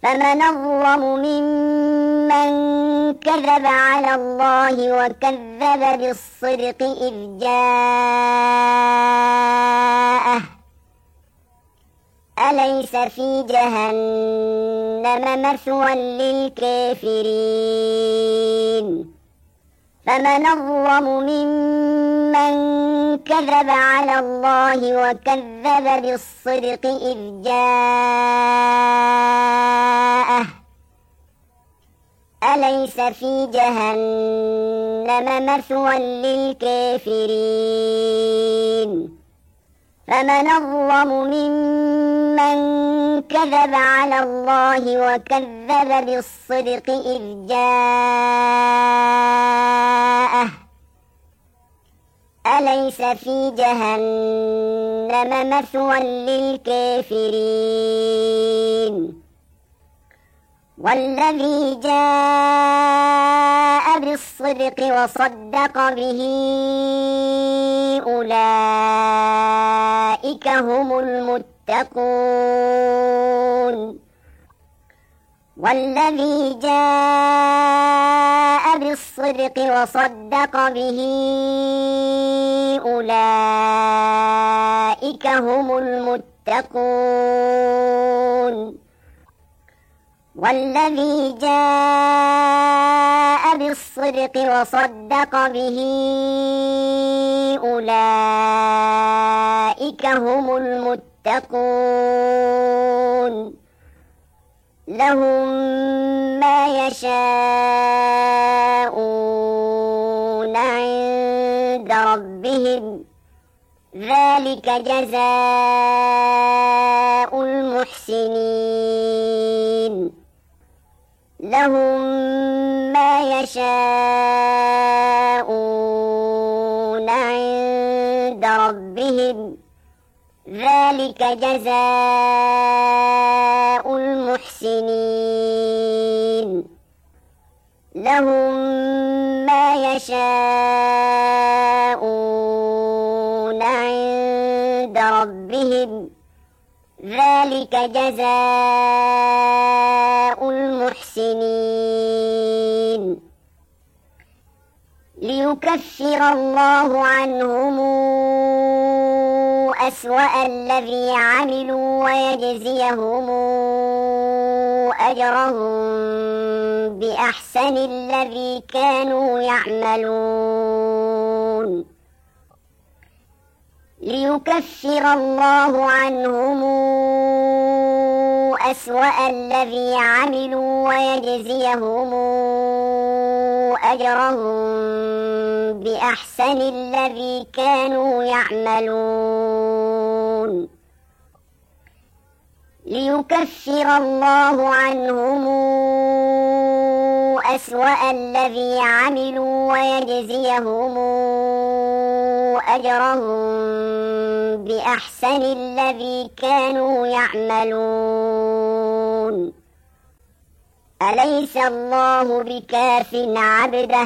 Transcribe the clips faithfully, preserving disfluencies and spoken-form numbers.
فمن أظلم ممن كذب على الله وكذب بالصدق إذ جاءه أليس في جهنم مثوى للكافرين فمن أظلم ممن كذب على الله وكذب بالصدق إذ جاءه أليس في جهنم مثوى للكافرين فمن أظلم ممن كذب على الله وكذب بالصدق إذ جاءه أليس في جهنم مثوى للكافرين والذي جاء بالصدق وصدق به أولئك هم المتقون والذي جاء بالصدق وصدق به أولئك هم المتقون والذي جاء بالصدق وصدق به أولئك هم المتقون لهم ما يشاءون عند ربهم ذلك جزاء المحسنين لهم ما يشاءون عند ربهم ذلك جزاء المحسنين لهم ما يشاءون عند ربهم ذلك جزاء المحسنين ليكفر الله عنهم أسوأ الذي عملوا ويجزيهم أجرهم بأحسن الذي كانوا يعملون ليكفر الله عنهم أسوأ الذي عملوا ويجزيهم أجرهم بأحسن الذي كانوا يعملون ليكفر الله عنهم أسوأ الذي عملوا ويجزيهم أجرهم بأحسن الذي كانوا يعملون أليس الله بكاف عبده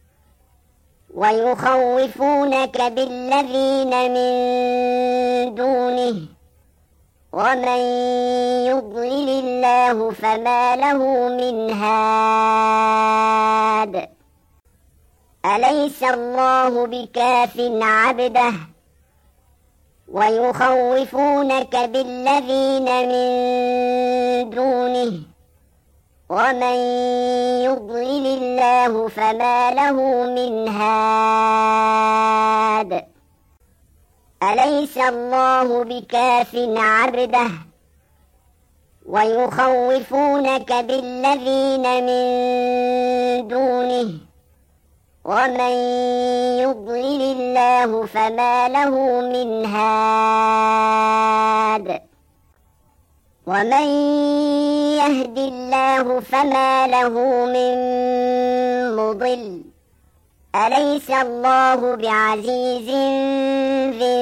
ويخوفونك بالذين من دونه ومن يضلل الله فما له من هاد أليس الله بكاف عبده ويخوفونك بالذين من دونه ومن يضلل الله فما له من هاد أليس الله بكاف عبده ويخوفونك بالذين من دونه ومن يضلل الله فما له من هاد ومن يهد الله فما له من مضل أليس الله بعزيز ذي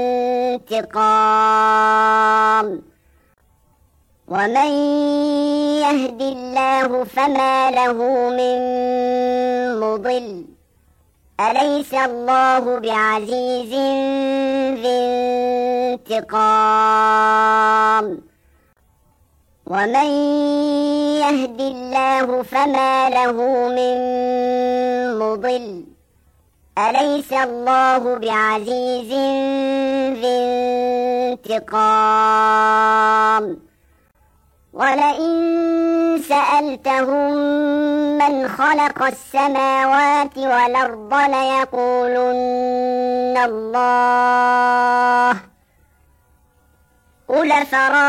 انتقام ومن يهد الله فما له من مضل أليس الله بعزيز ذي انتقام ومن يهد الله فما له من مضل أليس الله بعزيز ذي انتقام ولئن سألتهم من خلق السماوات والأرض ليقولن الله قل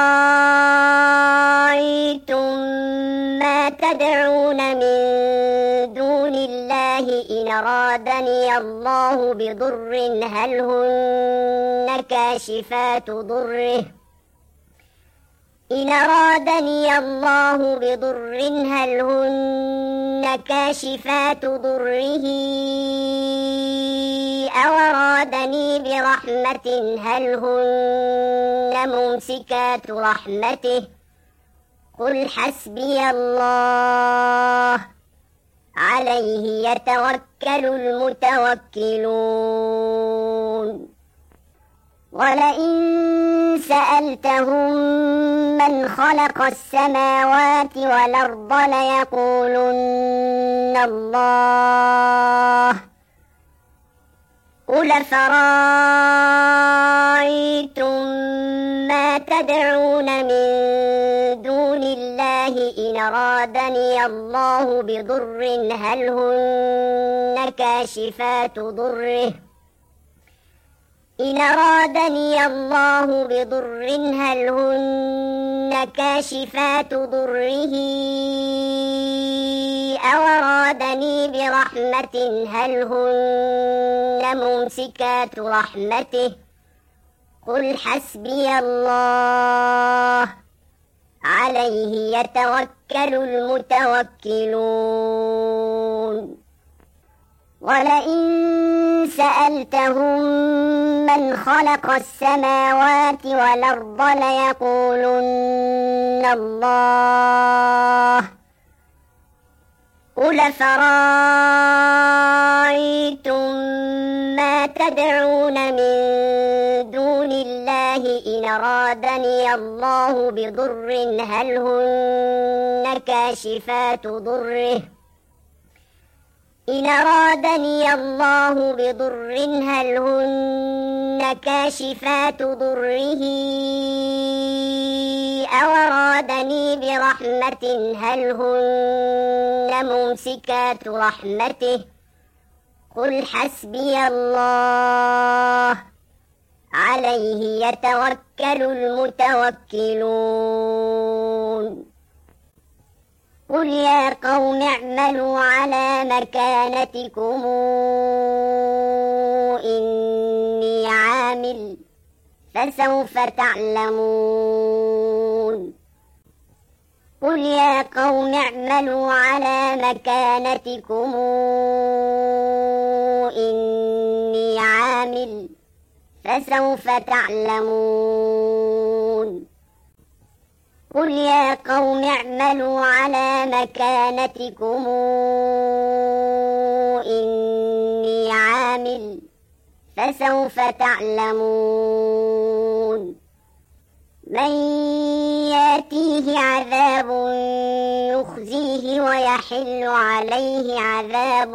فرأيتم ما تدعون من دون الله إن أرادني الله بضر هل هن كاشفات ضره إن أرادني الله بضر هل هن كاشفات ضره أو أرادني برحمة هل هن ممسكات رحمته قل حسبي الله عليه يتوكل المتوكلون ولئن سألتهم من خلق السماوات والأرض ليقولن الله قل فرأيتم ما تدعون من دون الله إن أرادني الله بضر هل هن كاشفات ضره إن أرادني الله بضر هل هن كاشفات ضره أو أرادني برحمة هل هن ممسكات رحمته قل حسبي الله عليه يتوكل المتوكلون ولئن سألتهم من خلق السماوات والأرض ليقولن الله قل فرأيتم ما تدعون من دون الله إن أرادني الله بضر هل هن كاشفات ضره إن أرادني الله بضر هل هن كاشفات ضره أو أرادني برحمة هل هن ممسكات رحمته قل حسبي الله عليه يتوكل المتوكلون قل يا قوم اعملوا على مكانتكم إني عامل فسوف تعلمون قل يا قوم اعملوا على مكانتكم إني عامل فسوف تعلمون قل يا قوم اعملوا على مكانتكم إني عامل فسوف تعلمون من ياتيه عذاب يخزيه ويحل عليه عذاب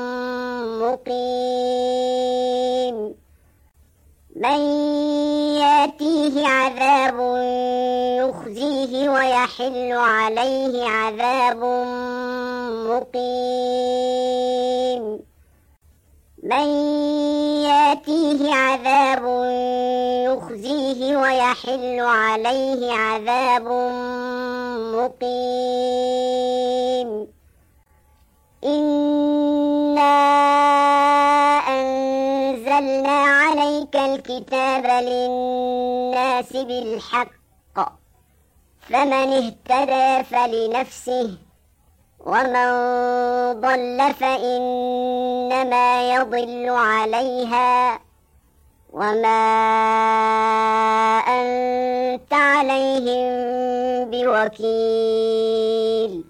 مقيم من ياتيه عذاب يخزيه ويحل عليه عذاب مقيم من ياتيه عذاب يخزيه ويحل عليه عذاب مقيم إنا أنزلنا عليك الكتاب للناس بالحق فمن اهتدى فلنفسه ومن ضل فإنما يضل عليها وما أنت عليهم بوكيل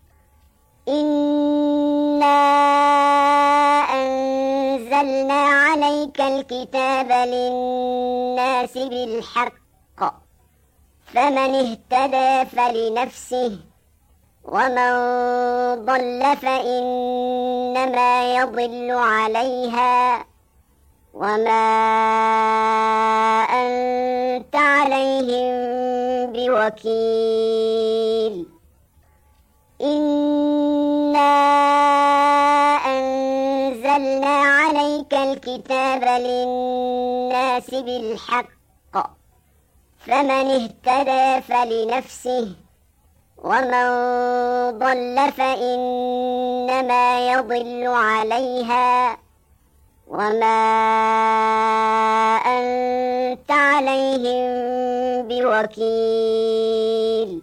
إنا أنزلنا عليك الكتاب للناس بالحق فمن اهتدى فلنفسه ومن ضل فإنما يضل عليها وما أنت عليهم بوكيل إنا أنزلنا عليك الكتاب للناس بالحق فمن اهتدى فلنفسه ومن ضل فإنما يضل عليها وما أنت عليهم بوكيل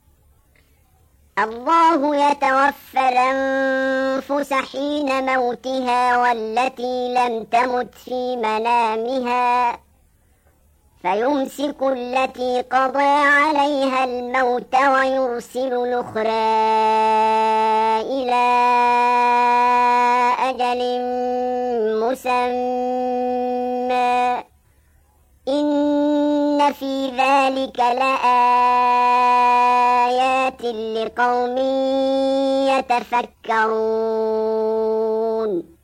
الله يتوفى الأنفس حين موتها والتي لم تمت في منامها فيمسك التي قضى عليها الموت ويرسل الأخرى إلى أجل مسمى إن في ذلك لآيات لقوم يتفكرون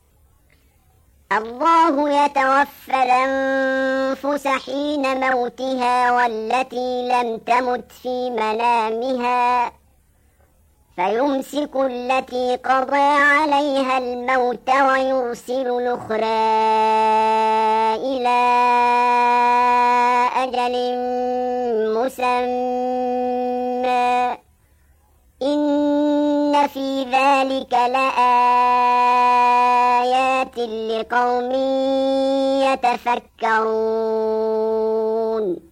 الله يتوفى الأنفس حين موتها والتي لم تمت في منامها فيمسك التي قضى عليها الموت ويرسل الأخرى إلى أجل مسمى إن في ذلك لآيات لقوم يتفكرون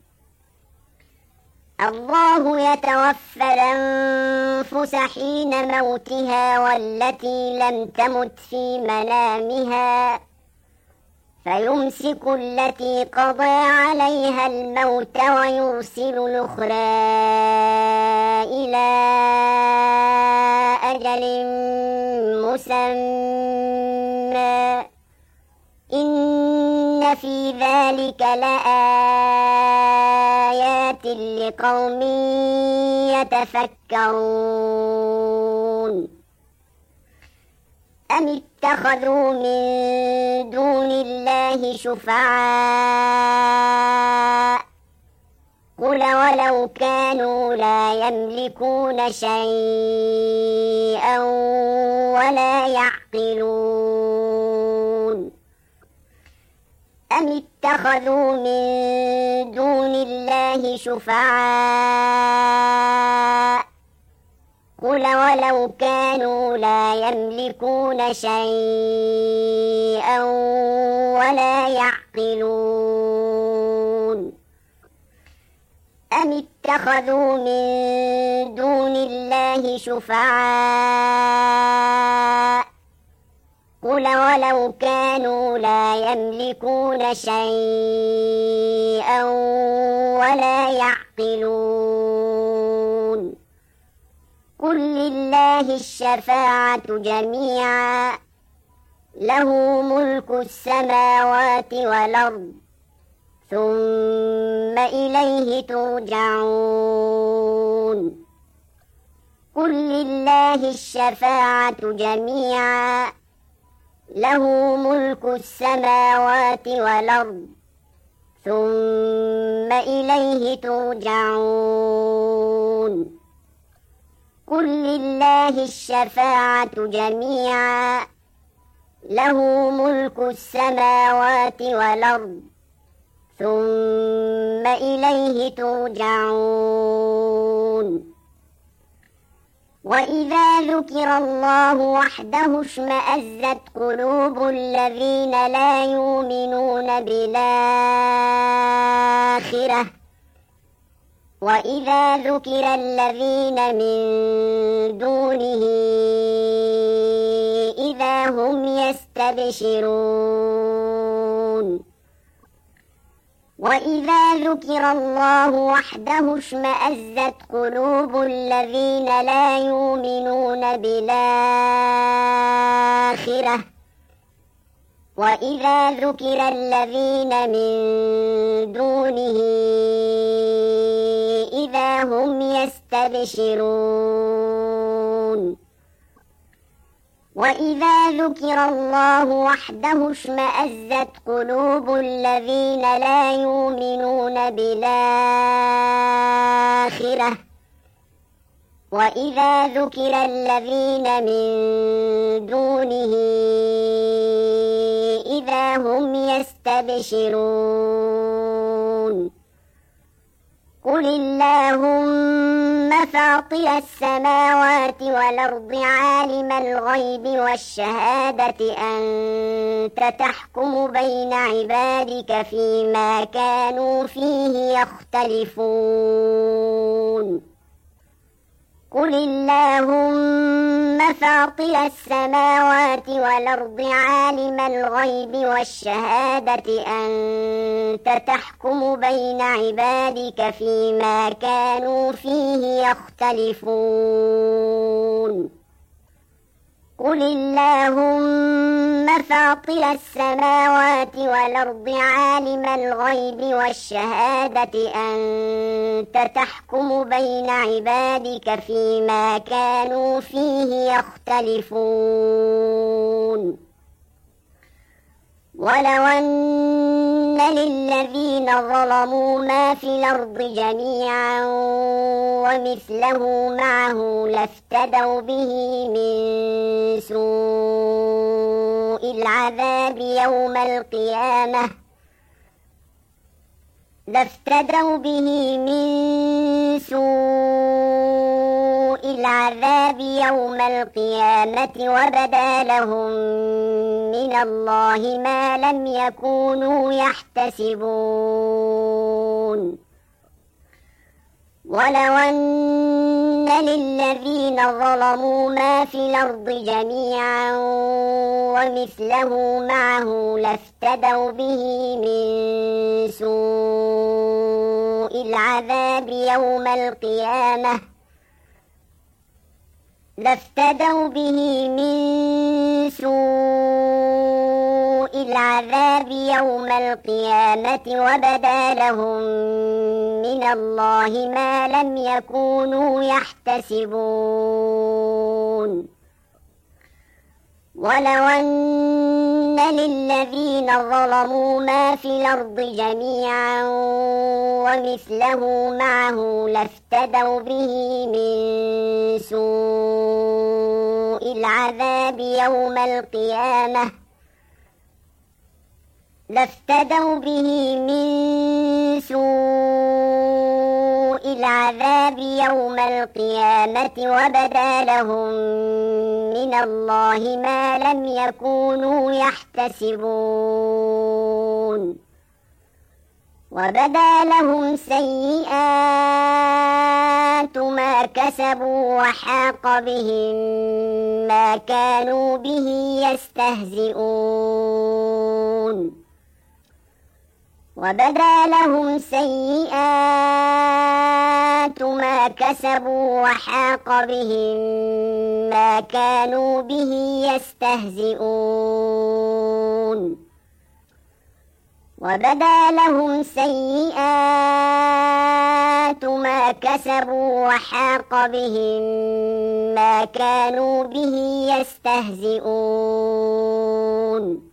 الله يتوفى الأنفس حين موتها والتي لم تمت في منامها فيمسك التي قضى عليها الموت ويرسل الأخرى إلى أجل مسمى إن في ذلك لآيات لقوم يتفكرون أم اتخذوا من دون الله شفعاء قل ولو كانوا لا يملكون شيئا ولا يعقلون أم اتخذوا من دون الله شفعاء قل ولو كانوا لا يملكون شيئا ولا يعقلون أم اتخذوا من دون الله شفعاء قل ولو كانوا لا يملكون شيئا ولا يعقلون قل لله الشفاعة جميعا له ملك السماوات والأرض ثم إليه ترجعون قل لله الشفاعة جميعا له ملك السماوات والأرض ثم إليه ترجعون قل لله الشفاعة جميعا له ملك السماوات والأرض ثم إليه ترجعون وإذا ذكر الله وحده اشمأزت قلوب الذين لا يؤمنون بالآخرة وإذا ذكر الذين من دونه إذا هم يستبشرون وإذا ذكر الله وحده اشمأزت قلوب الذين لا يؤمنون بالآخرة وإذا ذكر الذين من دونه إذا هم يستبشرون يستبشرون وإذا ذكر الله وحده اشمأزت قلوب الذين لا يؤمنون بالآخرة وإذا ذكر الذين من دونه إذا هم يستبشرون قل اللهم فاطر السماوات والأرض عالم الغيب والشهادة أنت تحكم بين عبادك فيما كانوا فيه يختلفون قل اللهم فاطر السماوات والأرض عالم الغيب والشهادة أنت تحكم بين عبادك فيما كانوا فيه يختلفون قل اللهم فاطر السماوات والأرض عالم الغيب والشهادة أنت تحكم بين عبادك فيما كانوا فيه يختلفون ولو أن للذين ظلموا ما في الأرض جميعا ومثله معه لافتدوا به من سوء العذاب يوم القيامة لافتدوا به من سوء العذاب يوم القيامة وبدا لهم من الله ما لم يكونوا يحتسبون ولو أن للذين ظلموا ما في الأرض جميعا ومثله معه لافتدوا به من سوء العذاب يوم القيامة لافتدوا به من سوء العذاب يوم القيامة وبدا لهم من الله ما لم يكونوا يحتسبون ولو أن للذين ظلموا ما في الأرض جميعا ومثله معه لافتدوا به من سوء العذاب يوم القيامة لافتدوا به من سوء العذاب يوم القيامة وبدا لهم من الله ما لم يكونوا يحتسبون وبدا لهم سيئات ما كسبوا وحاق بهم ما كانوا به يستهزئون وبدا لهم سيئات ما كسبوا وحاق بهم ما كانوا به يستهزئون وبدا لهم سيئات ما كسبوا وحاق بهم ما كانوا به يستهزئون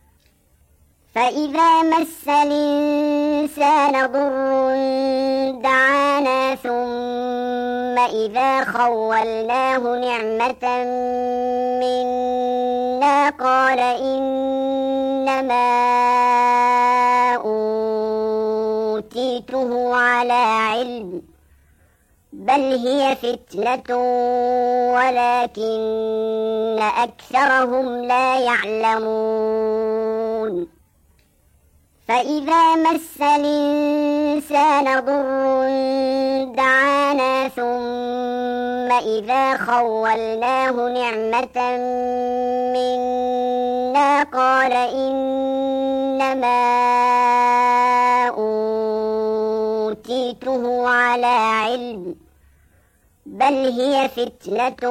فإذا مس الإنسان ضر دعانا ثم إذا خولناه نعمة منا قال إنما أوتيته على علم بل هي فتنة ولكن أكثرهم لا يعلمون فإذا مس الإنسان ضر دعانا ثم إذا خولناه نعمة منا قال إنما أوتيته على علم بل هي فتنة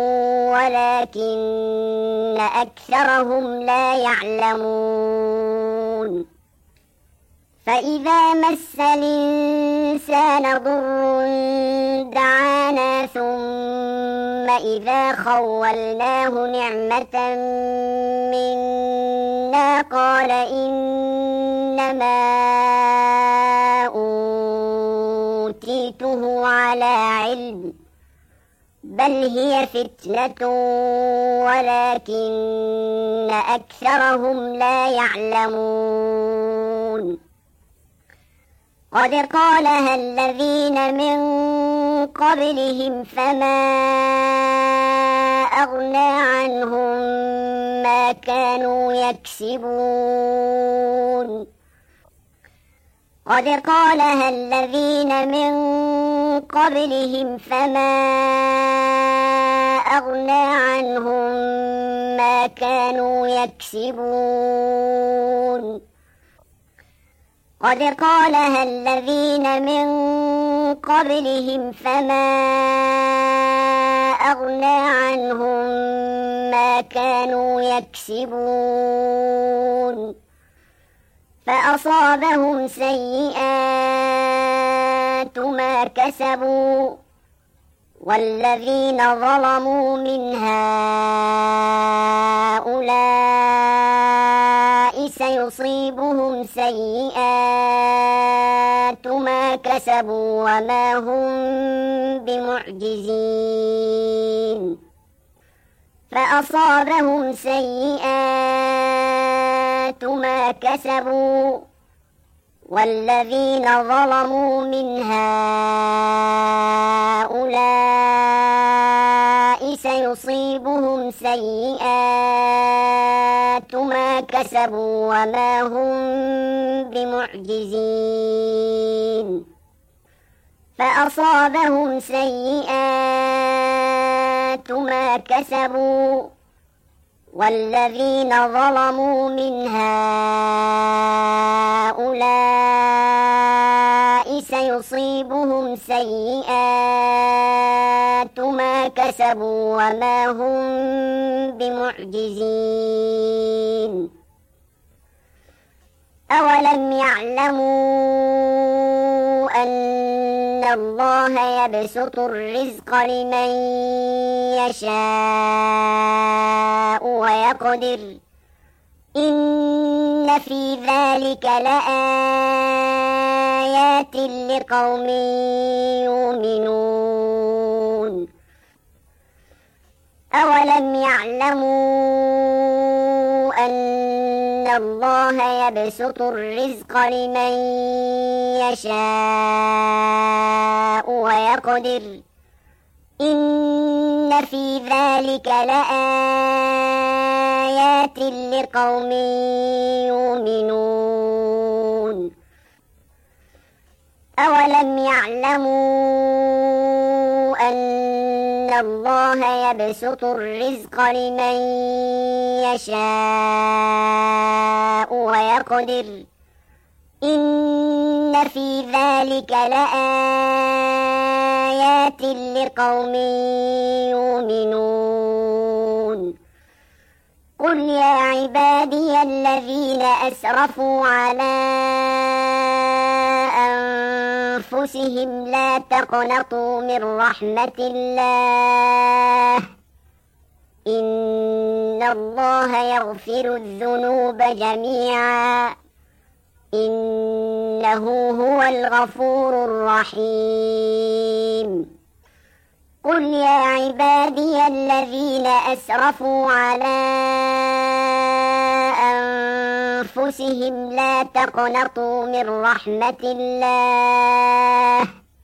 ولكن أكثرهم لا يعلمون فإذا مس الإنسان ضر دعانا ثم إذا خولناه نعمة منا قال إنما أوتيته على علم بل هي فتنة ولكن أكثرهم لا يعلمون قد قالها الذين من قبلهم فما أغنى عنهم ما كانوا يكسبون قد قالها الذين من قبلهم فما أغنى عنهم ما كانوا يكسبون قد قالها الذين من قبلهم فما أغنى عنهم ما كانوا يكسبون فأصابهم سيئات ما كسبوا والذين ظلموا من هؤلاء سيصيبهم سيئات ما كسبوا وما هم بمعجزين فأصابهم سيئات ما كسبوا والذين ظلموا من هؤلاء سيصيبهم سيئات ما كسبوا وما هم بمعجزين فأصابهم سيئات ما كسبوا والذين ظلموا من هؤلاء سيصيبهم سيئات ما كسبوا وما هم بمعجزين أولم يعلموا أن الله يبسط الرزق لمن يشاء ويقدر إن في ذلك لآيات لقوم يؤمنون أولم يعلموا أن الله يبسط الرزق لمن يشاء ويقدر إن في ذلك لآيات لقوم يؤمنون أولم يعلموا أن الله يبسط الرزق لمن يشاء ويقدر إن في ذلك لآيات لقوم يؤمنون قل يا عبادي الذين أسرفوا على أنفسهم لا تقنطوا من رحمة الله إن الله يغفر الذنوب جميعا إنه هو الغفور الرحيم قل يا عبادي الذين أسرفوا على أنفسهم لا تقنطوا من رحمة الله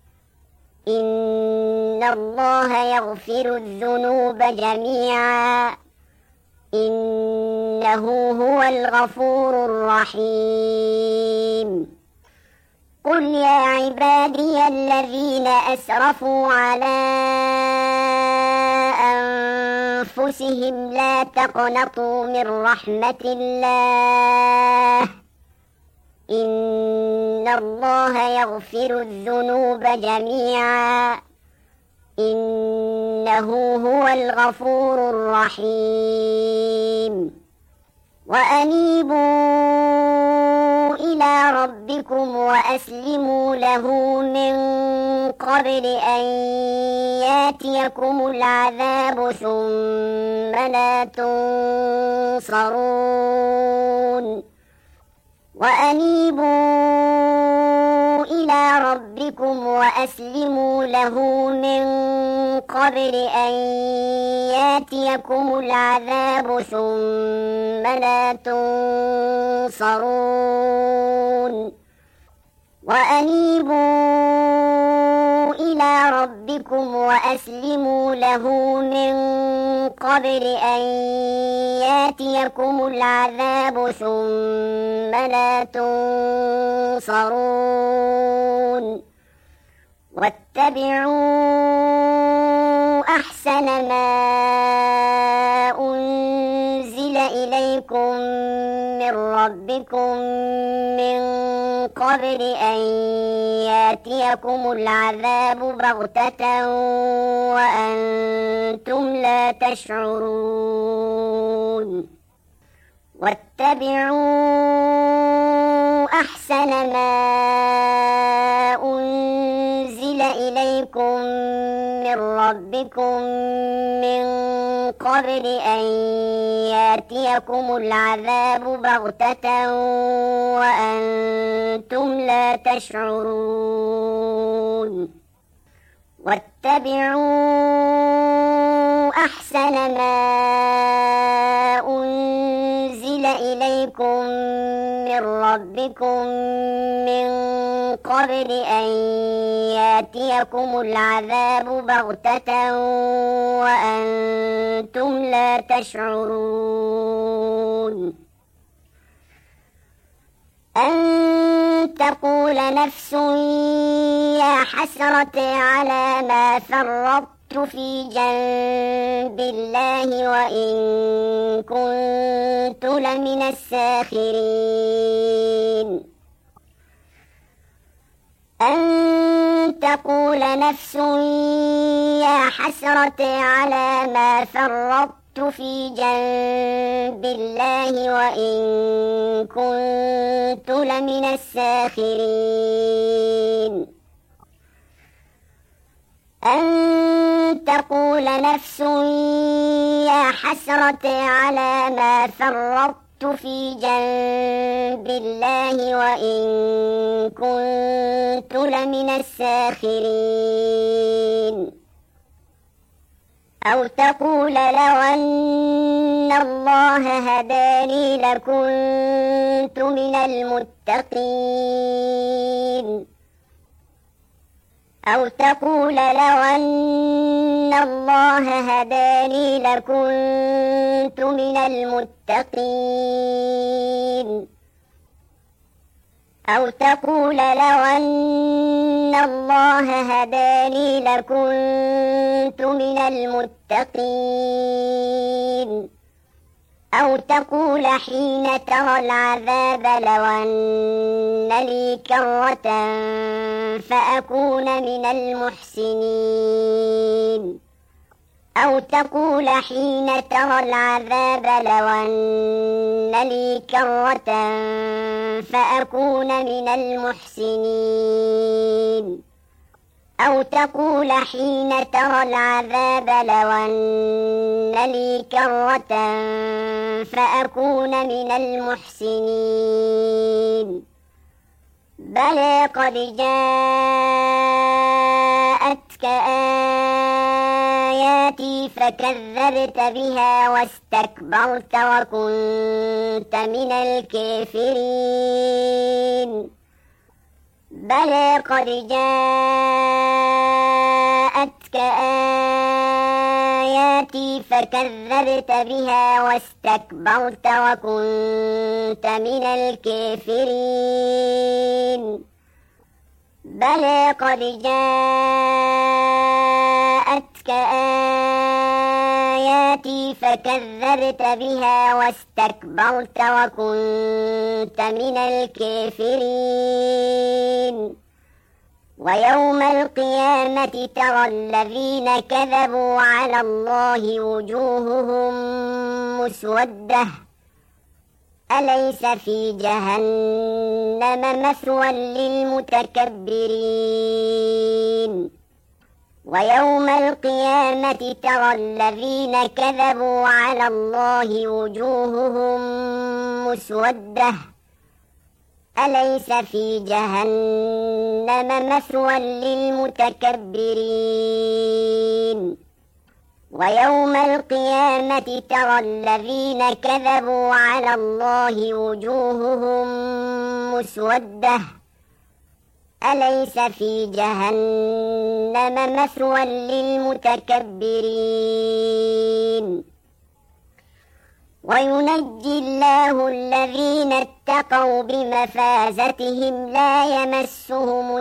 إن الله يغفر الذنوب جميعا إنه هو الغفور الرحيم قل يا عبادي الذين أسرفوا على أنفسهم لا تقنطوا من رحمة الله إن الله يغفر الذنوب جميعا إنه هو الغفور الرحيم وأنيبوا إلى ربكم وأسلموا له من قبل أن ياتيكم العذاب ثم لا تنصرون وأنيبوا إلى ربكم وأسلموا له من قبل أن ياتيكم العذاب ثم لا تنصرون وأنيبوا إلى ربكم وأسلموا له من قبل أن ياتيكم العذاب ثم لا تنصرون واتبعوا أحسن ما أنزل إليكم من ربكم من قبل أن ياتيكم العذاب بغتة وأنتم لا تشعرون واتبعوا أحسن ما أنزل إليكم من ربكم من قبل أن ياتيكم العذاب بغتة وأنتم لا تشعرون واتبعوا أحسن ما أنزل إليكم من ربكم من قبل أن ياتيكم العذاب بغتة وأنتم لا تشعرون أن تقول نفس يا حسرة على ما فرطت في جنب الله وإن كنت لمن الساخرين أن تقول نفس يا حسرة على ما فرطت في جنب الله وإن كنت لمن الساخرين أن تقول نفس يا حسرة على ما فرطت في جنب الله وإن كنت لمن الساخرين أو تقول لو أن الله هداني لكنت من المتقين أو تقول لو أن الله هداني لكنت من المتقين أو تقول لو أن الله هداني لكنت من المتقين أو تقول حين ترى العذاب لو أن لي كرة فأكون من المحسنين أو تقول حين ترى العذاب لو أن لي كرة فأكون من المحسنين أو تقول حين ترى العذاب لو أن لي كرة فأكون من المحسنين بلى قد جاءتك آياتي فكذبت بها واستكبرت وكنت من الكافرين بلى قد جاءتك آياتي فكذبت بها واستكبرت وكنت من الكافرين بلى قد جاءتك آياتي فكذبت بها واستكبرت وكنت من الكافرين ويوم القيامة ترى الذين كذبوا على الله وجوههم مسودة أليس في جهنم مثوى للمتكبرين ويوم القيامة ترى الذين كذبوا على الله وجوههم مسودة أليس في جهنم مثوى للمتكبرين ويوم القيامة ترى الذين كذبوا على الله وجوههم مسودة أليس في جهنم مثوى للمتكبرين وينجي الله الذين اتقوا بمفازتهم لا يمسهم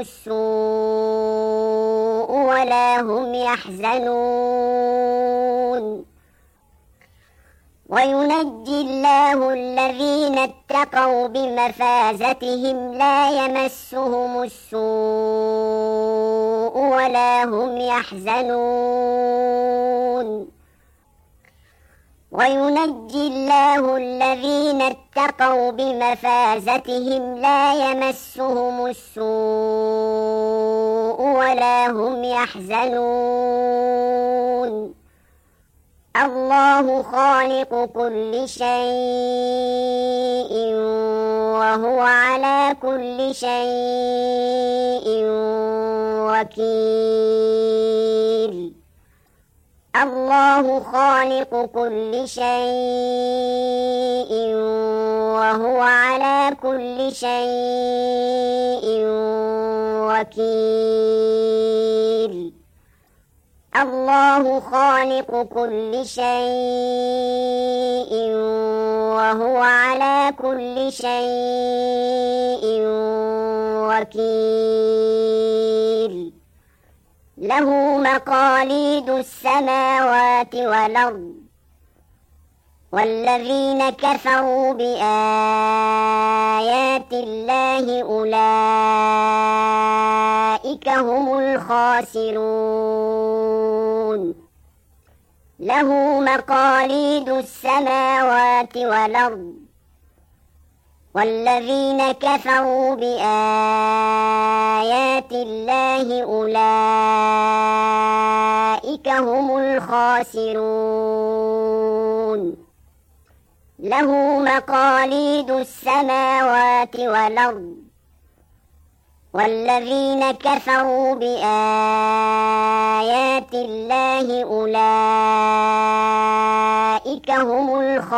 السوء ولا هم يحزنون وينجي الله الذين اتقوا بمفازتهم لا يمسهم السوء ولا هم يحزنون وينجي الله الذين اتقوا بمفازتهم لا يمسهم السوء ولا هم يحزنون الله خالق كل شيء وهو على كل شيء وكيل الله خالق كل شيء وهو على كل شيء وكيل الله خالق كل شيء وهو على كل شيء وكيل له مقاليد السماوات والأرض والذين كفروا بآيات الله أولئك هم الخاسرون له مقاليد السماوات والأرض والذين كفروا بآيات الله أولئك هم الخاسرون له مقاليد السماوات والأرض والذين كفروا بآيات الله أولئك هم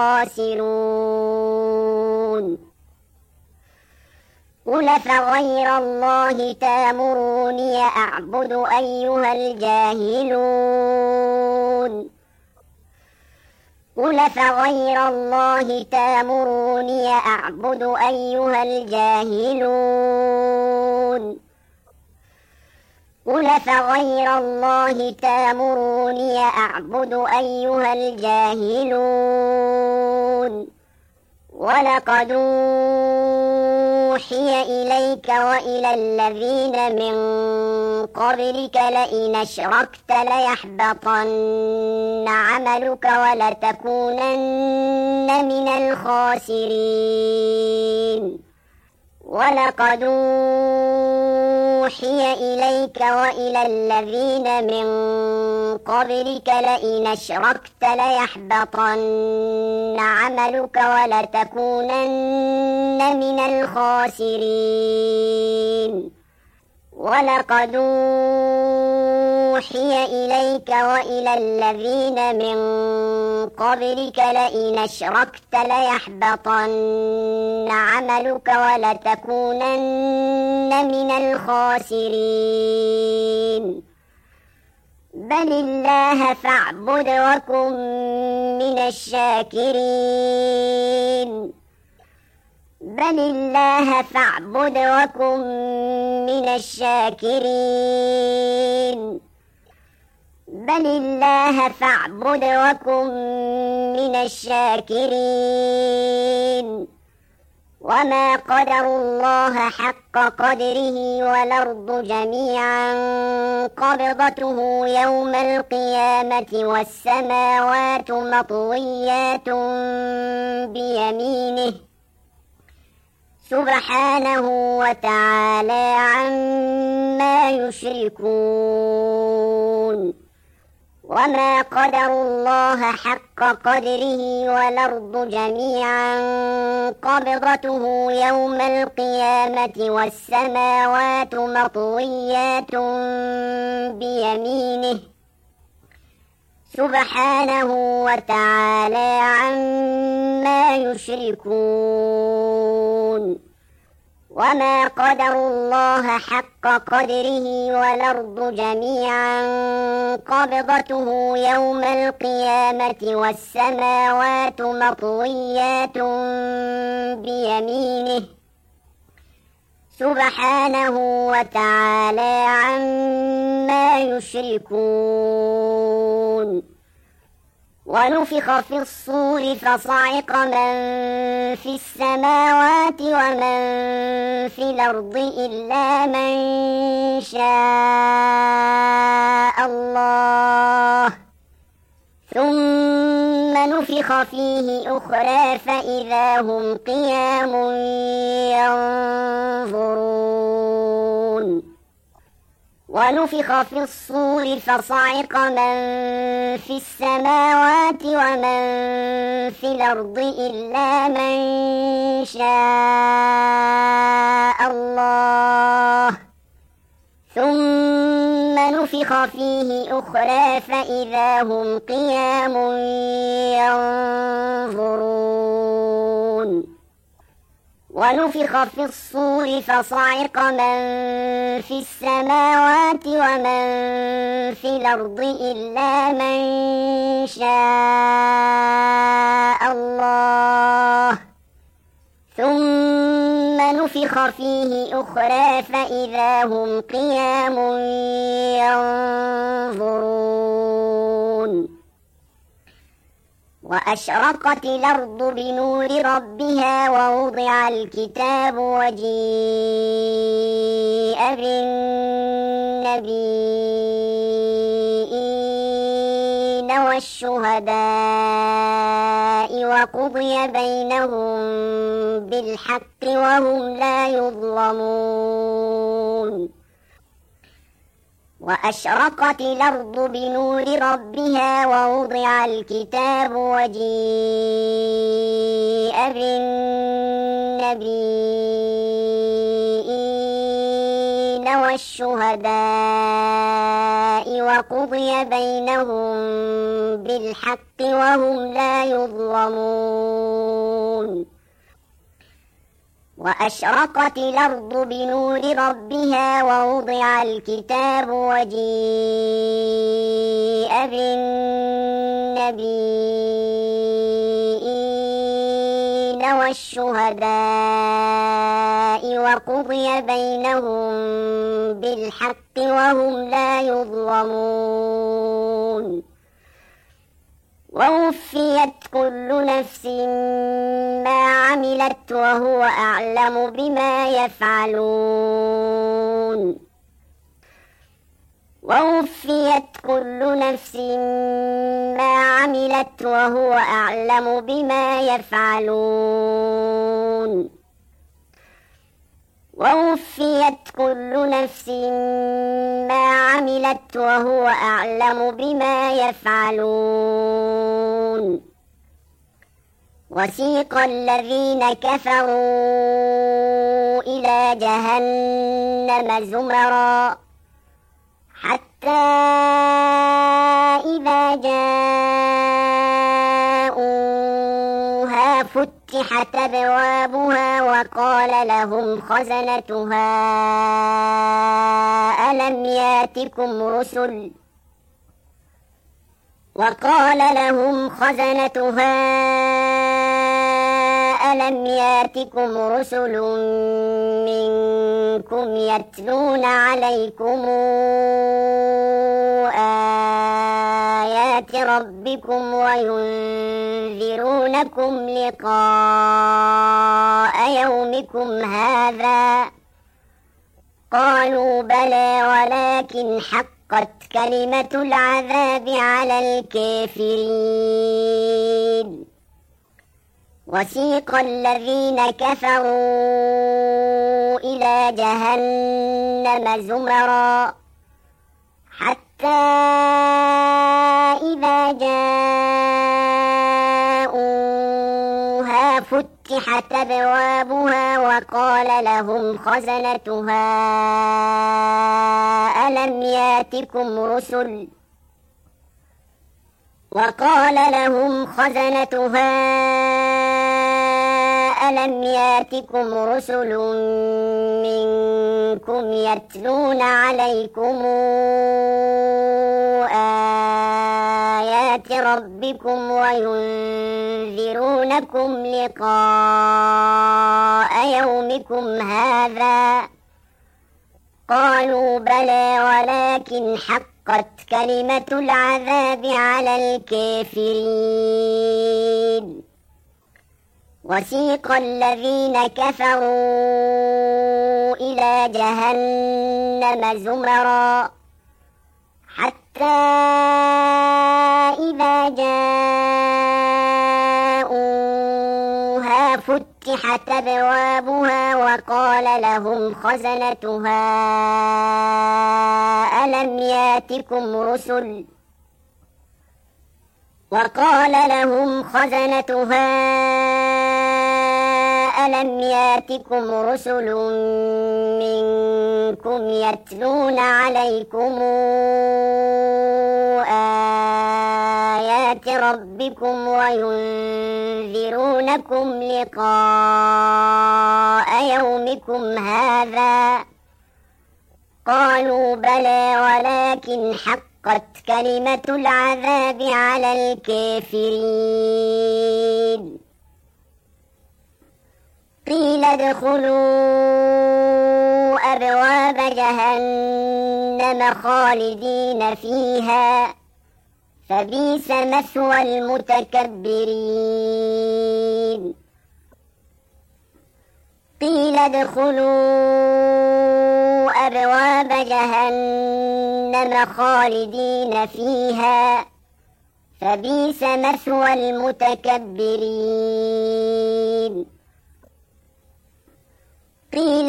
الخاسرون قل فغير الله تامروني أعبد أيها الجاهلون قل فغير الله تامروني أعبد أيها الجاهلون قل فغير الله تامروني أعبد أيها الجاهلون ولقد أوحي إليك وإلى الذين من قبلك لئن أشركت ليحبطن عملك ولتكونن من الخاسرين ولقد أوحي إليك وإلى الذين من قبلك لئن أشركت ليحبطن عملك ولتكونن من الخاسرين ولقد أوحي إليك وإلى الذين من قبلك لئن أشركت ليحبطن عملك ولتكونن من الخاسرين بل الله فاعبد وكن من الشاكرين بل الله فاعبد وكن من الشاكرين بل الله فاعبد وكن من الشاكرين وما قدروا الله حق قدره والأرض جميعا قبضته يوم القيامة والسماوات مطويات بيمينه سبحانه وتعالى عما يشركون وما قدروا الله حق قدره والأرض جميعا قبضته يوم القيامة والسماوات مطويات بيمينه سبحانه وتعالى عما يشركون وما قدروا الله حق قدره والأرض جميعا قبضته يوم القيامة والسماوات مطويات بيمينه سبحانه وتعالى عما يشركون ونفخ في الصور فصعق من في السماوات ومن في الأرض إلا من شاء الله ثم نفخ فيه أخرى فإذا هم قيام ينظرون ونفخ في الصور فصعق من في السماوات ومن في الأرض إلا من شاء الله ثم نفخ فيه أخرى فإذا هم قيام ينظرون ونفخ في الصور فصعق من في السماوات ومن في الأرض إلا من شاء الله ثم نفخ فيه أخرى فإذا هم قيام ينظرون وأشرقت الأرض بنور ربها ووضع الكتاب وجيء بالنبيين والشهداء وقضي بينهم بالحق وهم لا يظلمون وأشرقت الأرض بنور ربها ووضع الكتاب وجيء بالنبيين والشهداء وقضي بينهم بالحق وهم لا يظلمون وأشرقت الأرض بنور ربها ووضع الكتاب وجيء بالنبيين والشهداء وقضي بينهم بالحق وهم لا يظلمون ووفيت كل نفس ما عملت وهو أعلم بما يفعلون ووفيت كل نفس ما عملت وهو أعلم بما يفعلون ووفيت كل نفس ما عملت وهو أعلم بما يفعلون وسيق الذين كفروا إلى جهنم زمرا حتى إذا جاءوها فتحت أبوابها وقال لهم خزنتها ألم ياتكم رسل وقال لهم خزنتها ألم ياتكم رسل منكم يتلون عليكم آيات ربكم وينذرونكم لقاء يومكم هذا قالوا بلى ولكن حقت كلمة العذاب على الكافرين وسيق الذين كفروا إلى جهنم زمرا حتى إذا جاءوها فتحت أبوابها وقال لهم خزنتها ألم ياتكم رسل وقال لهم خزنتها ألم ياتكم رسل منكم يتلون عليكم آيات ربكم وينذرونكم لقاء يومكم هذا قالوا بلى ولكن حقت كلمة العذاب على الكافرين وسيق الذين كفروا إلى جهنم زمرا حتى إذا جاءوها فتحت أبوابها وقال لهم خزنتها ألم ياتكم رسل وقال لهم خزنتها ألم ياتكم رسل منكم يتلون عليكم آيات ربكم وينذرونكم لقاء يومكم هذا قالوا بلى ولكن حقت كلمة العذاب على الكافرين قيل ادخلوا أبواب جهنم خالدين فيها فبئس مثوى المتكبرين قيل ادخلوا أبواب جهنم خالدين فيها فبئس مثوى المتكبرين قيل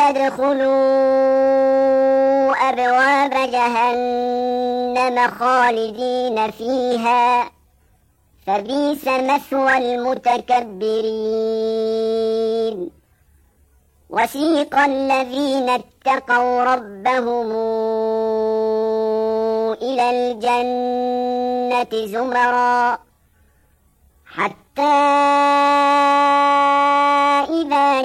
ادخلوا أبواب جهنم خالدين فيها فبئس مثوى المتكبرين وسيق الذين اتقوا ربهم إلى الجنة زمرا حتى إذا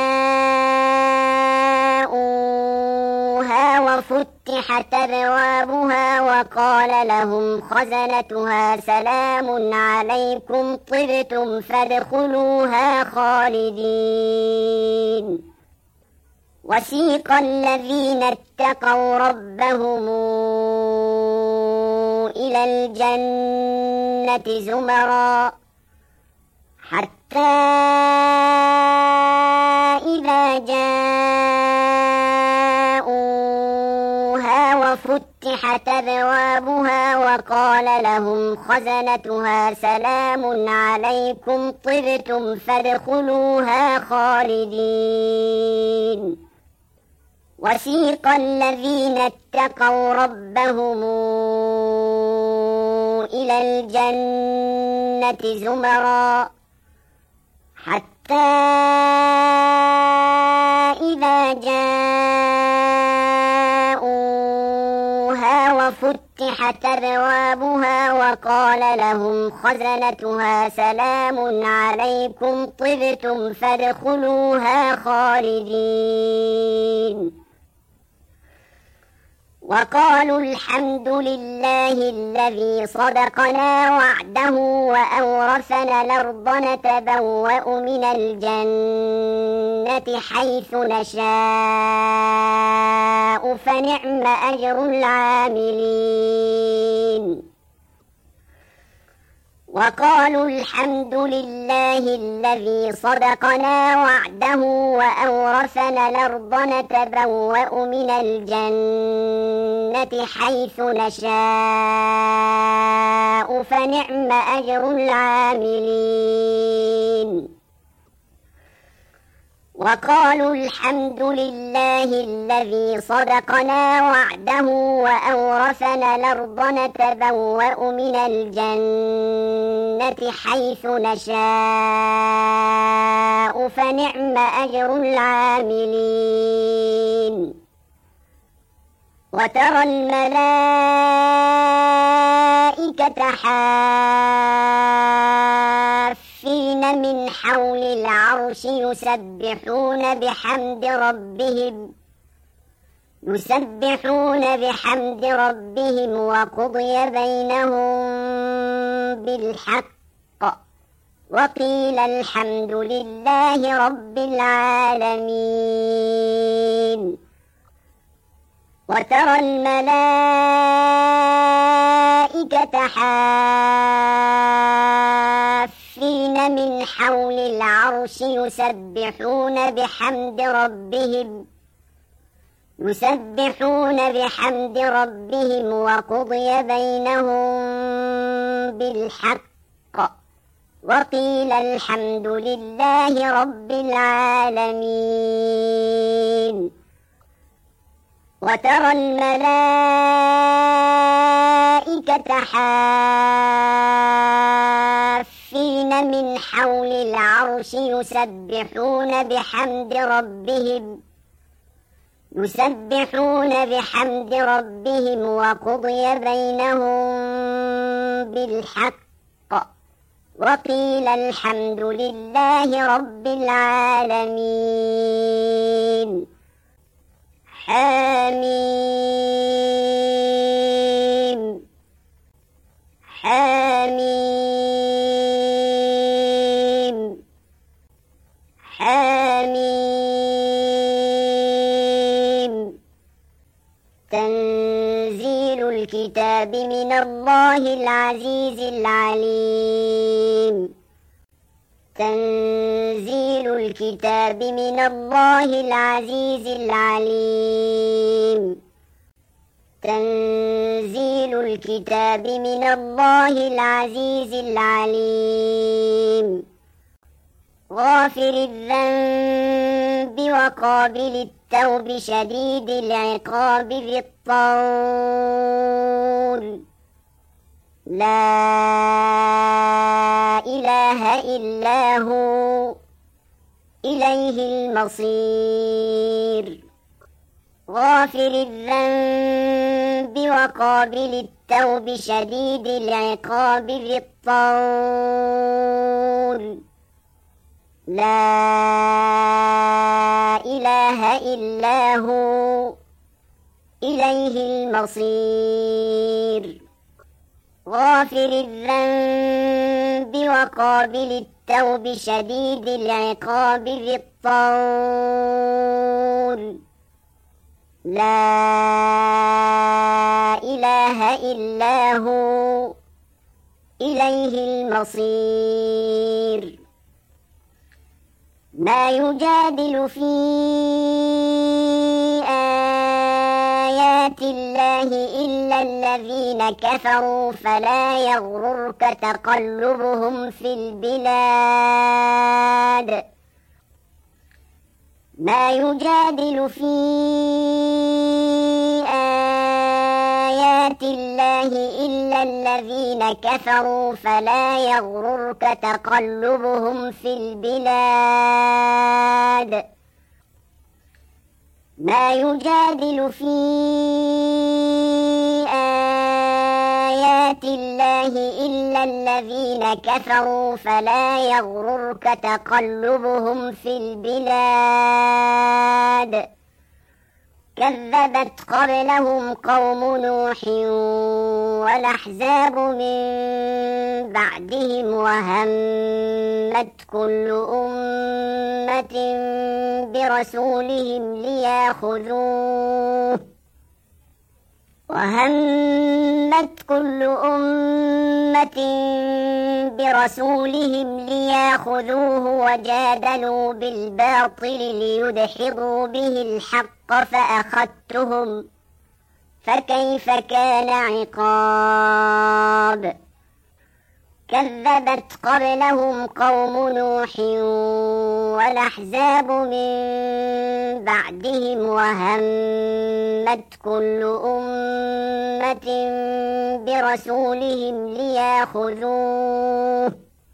جاءوها وفتحت أبوابها وقال لهم خزنتها سلام عليكم طبتم فادخلوها خالدين وسيق الذين اتقوا ربهم إلى الجنة زمرا حتى إذا جاءوها وفتحت أبوابها وقال لهم خزنتها سلام عليكم طبتم فادخلوها خالدين وسيق الذين اتقوا ربهم إلى الجنة زمرا حتى إذا جاءوها وفتحت أبوابها وقال لهم خزنتها سلام عليكم طبتم فادخلوها خالدين وقالوا الحمد لله الذي صدقنا وعده وأورثنا الأرض نتبوأ من الجنة حيث نشاء فنعم أجر العاملين وقالوا الحمد لله الذي صدقنا وعده وأورثنا الأرض نتبوأ من الجنة حيث نشاء فنعم أجر العاملين وقالوا الحمد لله الذي صدقنا وعده وأورثنا الأرض نتبوأ من الجنة حيث نشاء فنعم أجر العاملين وترى الملائكة حافين من حول العرش يسبحون بحمد ربهم يسبحون بحمد ربهم وقضي بينهم بالحق وقيل الحمد لله رب العالمين وترى الملائكة حافين من حول العرش يسبحون بحمد ربهم يسبحون بحمد ربهم وقضي بينهم بالحق وقيل الحمد لله رب العالمين وترى الملائكة حافين من حول العرش يسبحون بحمد ربهم يسبحون بحمد ربهم وقضي بينهم بالحق وقيل الحمد لله رب العالمين حميم حميم حميم تنزيل الكتاب من الله العزيز العليم تنزيل الكتاب من الله العزيز العليم تنزيل الكتاب من الله العزيز العليم غافر الذنب وقابل التوب شديد العقاب ذي الطول لا إله إلا هو إليه المصير غافر الذنب وقابل التوب شديد العقاب ذي الطول لا إله إلا هو إليه المصير غافر الذنب وقابل التوب شديد العقاب ذي الطول لا إله إلا هو إليه المصير ما يجادل في آيات الله إلا الذين كفروا فلا يغررك تقلبهم في البلاد ما يجادل في آيات الله إلا الذين كفروا فلا يغررك تقلبهم في البلاد ما يجادل في آيات الله إلا الذين كفروا فلا يغررك تقلبهم في البلاد كذبت قبلهم قوم نوح والأحزاب من بعدهم وهمت كل أمة برسولهم ليأخذوه وهمت كل أمة برسولهم ليأخذوه وجادلوا بالباطل ليدحضوا به الحق فأخذتهم فكيف كان عقاب كذبت قبلهم قوم نوح والأحزاب من بعدهم وهمت كل أمة برسولهم ليأخذوه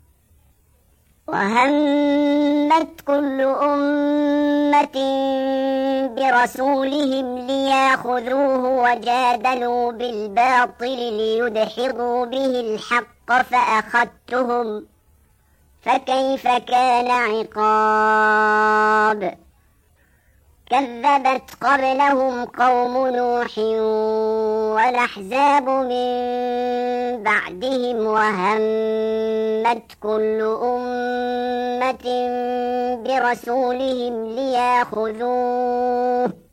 وهمت كل أمة برسولهم ليأخذوه وجادلوا بالباطل ليدحضوا به الحق فأخذتهم فكيف كان عقاب كذبت قبلهم قوم نوح والأحزاب من بعدهم وهمت كل أمة برسولهم ليأخذوه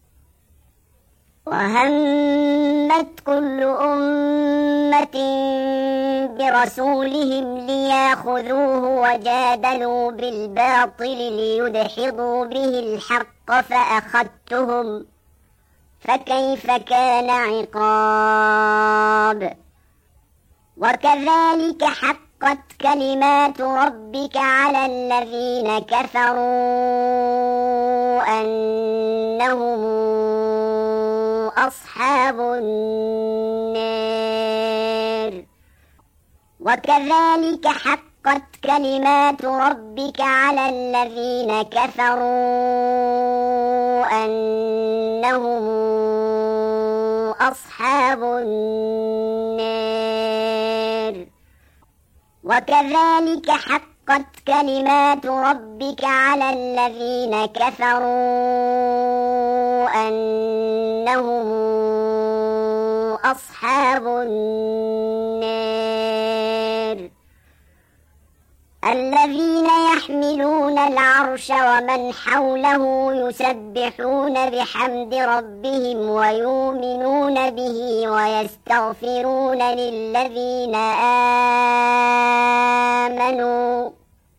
وهمت كل أمة برسولهم ليأخذوه وجادلوا بالباطل ليدحضوا به الحق فأخذتهم فكيف كان عقاب وكذلك حقت كلمات ربك على الذين كفروا أنهم أصحاب النار وكذلك حقت كلمات ربك على الذين كفروا أنهم أصحاب النار وكذلك حقت كلمات ربك على الذين كفروا أنهم أصحاب النار الذين يحملون العرش ومن حوله يسبحون بحمد ربهم ويؤمنون به ويستغفرون للذين آمنوا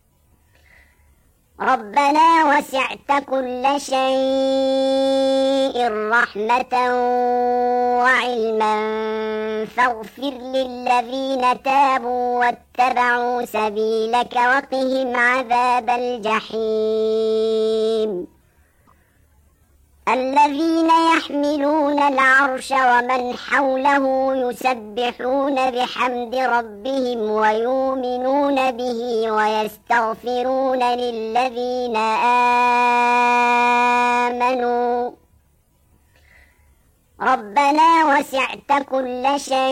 ربنا وسعت كل شيء رحمة وعلما فاغفر للذين تابوا واتبعوا سبيلك وقهم عذاب الجحيم الذين يحملون العرش ومن حوله يسبحون بحمد ربهم ويؤمنون به ويستغفرون للذين آمنوا ربنا وسعت كل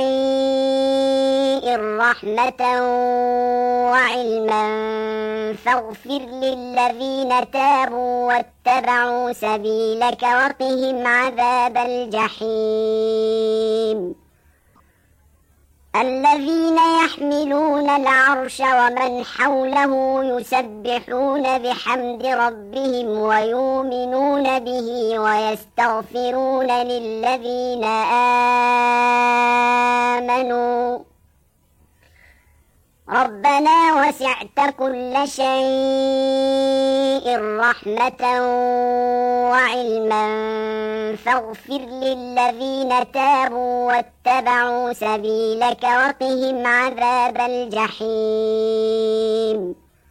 شيء رحمة وعلما فاغفر للذين تابوا واتبعوا سبيلك وقهم عذاب الجحيم الذين يحملون العرش ومن حوله يسبحون بحمد ربهم ويؤمنون به ويستغفرون للذين آمنوا ربنا وسعت كل شيء رحمة وعلما فاغفر للذين تابوا واتبعوا سبيلك وقهم عذاب الجحيم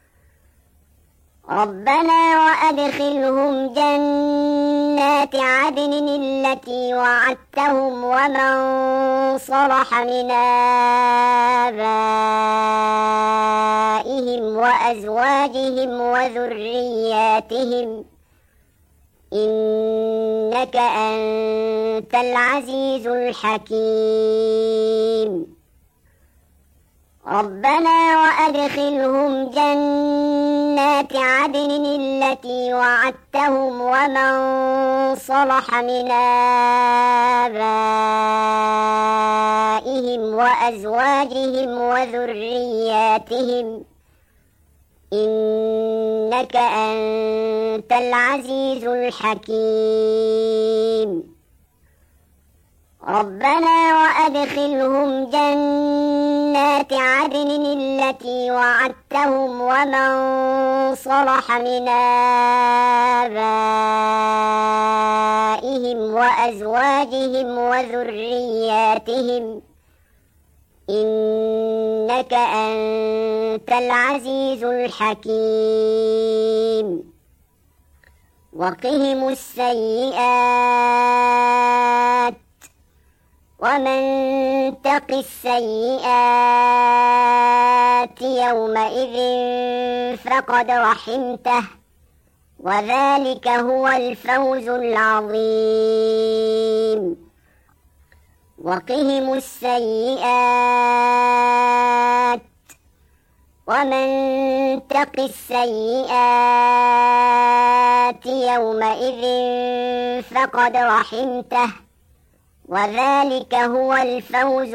ربنا وأدخلهم جنات عدن التي وعدتهم ومن صلح من آبائهم وأزواجهم وذرياتهم إنك أنت العزيز الحكيم ربنا وأدخلهم جنات عدن التي وعدتهم ومن صلح من آبائهم وأزواجهم وذرياتهم إنك أنت العزيز الحكيم ربنا وأدخلهم جنات عدن التي وعدتهم ومن صلح من آبائهم وأزواجهم وذرياتهم إنك أنت العزيز الحكيم وقهم السيئات ومن تق السيئات يومئذ فقد رحمته وذلك هو الفوز العظيم وقهم السيئات ومن تق السيئات يومئذ فقد رحمته وذلك هو الفوز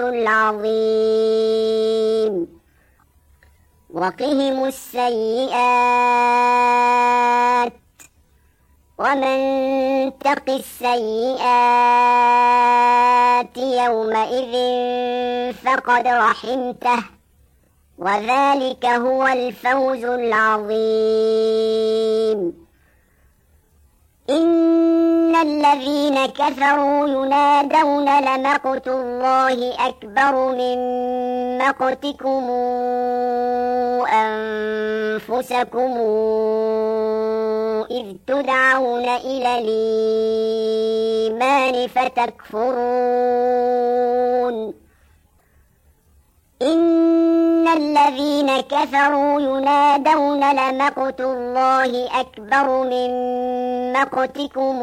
العظيم وقهم السيئات ومن تق السيئات يومئذ فقد رحمته وذلك هو الفوز العظيم إن الذين كفروا ينادون لمقت الله أكبر من مقتكم أنفسكم إذ تدعون إلى الإيمان فتكفرون إن الذين كفروا ينادون لمقت الله أكبر من مقتكم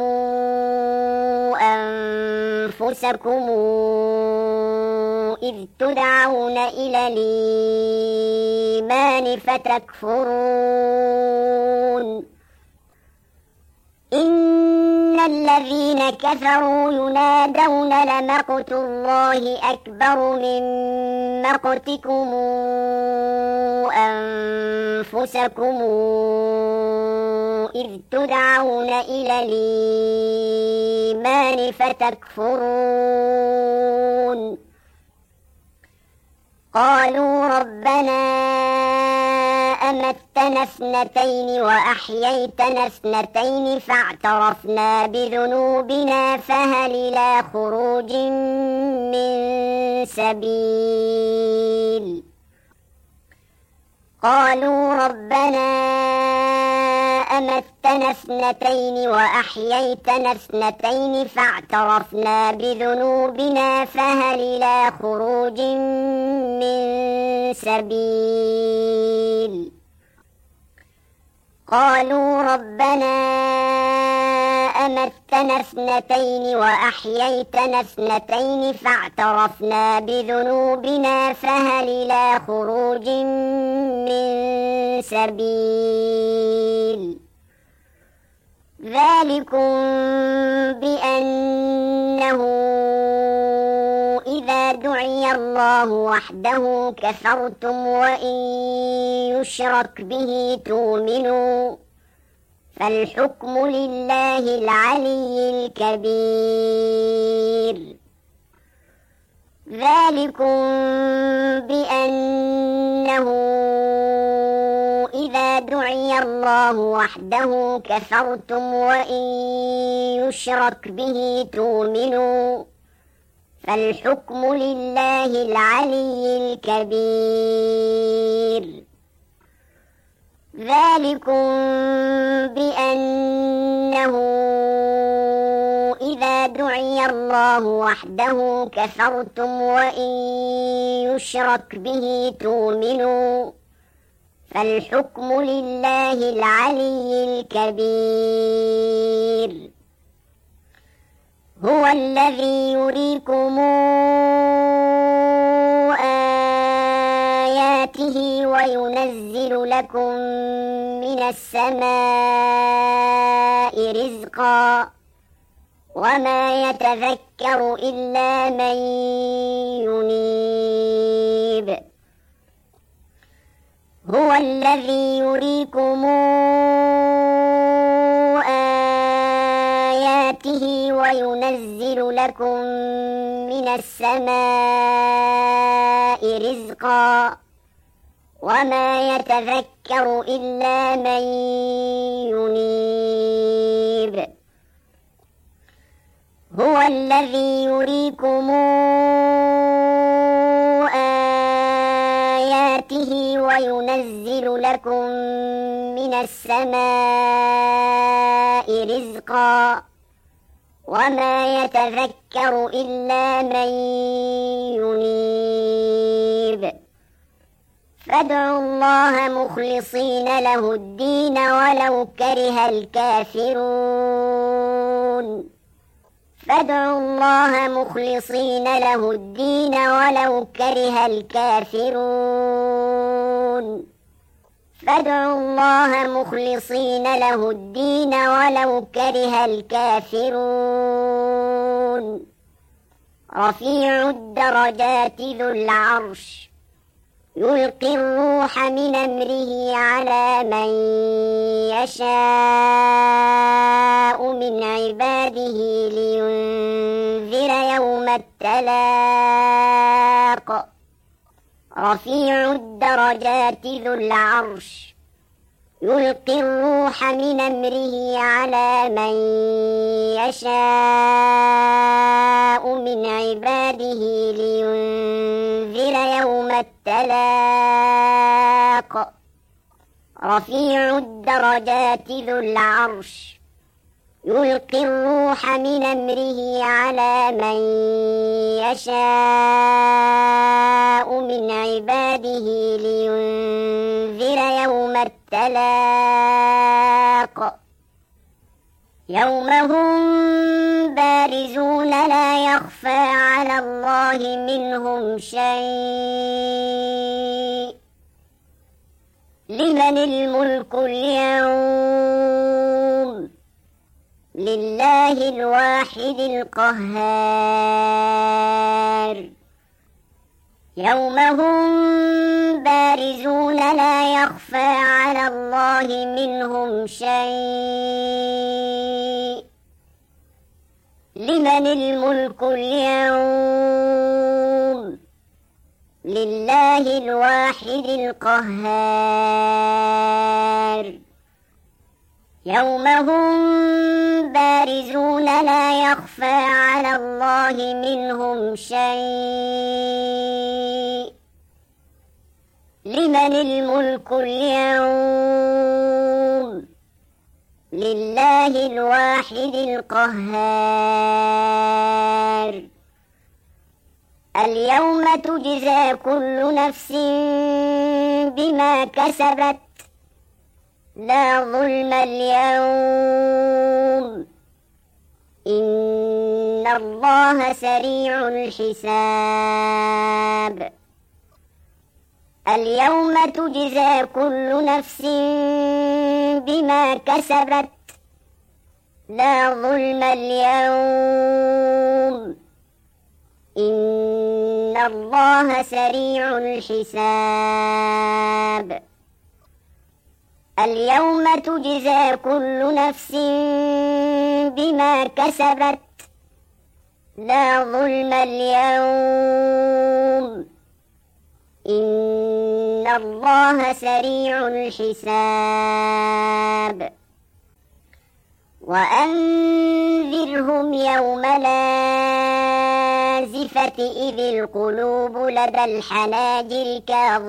أنفسكم إذ تدعون إلى الإيمان فتكفرون إن الذين كفروا ينادون لمقت الله أكبر من مقتكم أنفسكم إذ تدعون إلى الإيمان فتكفرون قالوا ربنا أمتنا اثنتين وأحييتنا اثنتين فاعترفنا بذنوبنا فهل إلى خروج من سبيل قالوا ربنا أمتنا اثنتين وأحييتنا اثنتين فاعترفنا بذنوبنا فهل إلى خروج من سبيل قالوا ربنا أمتنا اثنتين وأحييتنا اثنتين فاعترفنا بذنوبنا فهل إلى خروج من سبيل ذلكم بأنه إذا دعي الله وحده كفرتم وإن يشرك به تؤمنوا فالحكم لله العلي الكبير ذلكم بأنه إذا دعي الله وحده كفرتم وإن يشرك به تؤمنوا فالحكم لله العلي الكبير ذلكم بأنه إذا دعي الله وحده كفرتم وإن يشرك به تؤمنوا فالحكم لله العلي الكبير هو الذي يريكم آياته وينزل لكم من السماء رزقا وما يتذكر إلا من ينيب هو الذي يريكم آياته وينزل لكم من السماء رزقا وما يتذكر إلا من ينيب هو الذي يريكم آياته به وينزل لكم من السماء رزقا وما يتذكر إلا من ينيب فادعوا الله مخلصين له الدين ولو كره الكافرون فادعوا الله مخلصين له الدين ولو كره الكافرون فادعوا الله مخلصين له الدين ولو كره الكافرون رفيع الدرجات ذو العرش يلقي الروح من أمره على من يشاء من عباده لينذر يوم التلاق رفيع الدرجات ذو العرش يلقي الروح من أمره على من يشاء من عباده لينذر يوم التلاق رفيع الدرجات ذو العرش يلقي الروح من أمره على من يشاء من عباده لينذر يوم التلاق يوم هم بارزون لا يخفى على الله منهم شيء لمن الملك اليوم لله الواحد القهار يوم هم بارزون لا يخفى على الله منهم شيء لمن الملك اليوم لله الواحد القهار يوم هم بارزون لا يخفى على الله منهم شيء لمن الملك اليوم لله الواحد القهار اليوم تجزى كل نفس بما كسبت لا ظلم اليوم إن الله سريع الحساب اليوم تجزى كل نفس بما كسبت لا ظلم اليوم إن الله سريع الحساب اليوم تجزى كل نفس بما كسبت لا ظلم اليوم إن الله سريع الحساب وأنذرهم يوم الآزفة إذ القلوب لدى الحناجر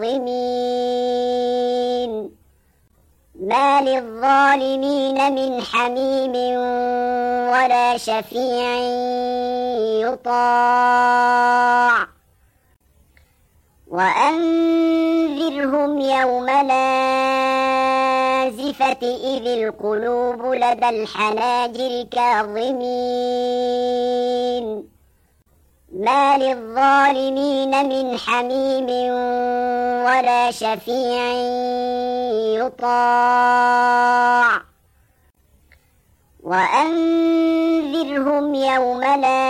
كاظمين ما للظالمين من حميم ولا شفيع يطاع وأنذرهم يوم الآزفة إذ القلوب لدى الحناجر كاظمين ما للظالمين من حميم ولا شفيع يطاع وأنذرهم يوم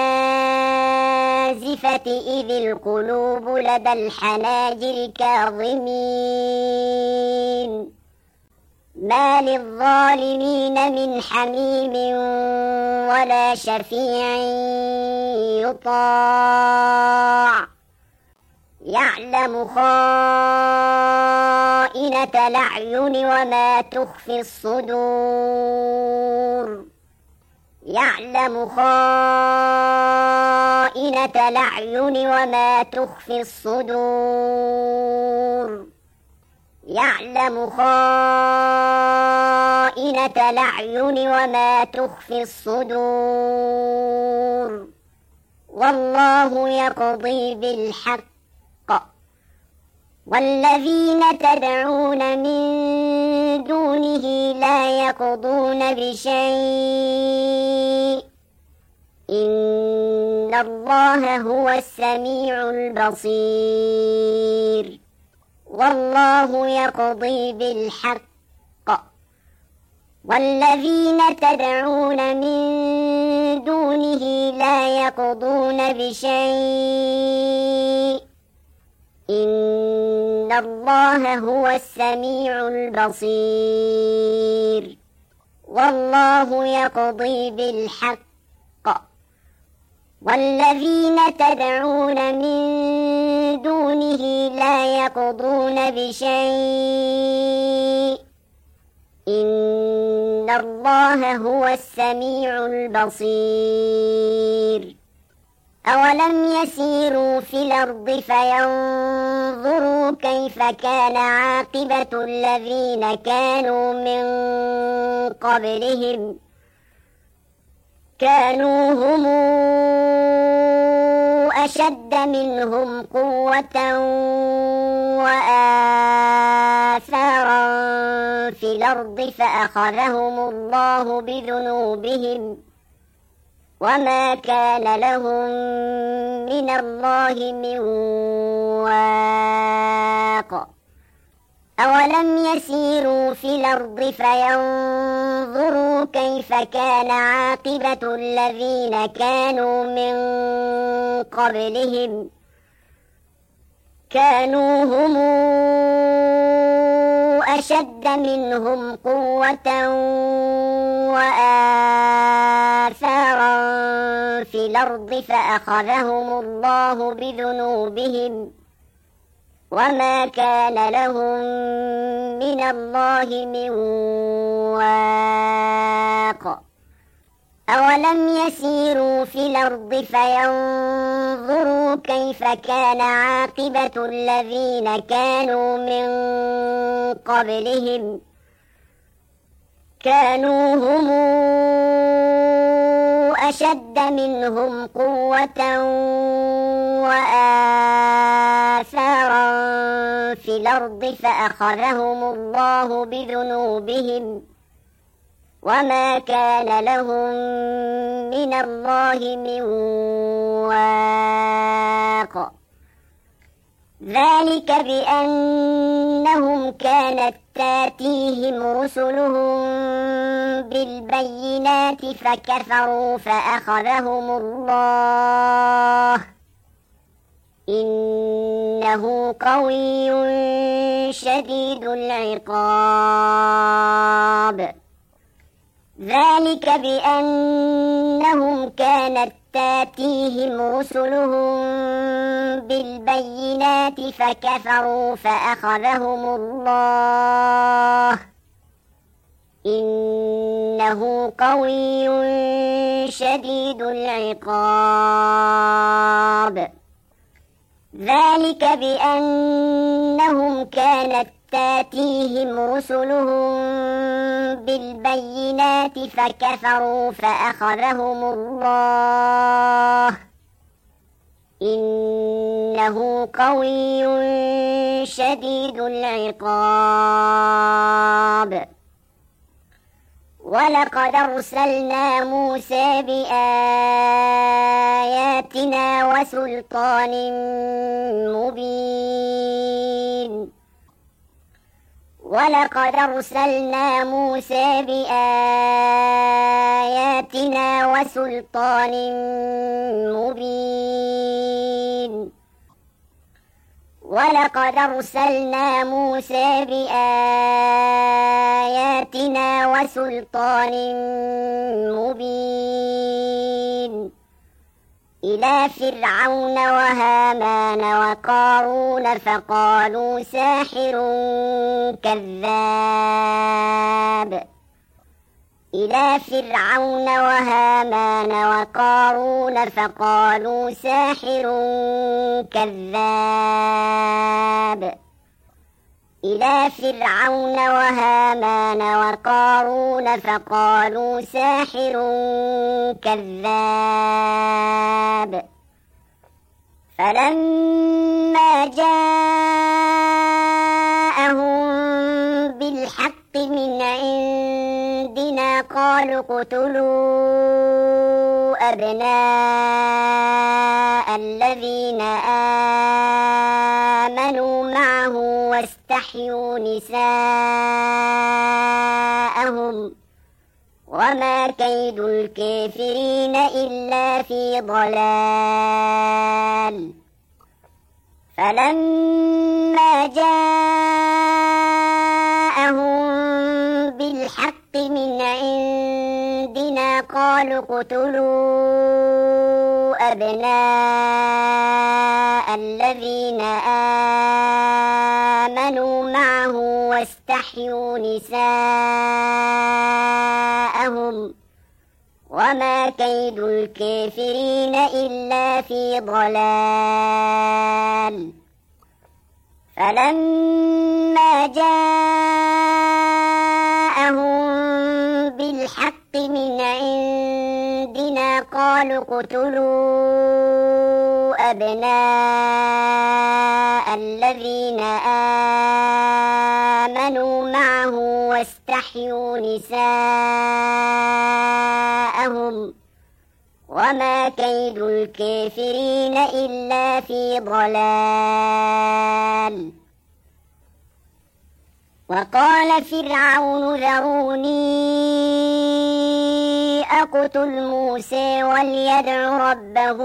الآزفة إذ القلوب لدى الحناجر كاظمين ما للظالمين من حميم ولا شفيع يطاع يعلم خائنة الأعين وما تخفي الصدور يعلم خائنة الأعين وما تخفي الصدور يعلم خائنة الأعين وما تخفي الصدور والله يقضي بالحق والذين تدعون من دونه لا يقضون بشيء إن الله هو السميع البصير والله يقضي بالحق والذين تدعون من دونه لا يقضون بشيء إن الله هو السميع البصير والله يقضي بالحق والذين تدعون من دونه لا يقضون بشيء إن الله هو السميع البصير أولم يسيروا في الأرض فينظروا كيف كان عاقبة الذين كانوا من قبلهم كانوا هم أشد منهم قوة وآثارا في الأرض فأخذهم الله بذنوبهم وما كان لهم من الله من واق أولم يسيروا في الأرض فينظروا كيف كان عاقبة الذين كانوا من قبلهم كانوا هم أشد منهم قوة وآثارا في الأرض فأخذهم الله بذنوبهم وما كان لهم من الله من واق أولم يسيروا في الأرض فينظروا كيف كان عاقبة الذين كانوا من قبلهم كانوا هم أشد منهم قوة وآثارا في الأرض فأخذهم الله بذنوبهم وما كان لهم من الله من واق ذلك بأنهم كانت تاتيهم رسلهم بالبينات فكفروا فأخذهم الله إنه قوي شديد العقاب ذلك بأنهم كانت تاتيهم رسلهم بالبينات فكفروا فأخذهم الله إنه قوي شديد العقاب ذلك بأنهم كانت تاتيهم رسلهم بالبينات فكفروا فأخذهم الله إنه قوي شديد العقاب ولقد أرسلنا موسى بآياتنا وسلطان مبين ولقد أرسلنا موسى بآياتنا وسلطان مبين ولقد أرسلنا موسى بآياتنا وسلطان مبين إلى فرعون وهامان وقارون فقالوا ساحر كذاب إلى فرعون وهامان وقارون فقالوا ساحر كذاب إلى فرعون وهامان وقارون فقالوا ساحر كذاب فلما جاءهم بالحق من عندنا قالوا اقتلوا أبناء الذين آمنوا معه واستحيوا نساءهم وما كيد الكافرين إلا في ضلال فلما جاءهم بالحق من عندنا قالوا اقتلوا أبناء الذين آمنوا معه واستحيوا نساءهم وما كيد الكافرين إلا في ضلال فلما جاءهم بالحق من عندنا قالوا اقتلوا أبناء الذين آمنوا معه واستحيوا نساءهم وما كيد الكافرين إلا في ضلال وقال فرعون ذروني أقتل موسى وليدع ربه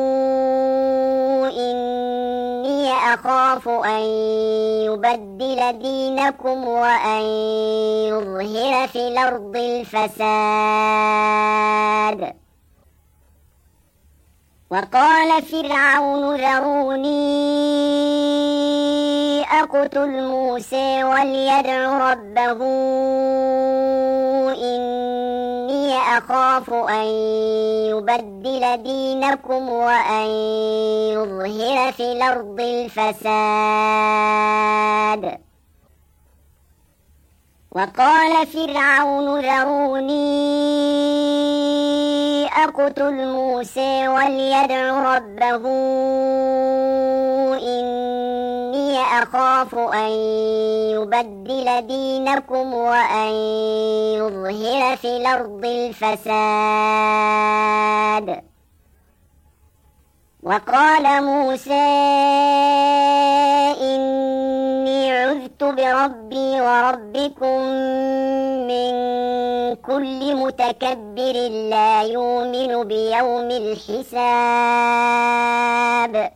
إني أخاف أن يبدل دينكم وأن يظهر في الأرض الفساد وقال فرعون ذروني أقتل موسى وليدع ربه إني أخاف أن يبدل دينكم وأن يظهر في الأرض الفساد وقال فرعون ذروني أقتل موسى وليدع ربه إني أخاف أن يبدل دينكم وأن يظهر في الأرض الفساد وقال موسى إني عذت بربي وربكم من كل متكبر لا يؤمن بيوم الحساب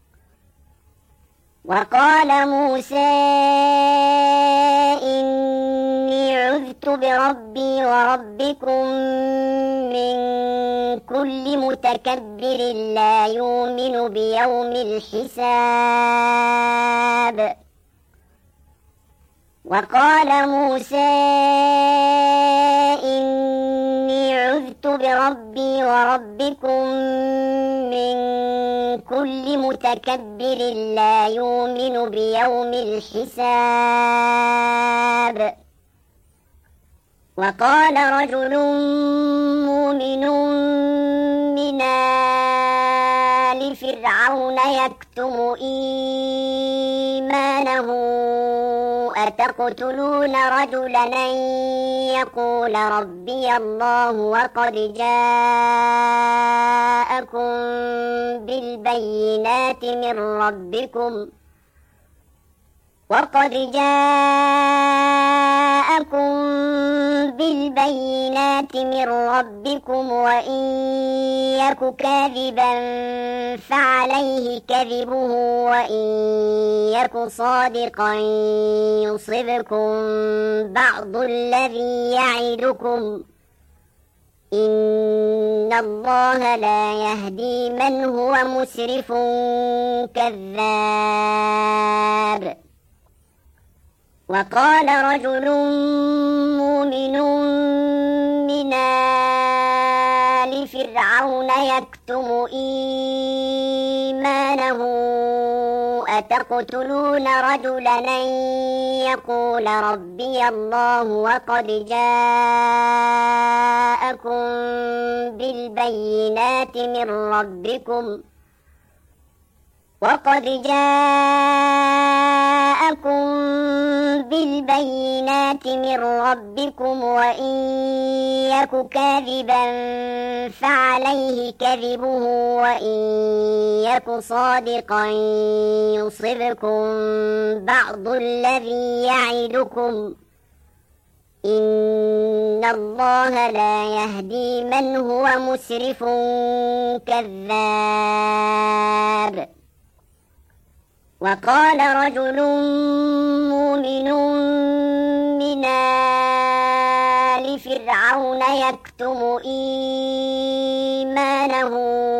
وقال موسى إني عذت بربي وربكم من كل متكبر لا يؤمن بيوم الحساب وقال موسى إني عذت بربي وربكم من كل متكبر لا يؤمن بيوم الحساب وقال رجل مؤمن من آل فرعون يكتم إيمانه أتقتلون رجلا أن يقول ربي الله وقد جاءكم بالبينات من ربكم وقد جاءكم بالبينات من ربكم وإن يك كاذبا فعليه كذبه وإن يك صادقا يصبكم بعض الذي يعدكم إن الله لا يهدي من هو مسرف كذاب وقال رجل مؤمن من آل فرعون يكتم إيمانه أتقتلون رجلا أن يقول ربي الله وقد جاءكم بالبينات من ربكم وقد جاءكم بالبينات من ربكم وإن يك كاذبا فعليه كذبه وإن يك صادقا يصبكم بعض الذي يعدكم إن الله لا يهدي من هو مسرف كذاب. وقال رجل مؤمن من آل فرعون يكتم إيمانه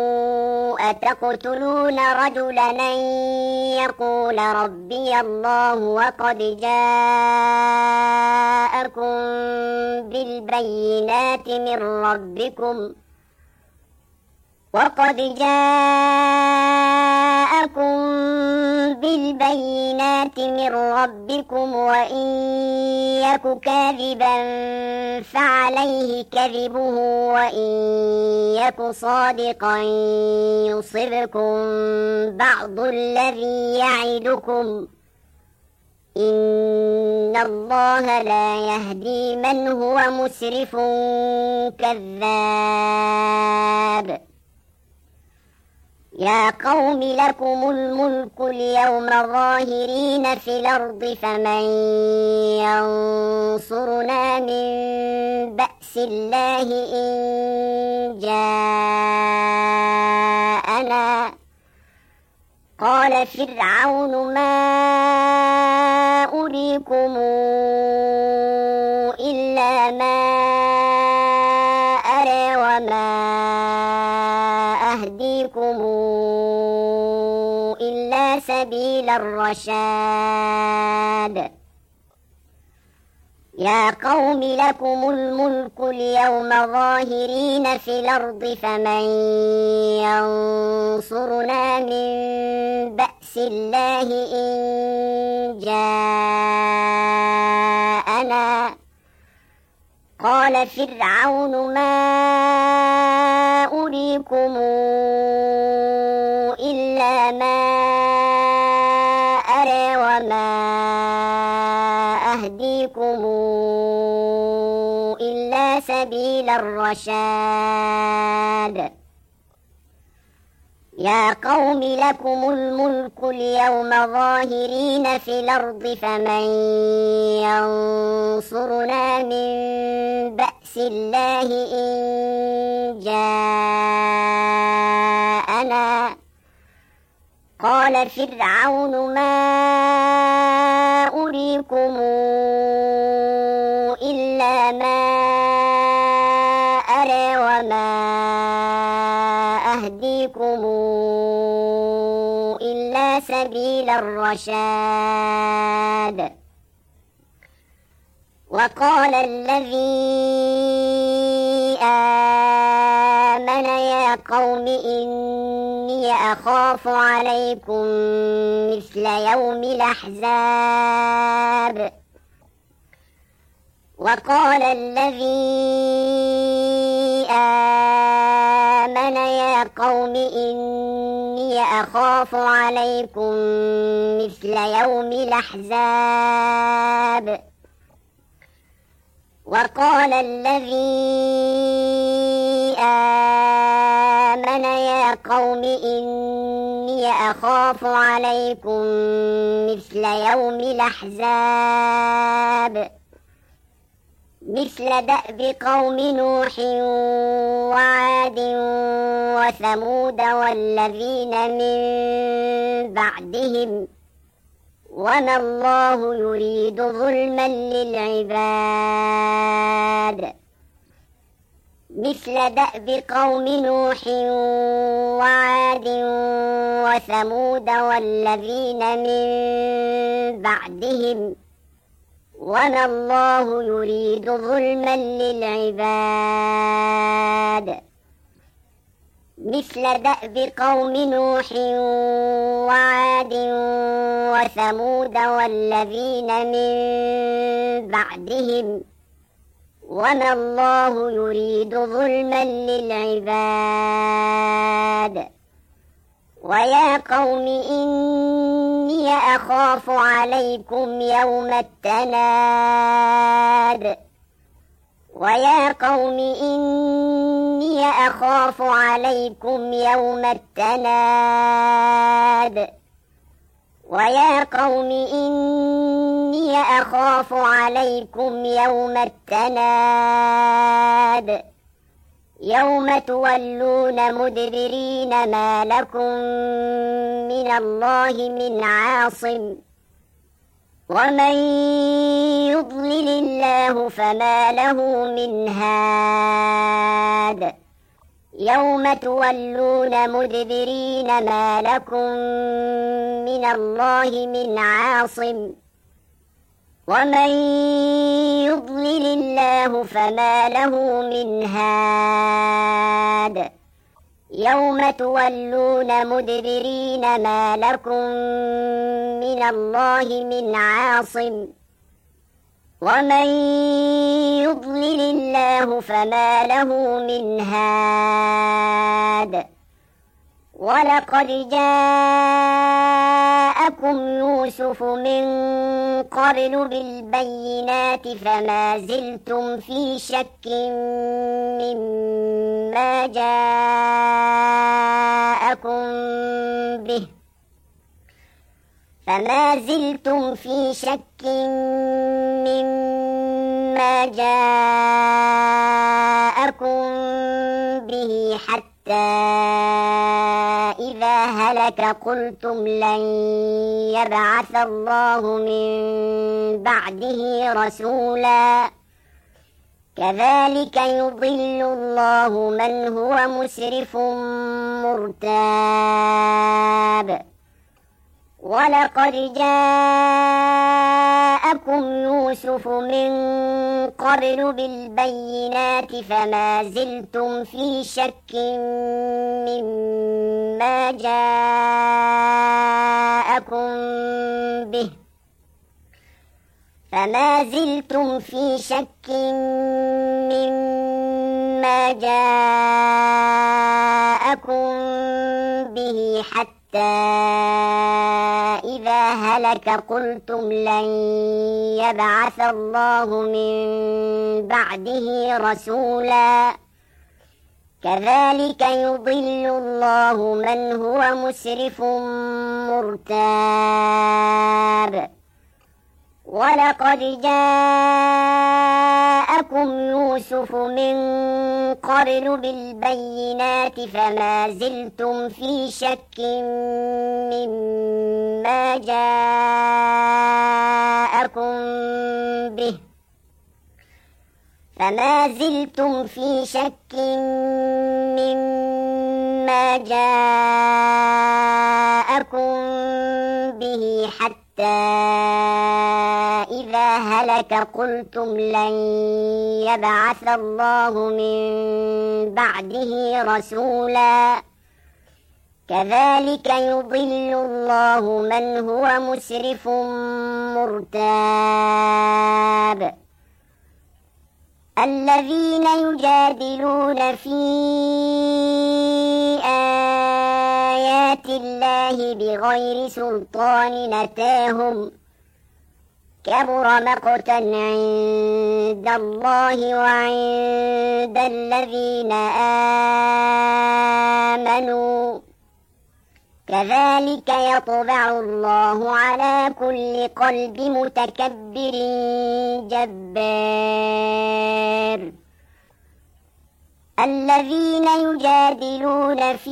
أتقتلون رجلا أن يقول ربي الله وقد جاءكم بالبينات من ربكم وقد جاءكم بالبينات من ربكم وإن يك كاذبا فعليه كذبه وإن يك صادقا يصبكم بعض الذي يعدكم إن الله لا يهدي من هو مسرف كذاب. يا قوم لكم الملك اليوم ظاهرين في الأرض فمن ينصرنا من بأس الله إن جاءنا قال فرعون ما أريكم إلا ما أرى وما أهديكم إلا سبيل الرشاد. يا قوم لكم الملك اليوم ظاهرين في الأرض فمن ينصرنا من بأس الله إن جاءنا قال فرعون ما أريكم إلا ما أرى وما أهديكم إلا سبيل الرشاد. يا قوم لكم الملك اليوم ظاهرين في الأرض فمن ينصرنا من بأس الله إن جاءنا قال فرعون ما أريكم إلا ما أرى وما أهديكم إلا سبيل الرشاد. وقال الذي آمن يا قوم إني أخاف عليكم مثل يوم الأحزاب. وقال الذي آمن يا قوم إني أخاف عليكم مثل يوم الأحزاب. وقال الذي آمن يا قوم إني أخاف عليكم مثل يوم الأحزاب مثل دأب قوم نوح وعاد وثمود والذين من بعدهم وما الله يريد ظلما للعباد مثل دأب قوم نوح وعاد وثمود والذين من بعدهم وما الله يريد ظلما للعباد مثل دأب قوم نوح وعاد وثمود والذين من بعدهم وما الله يريد ظلما للعباد ويا قوم إني أخاف عليكم يوم التناد ويا قوم إني أخاف عليكم يوم التناد ويا قوم إني أخاف عليكم يوم التناد يوم تولون مدبرين ما لكم من الله من عاصم ومن يضلل الله فما له من هاد يوم تولون مدبرين ما لكم من الله من عاصم ومن يضلل الله فما له من هاد يوم تولون مدبرين ما لكم من الله من عاصم ومن يضلل الله فما له من هاد ولقد جاءكم يوسف من قبل بالبينات فما زلتم في شك مما جاءكم به فما زلتم في شك مما جاءكم به حتى إذا هلك قلتم لن يبعث الله من بعده رسولا كذلك يضل الله من هو مسرف مرتاب ولقد جاءكم يوسف من قبل بالبينات فما زلتم في شك مما جاءكم به فما زلتم في شك مما جاءكم به حتى إذا هلك قلتم لن يبعث الله من بعده رسولا كذلك يضل الله من هو مسرف مرتاب ولقد جاءكم يوسف من قبل بالبينات فما زلتم في شك مما جاءكم به فما زلتم في شك مما جاءكم به حتى إذا هلك قلتم لن يبعث الله من بعده رسولا كذلك يضل الله من هو مسرف مرتاب الذين يجادلون في آيات الله بغير سلطان أتاهم كبر مقتا عند الله وعند الذين آمنوا كذلك يطبع الله على كل قلب متكبر جبار الذين يجادلون في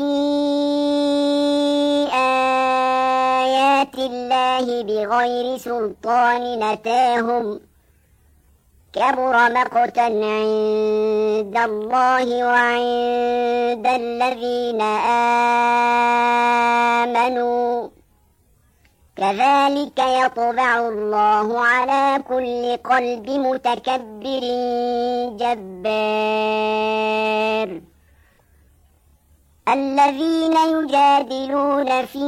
آيات الله بغير سلطان أتاهم كبر مقتا عند الله وعند الذين آمنوا كذلك يطبع الله على كل قلب متكبر جبار الذين يجادلون في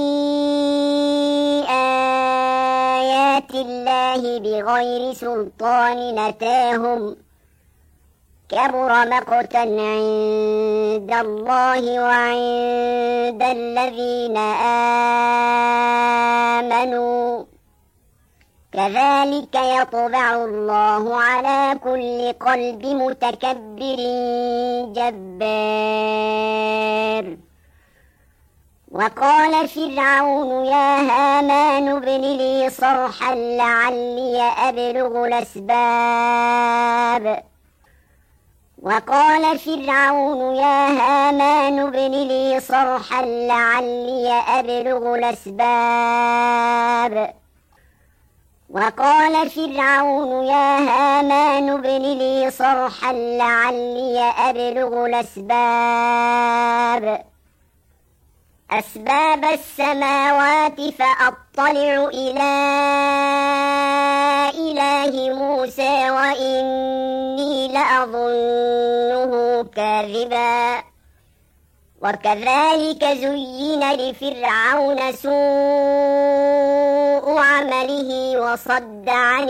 آيات الله بغير سلطان أتاهم كبر مقتا عند الله وعند الذين آمنوا كذلك يطبع الله على كل قلب متكبر جبار. وقال فرعون يا هامان ابن لي صرحا لعلي أبلغ الأسباب وقال فرعون يا هامان ابن لي صرحا لعلي أبلغ الأسباب وقال فرعون يا هامان ابن لي صرحا لعلي أبلغ الأسباب أسباب السماوات فأطلع إلى إله موسى وإني لأظنه كاذبا. وكذلك زين لفرعون سوء عمله وصد عن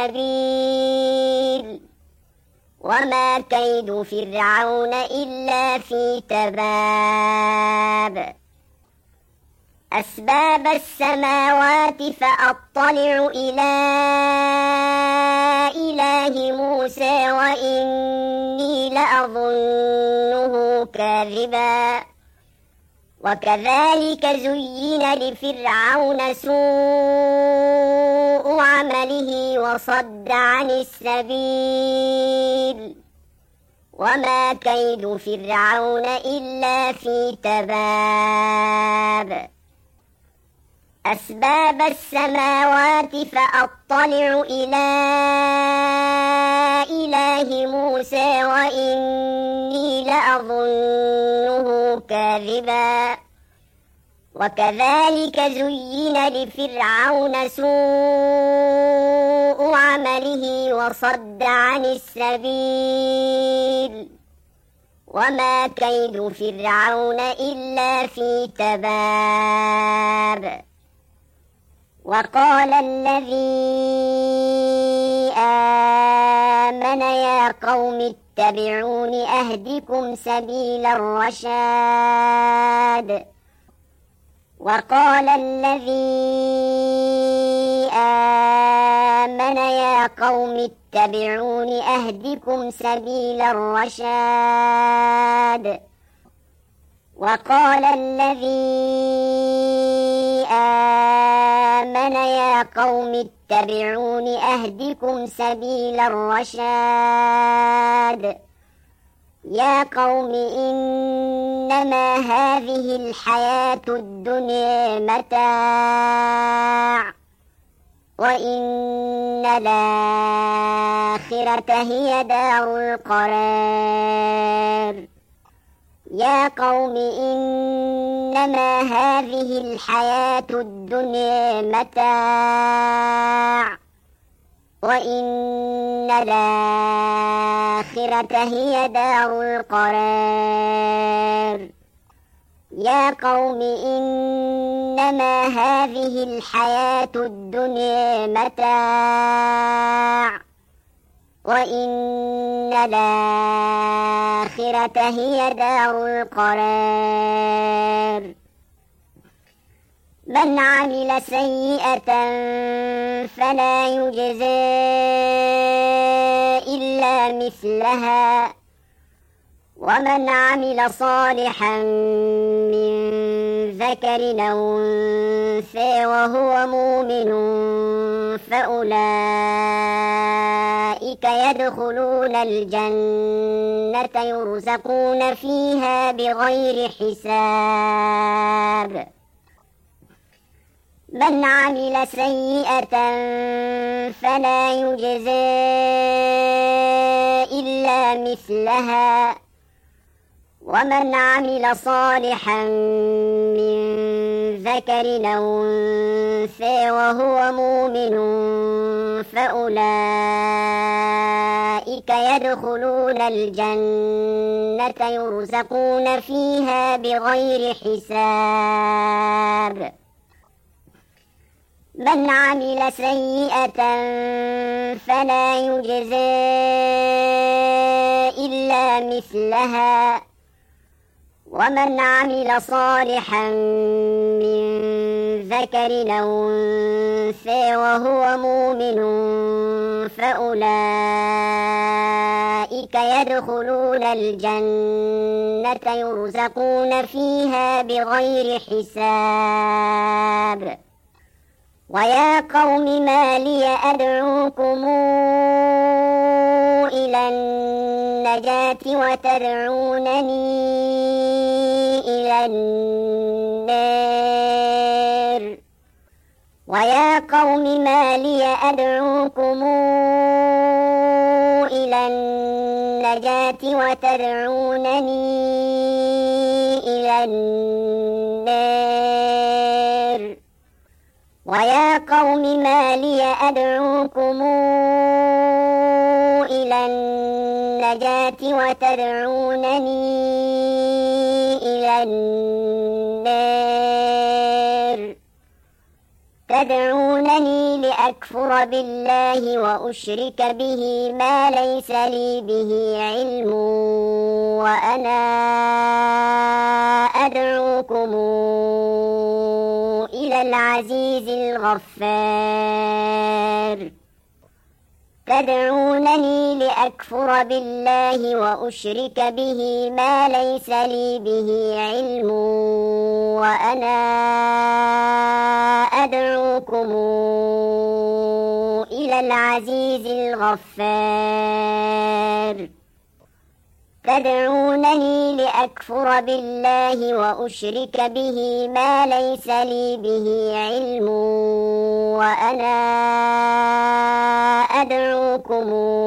السبيل وما كيد فرعون إلا في تباب. أسباب السماوات فأطلع إلى إله موسى وإني لأظنه كاذبا. وكذلك زين لفرعون سوء عمله وصد عن السبيل وما كيد فرعون إلا في تباب. أسباب السماوات فأطلع إلى إله موسى وإني لأظنه كاذبا. وكذلك زين لفرعون سوء عمله وصد عن السبيل وما كيد فرعون إلا في تباب. وقال الذي آمن يا قوم اتبعون أهدكم سبيل الرشاد. وقال الذي آمن يا قوم اتبعون أهدكم سبيل الرشاد. وقال الذي آمن يا قوم اتبعون أهدكم سبيل الرشاد. يا قوم إنما هذه الحياة الدنيا متاع وإن الآخرة هي دار القرار. يا قوم إنما هذه الحياة الدنيا متاع وإن الآخرة هي دار القرار. يا قوم إنما هذه الحياة الدنيا متاع وإن الآخرة هي دار القرار. من عمل سيئة فلا يجزى إلا مثلها ومن عمل صالحا من ذكر أو أنثى وهو مؤمن فأولئك يدخلون الجنة يرزقون فيها بغير حساب. من عمل سيئة فلا يجزى إلا مثلها ومن عمل صالحا من ذكر أو أنثى وهو مؤمن فأولئك يدخلون الجنة يرزقون فيها بغير حساب. من عمل سيئة فلا يجزى إلا مثلها، ومن عمل صالحا من ذكر أو أنثى وهو مؤمن فأولئك يدخلون الجنة يرزقون فيها بغير حساب. ويا قوم ما لي أدعوكم إلى النجاة وتدعونني إلى النار. ويا قوم ما لي أدعوكم إلى النجاة وتدعونني إلى النار. ويا قوم ما لي أدعوكم إلى النجاة وتدعونني إلى النار. تدعونني لأكفر بالله وأشرك به ما ليس لي به علم، وأنا أدعوكم إلى العزيز الغفار. تدعونني لأكفر بالله وأشرك به ما ليس لي به علم، وأنا أدعوكم إلى العزيز الغفار. تدعونني لأكفر بالله وأشرك به ما ليس لي به علم، وأنا أدعوكم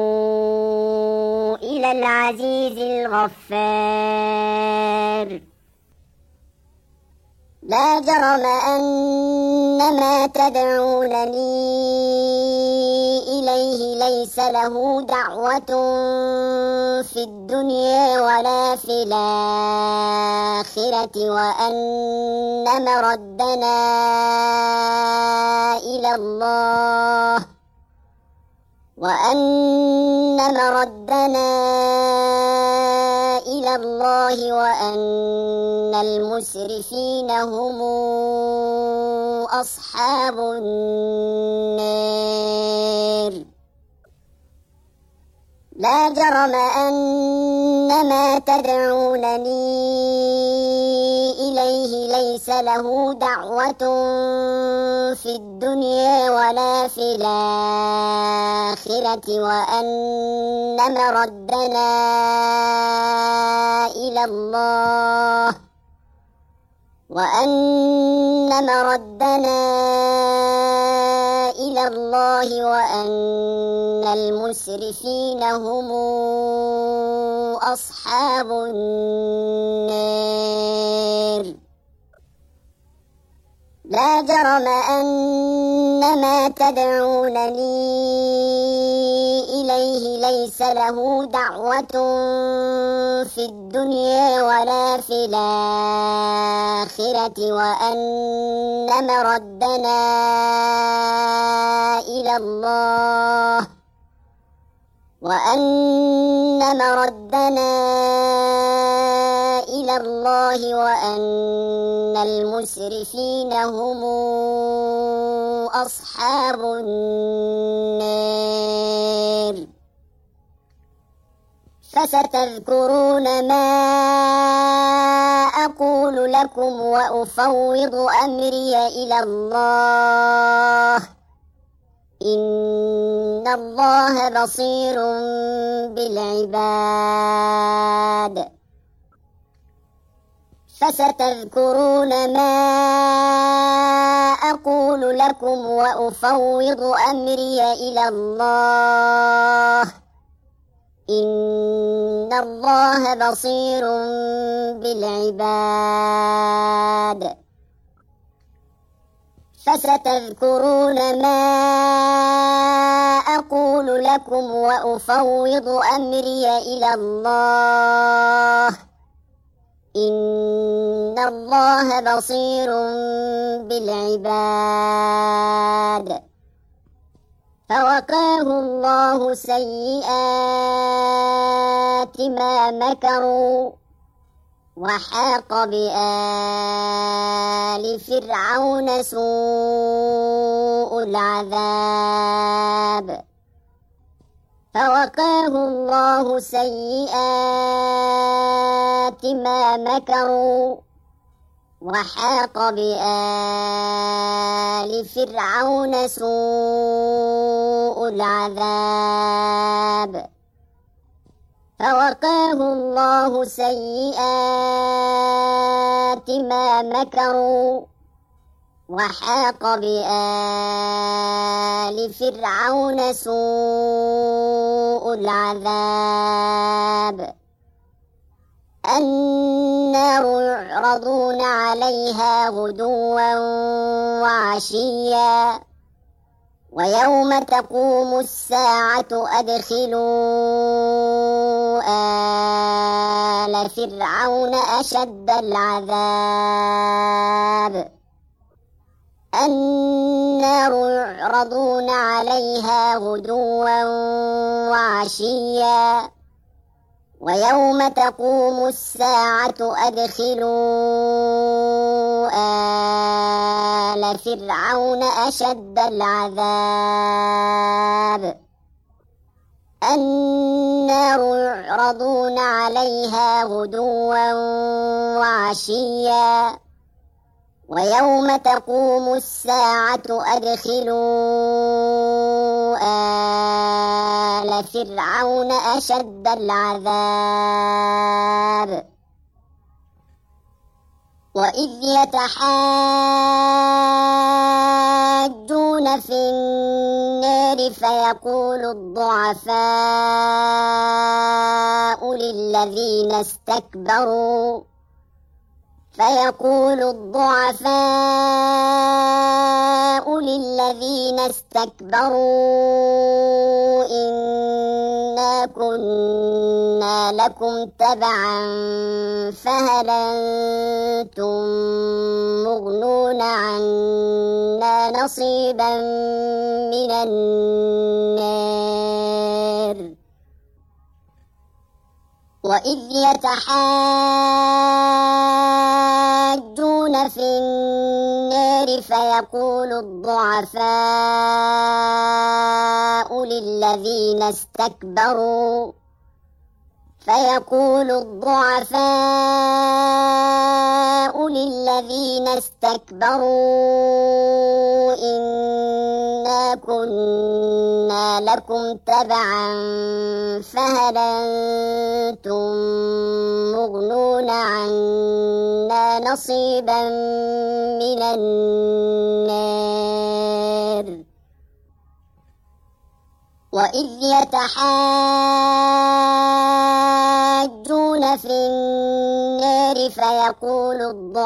إلى العزيز الغفار. لا جرم أن ما تدعونني إليه ليس له دعوة في الدنيا ولا في الآخرة، وأن مردنا إلى الله وأن مردنا إلى الله وأن المسرفين هم أصحاب النار. لا جرم أن ما تدعونني إليه ليس له دعوة في الدنيا ولا في الآخرة، وأن مردنا إلى الله وأن مردنا إلى الله وأن المسرفين هم أصحاب النار. لا جرم أن ما تدعونني إليه ليس له دعوة في الدنيا ولا في الآخرة، وأن مردنا إلى الله وأن مردنا إلى الله وأن المسرفين هم أصحاب النار. فستذكرون ما أقول لكم وأفوض أمري إلى الله، إن الله بصير بالعباد. فستذكرون ما أقول لكم وأفوض أمري إلى الله، إن الله بصير بالعباد. فستذكرون ما أقول لكم وأفوض أمري إلى الله إن الله بصير بالعباد. فوقاه الله سيئات ما مكروا وحاق بآل فرعون سوء العذاب. فوقاه الله سيئات ما مكروا وحاق بآل فرعون سوء العذاب. فوقاه الله سيئات ما مكروا وحاق بآل فرعون سوء العذاب. النار يعرضون عليها غدوا وعشيا ويوم تقوم الساعة أدخلوا آل فرعون أشد العذاب. النار يعرضون عليها غدوا وعشيا ويوم تقوم الساعة أدخلوا آل فرعون أشد العذاب. النار يعرضون عليها غدوا وعشيا ويوم تقوم الساعة أدخلوا آل فرعون أشد العذاب. وإذ يتحاجون في النار فيقول الضعفاء للذين استكبروا فيقول الضعفاء للذين استكبروا إنا كنا لكم تبعا فهل أنتم مغنون عنا نصيبا من النار. وإذ يتحاجون في النار فيقول الضعفاء للذين استكبروا فيقول الضعفاء للذين استكبروا إنا كنا لكم تبعا فهل أنتم مغنون عنا نصيبا من النار. وإذ يتحاجون في النار فيقول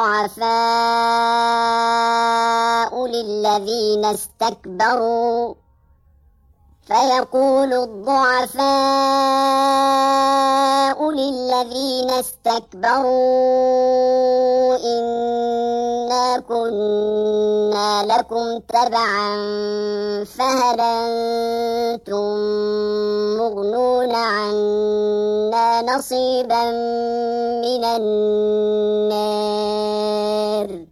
الضعفاء للذين استكبروا فيقول الضعفاء للذين استكبروا إنا كنا لكم تبعا فهل أنتم مغنون عنا نصيبا من النار.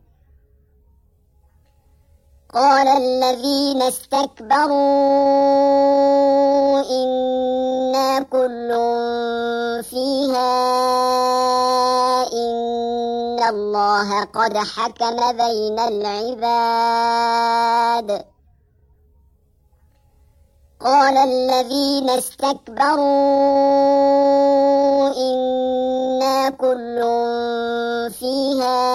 قال الذين استكبروا إنا كل فيها إن الله قد حكم بين العباد. قال الذين استكبروا إنا كل فيها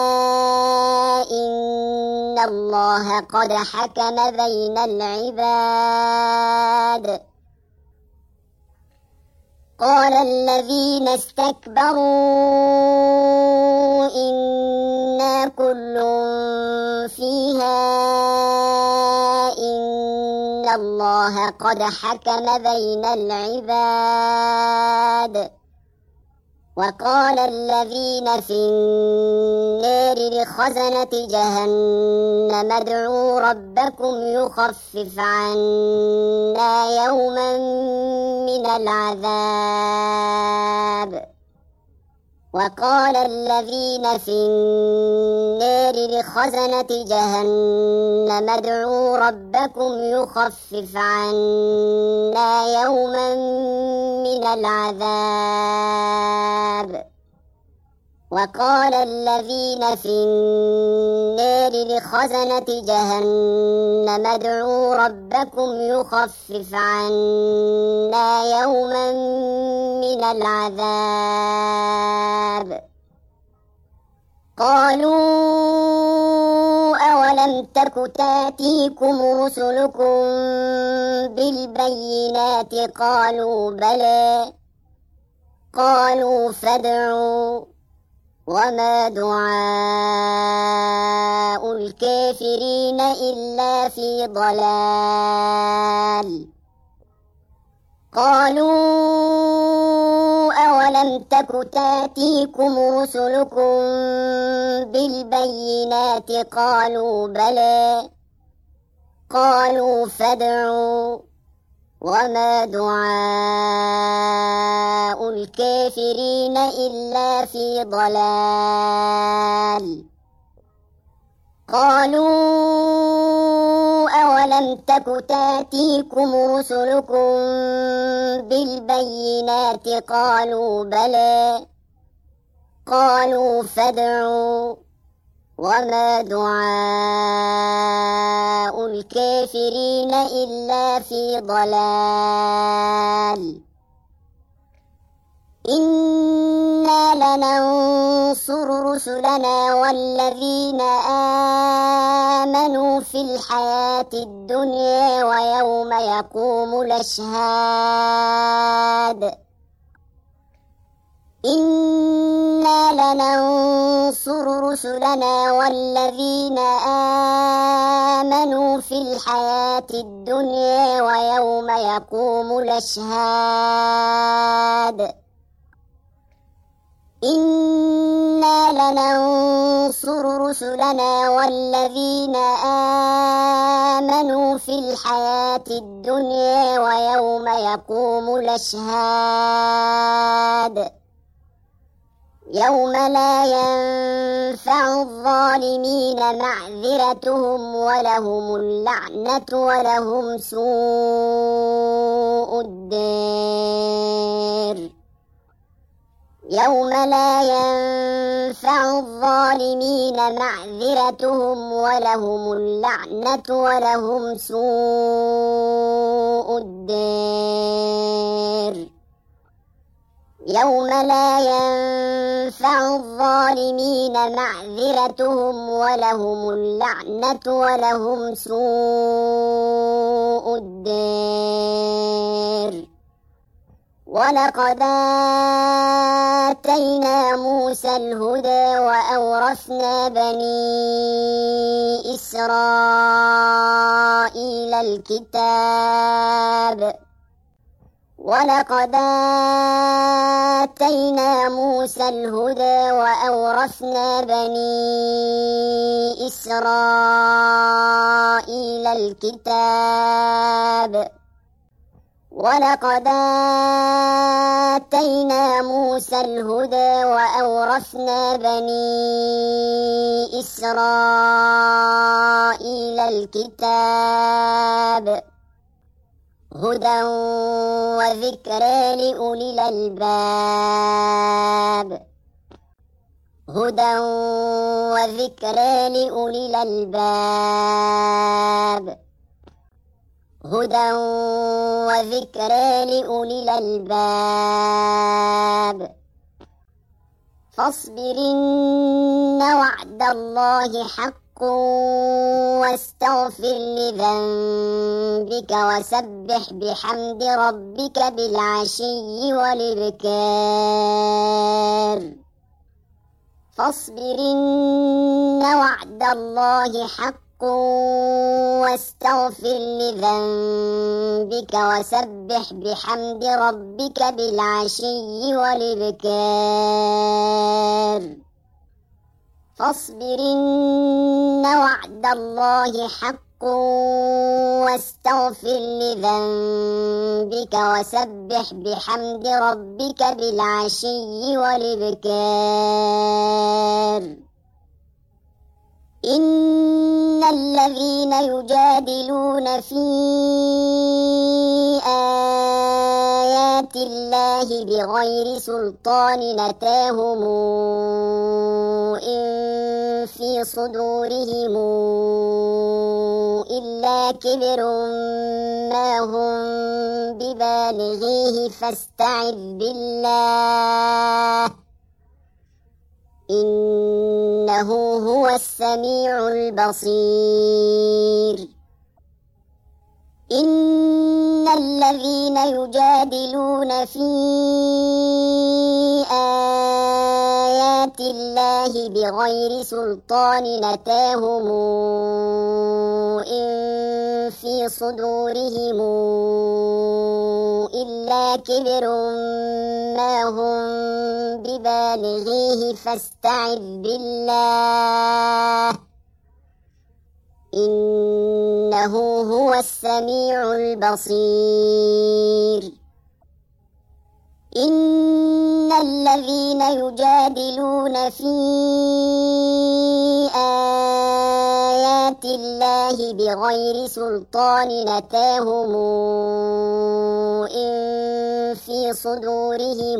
إن الله قد حكم بين العباد. قال الذين استكبروا إنا كل فيها إن الله قد حكم بين العباد. وقال الذين في النار لخزنة جهنم ادعوا ربكم يخفف عنا يوما من العذاب. وقال الذين في النار لخزنة جهنم ادعوا ربكم يخفف عنا يوما من العذاب. وقال الذين في النار لخزنة جهنم ادعوا ربكم يخفف عنا يوما من العذاب. قالوا أولم تك تأتيكم رسلكم بالبينات قالوا بلى. قالوا فادعوا وما دعاء الكافرين إلا في ضلال. قالوا أولم تك تأتيكم رسلكم بالبينات قالوا بلى. قالوا فادعوا وما دعاء الكافرين إلا في ضلال. قالوا أولم تك تأتيكم رسلكم بالبينات قالوا بلى. قالوا فادعوا وما دعاء الكافرين إلا في ضلال. إنا لننصر رسلنا والذين آمنوا في الحياة الدنيا ويوم يقوم الأشهاد. إنا لننصر رسلنا والذين آمنوا في الحياة الدنيا ويوم يقوم الأشهاد. إنا لننصر رسلنا والذين آمنوا في الحياة الدنيا ويوم يقوم الأشهاد. يوم لا ينفع الظالمين معذرتهم ولهم اللعنة ولهم سوء الدار. يوم لا ينفع الظالمين معذرتهم ولهم اللعنة ولهم سوء الدار. يوم لا ينفع الظالمين معذرتهم ولهم اللعنة ولهم سوء الدار. ولقد آتينا موسى الهدى وأورثنا بني إسرائيل الكتاب. ولقد آتينا موسى الهدى وأورثنا بني إسرائيل الكتاب. ولقد آتينا موسى الهدى وأورثنا بني إسرائيل الكتاب. هدى وذكرى لأولي الألباب. هدى وذكرى لأولي الألباب. هدى وذكرى لأولي الألباب. فاصبر إن وعد الله حق واستغفر لذنبك وسبح بحمد ربك بالعشي والإبكار فاصبر إن وعد الله حق واستغفر لذنبك وسبح بحمد ربك بالعشي والإبكار فاصبر إن وعد الله حق واستغفر لذنبك وسبح بحمد ربك بالعشي والإبكار إن الذين يجادلون في آيات الله بغير سلطان أتاهم إن في صدورهم إلا كبر ما هم ببالغيه فاستعذ بالله إنه هو السميع البصير إن الذين يجادلون في آيات الله بغير سلطان أتاهم إن في صدورهم إلا كبر ما هم ببالغيه فاستعذ بالله إنه هو السميع البصير إن الذين يجادلون في آيات الله بغير سلطان أتاهم إن في صدورهم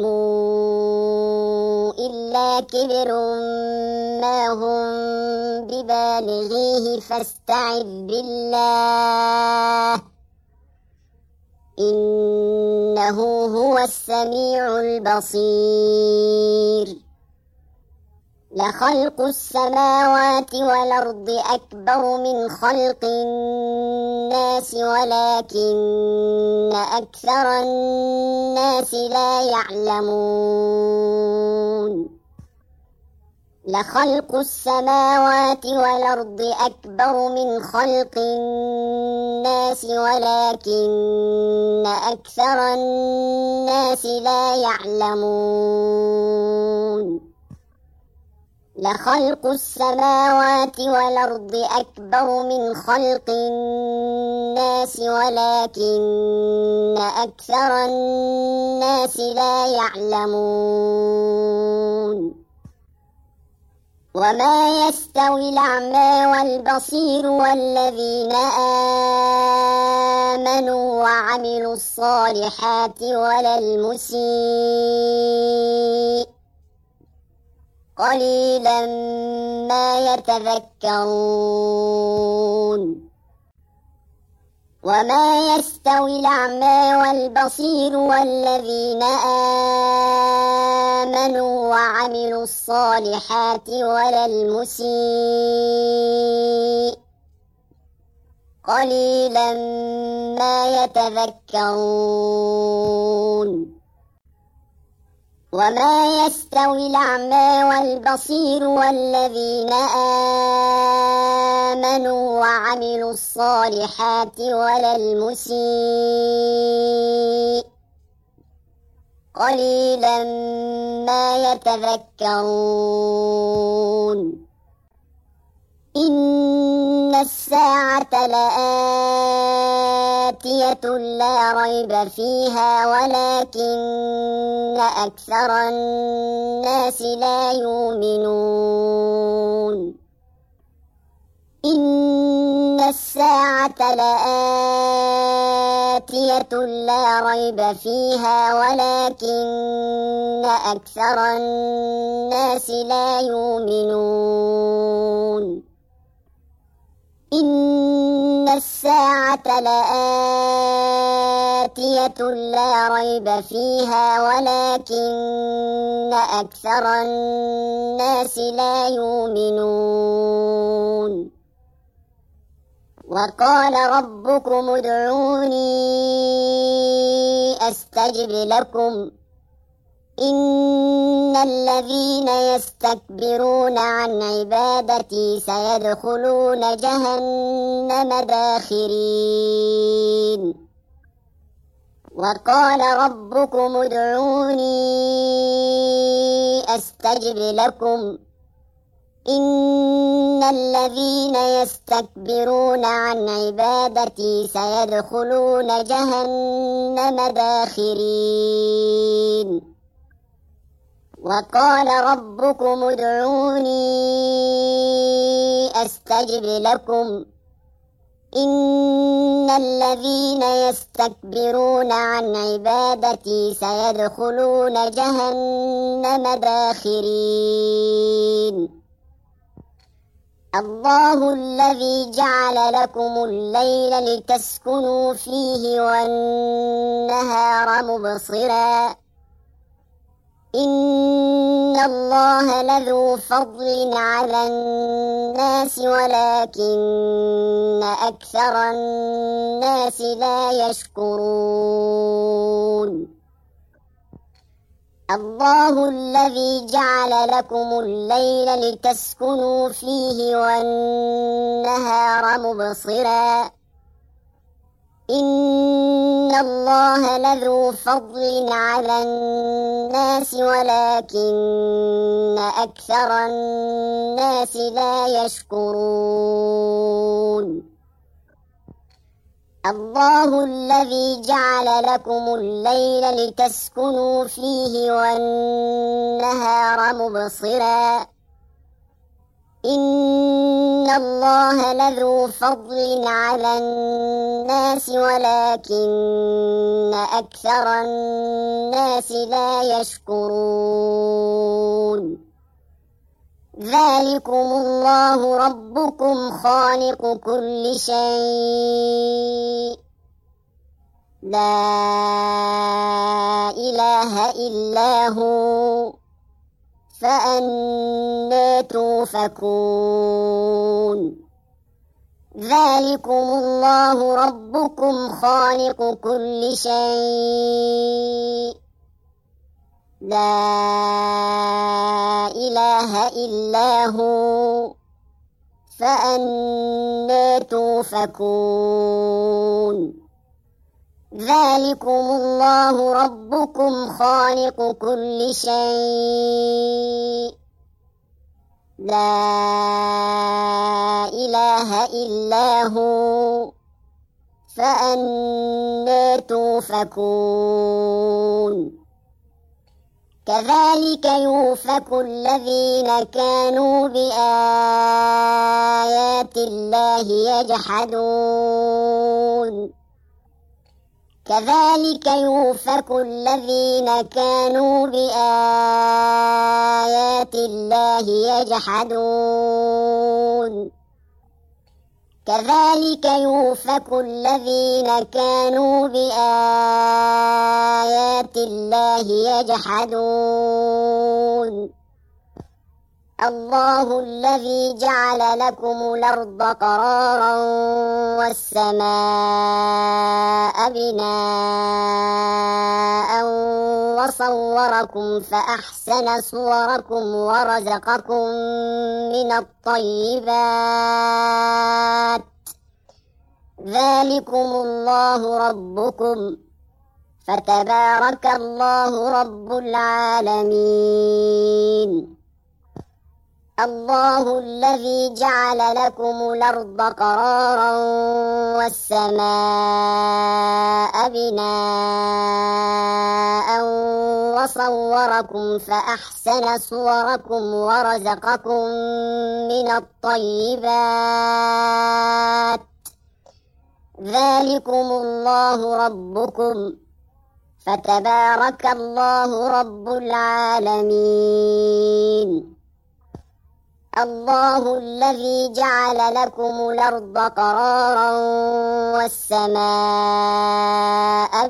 إلا كبر ما هم ببالغيه فاستعذ بالله إنه هو السميع البصير لخلق السماوات والأرض أكبر من خلق الناس ولكن أكثر الناس لا يعلمون لخلق السماوات والأرض أكبر من خلق الناس ولكن أكثر الناس لا يعلمون لخلق السماوات والأرض أكبر من خلق الناس ولكن أكثر الناس لا يعلمون وما يستوي الأعمى والبصير والذين آمنوا وعملوا الصالحات ولا المسيء قليلا ما يتذكرون وما يستوي الأعمى والبصير والذين آمنوا وعملوا الصالحات ولا المسيء قليلا ما يتذكرون وما يستوي الأعمى والبصير والذين آمنوا وعملوا الصالحات ولا المسيء قليلا ما يتذكرون إن الساعة لآتية لا ريب فيها ولكن أكثر الناس لا يؤمنون إن الساعة لآتية لا ريب فيها ولكن أكثر الناس لا يؤمنون إن الساعة لآتية لا ريب فيها ولكن أكثر الناس لا يؤمنون وقال ربكم ادعوني أستجب لكم إن الذين يستكبرون عن عبادتي سيدخلون جهنم داخرين وقال ربكم ادعوني أستجب لكم إن الذين يستكبرون عن عبادتي سيدخلون جهنم داخرين وقال ربكم ادعوني أستجب لكم إن الذين يستكبرون عن عبادتي سيدخلون جهنم داخرين الله الذي جعل لكم الليل لتسكنوا فيه والنهار مبصرا إن الله لذو فضل على الناس ولكن أكثر الناس لا يشكرون الله الذي جعل لكم الليل لتسكنوا فيه والنهار مبصرا إن الله لذو فضل على الناس ولكن أكثر الناس لا يشكرون الله الذي جعل لكم الليل لتسكنوا فيه والنهار مبصرا إن الله لذو فضل على الناس ولكن أكثر الناس لا يشكرون ذلكم الله ربكم خالق كل شيء لا إله إلا هو فأنى توفكون ذلكم الله ربكم خالق كل شيء لا إله إلا هو فأنى توفكون ذلكم الله ربكم خالق كل شيء لا إله إلا هو فأنى توفكون كذلك يؤفك الذين كانوا بآيات الله يجحدون كذلك يؤفك الذين كانوا بآيات الله يجحدون كذلك يؤفك الذين كانوا بآيات الله يجحدون الله الذي جعل لكم الأرض قرارا والسماء بناء وصوركم فأحسن صوركم ورزقكم من الطيبات ذلكم الله ربكم فتبارك الله رب العالمين الله الذي جعل لكم الأرض قرارا والسماء بناء وصوركم فأحسن صوركم ورزقكم من الطيبات ذلكم الله ربكم فتبارك الله رب العالمين الله الذي جعل لكم الأرض قرارا والسماء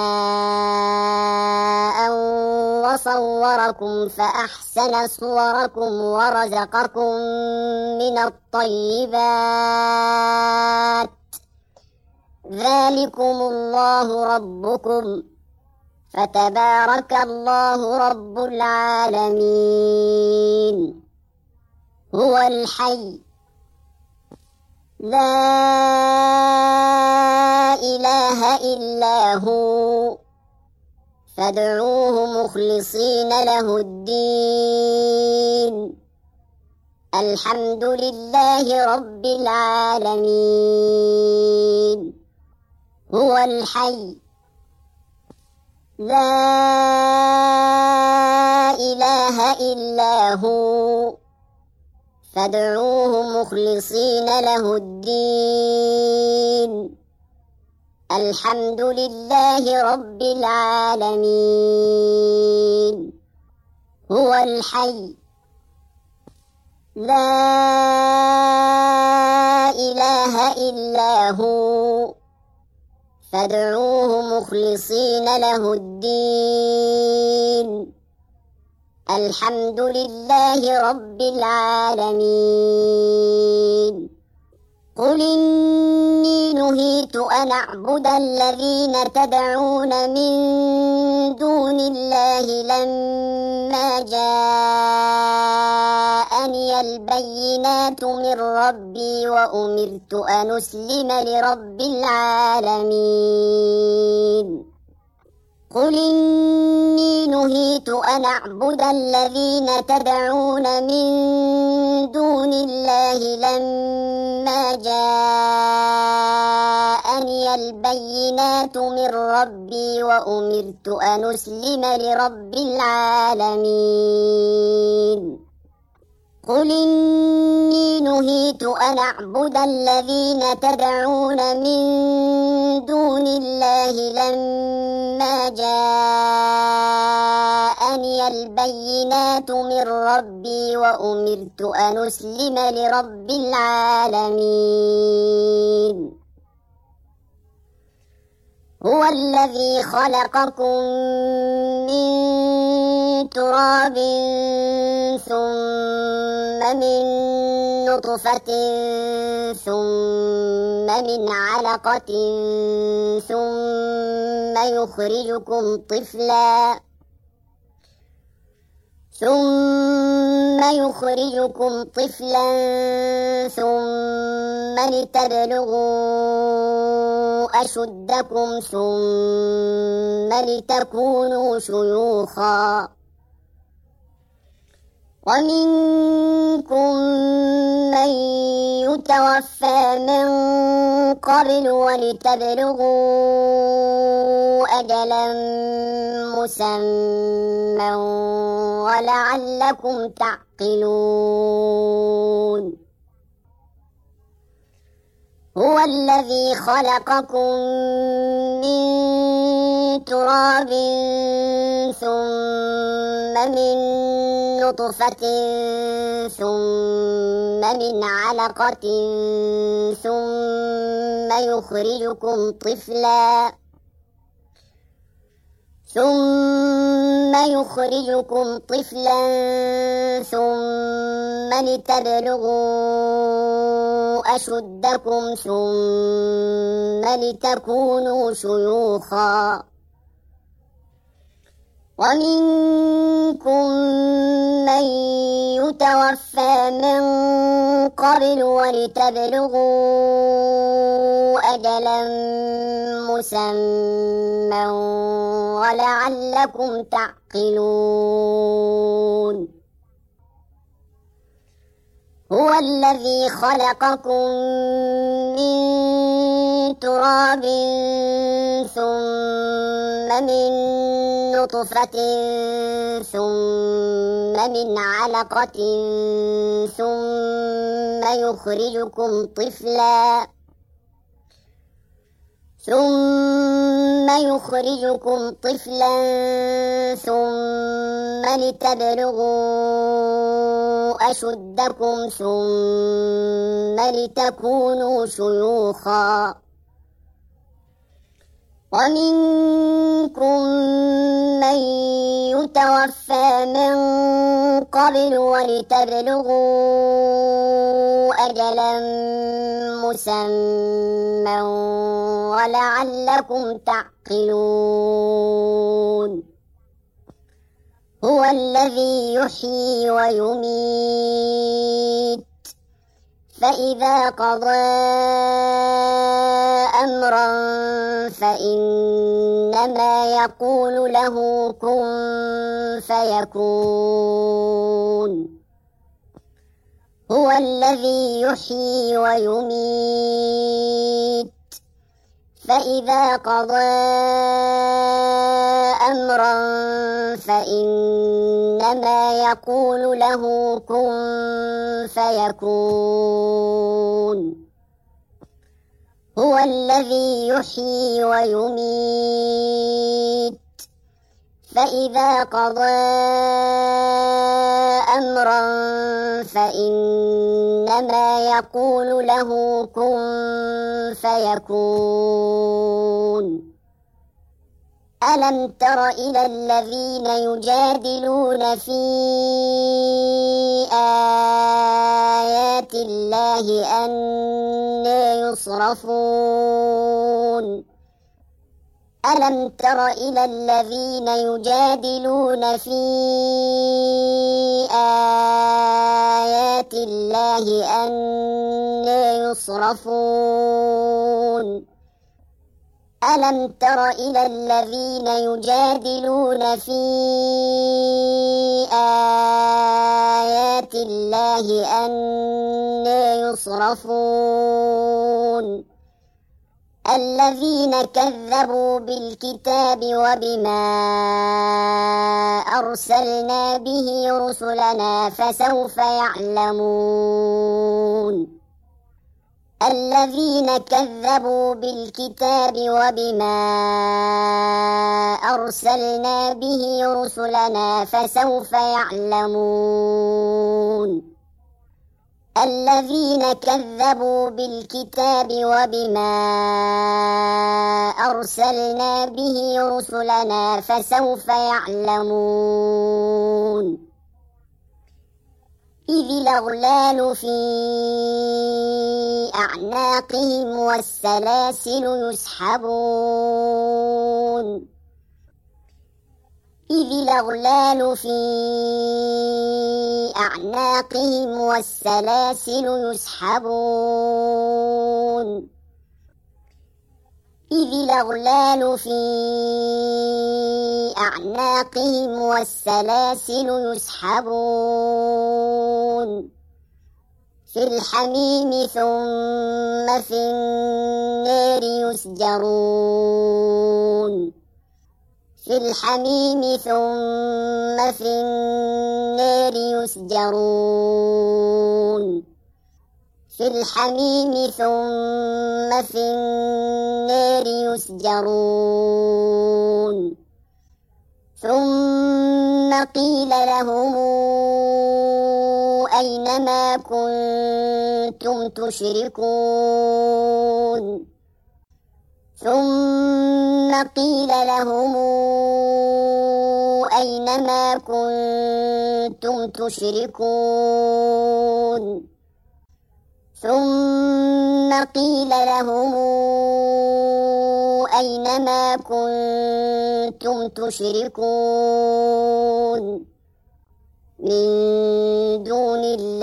بناء وصوركم فأحسن صوركم ورزقكم من الطيبات ذلكم الله ربكم فتبارك الله رب العالمين هو الحي لا إله إلا هو فادعوه مخلصين له الدين الحمد لله رب العالمين هو الحي لا إله إلا هو فادعوه مخلصين له الدين الحمد لله رب العالمين هو الحي لا إله إلا هو فادعوه مخلصين له الدين الحمد لله رب العالمين قل إني نهيت أن أعبد الذين تدعون من دون الله لما جاءني البينات من ربي وأمرت أن أسلم لرب العالمين قل إني نهيت أن أعبد الذين تدعون من دون الله لما جاءني البينات من ربي وأمرت أن أسلم لرب العالمين قل إني نهيت أن أعبد الذين تدعون من دون الله لما جاءني البينات من ربي وأمرت أن أسلم لرب العالمين هو الذي خلقكم من تراب ثم من نطفة ثم من علقة ثم يخرجكم طفلا ثم يخرجكم طفلا ثم لتبلغوا أشدكم ثم لتكونوا شيوخا ومنكم من يتوفى من قبل ولتبلغوا أجلا مسمى ولعلكم تعقلون هو الذي خلقكم من تراب ثم من نطفة ثم من علقة ثم يخرجكم طفلا ثم يخرجكم طفلا ثم لتبلغوا أشدكم ثم لتكونوا شيوخا ومنكم من يتوفى من قبل ولتبلغوا أجلا مسمى ولعلكم تعقلون هو الذي خلقكم من تراب ثم من نطفة ثم من علقة ثم يخرجكم طفلا ثم يخرجكم طفلا ثم لتبلغوا أشدكم ثم لتكونوا شيوخا ومنكم من يتوفى من قبل ولتبلغوا أجلا مسمى ولعلكم تعقلون هو الذي يحيي ويميت فإذا قضى أمرا فإنما يقول له كن فيكون هو الذي يحيي ويميت فإذا قضى أمرا فإنما يقول له كن فيكون هو الذي يحيي ويميت فإذا قضى أمرا فإنما يقول له كن فيكون ألم تر إلى الذين يجادلون في آيات الله أنى يصرفون ألم تر إلى الذين يجادلون في آيات الله أنى يصرفون ألم تر إلى الذين يجادلون في آيات الله أنى يصرفون الذين كذبوا بالكتاب وبما أرسلنا به رسلنا فسوف يعلمون الذين كذبوا بالكتاب وبما أرسلنا به رسلنا فسوف يعلمون الذين كذبوا بالكتاب وبما أرسلنا به رسلنا فسوف يعلمون إذ الأغلال في أعناقهم والسلاسل يسحبون إذ الأغلال في أعناقهم والسلاسل يسحبون إذ الأغلال في أعناقهم والسلاسل يسحبون في الحميم ثم في النار يسجرون في الحميم ثم في النار يسجرون في الحميم ثم في النار يسجرون ثم قيل لهم أين ما كنتم تشركون ثم قيل لهم أين ما كنتم تشركون ثم قيل لهم أين ما كنتم تشركون من دون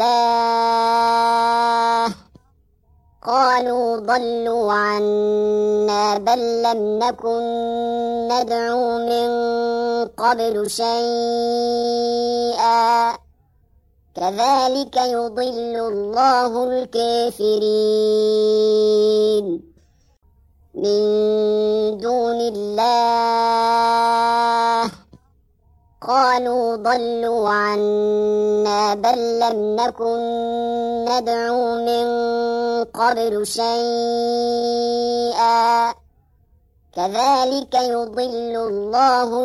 الله قالوا ضلوا عنا بل لم نكن ندعو من قبل شيئا كذلك يضل الله الكافرين من دون الله قالوا ضلوا عنا بل لم نكن ندعو من قبل شيئا كذلك يضل الله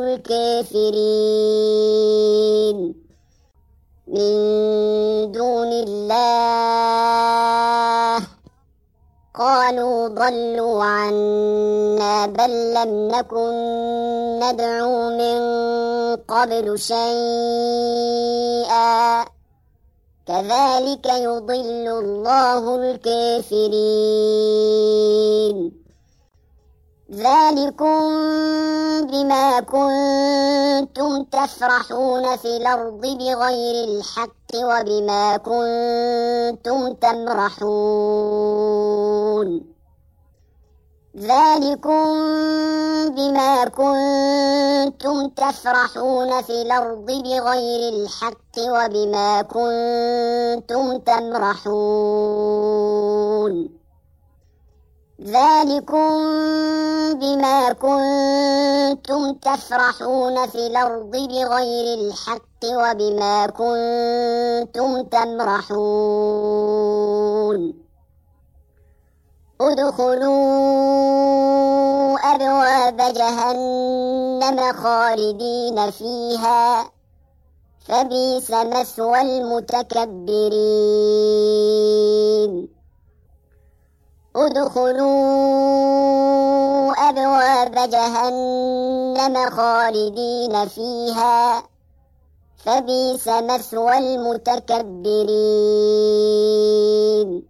الكافرين من دون الله قالوا ضلوا عنا بل لم نكن ندعو من قبل شيئا كذلك يضل الله الكافرين ذلكم بما كنتم تفرحون في الأرض بغير الحق وبما كنتم تمرحون ذلكم بما كنتم تفرحون في الأرض بغير الحق وبما كنتم تمرحون ذلكم بما كنتم تفرحون في الأرض بغير الحق وبما كنتم تمرحون ادخلوا أبواب جهنم خالدين فيها فبئس مثوى المتكبرين ادخلوا أبواب جهنم خالدين فيها فبئس مثوى المتكبرين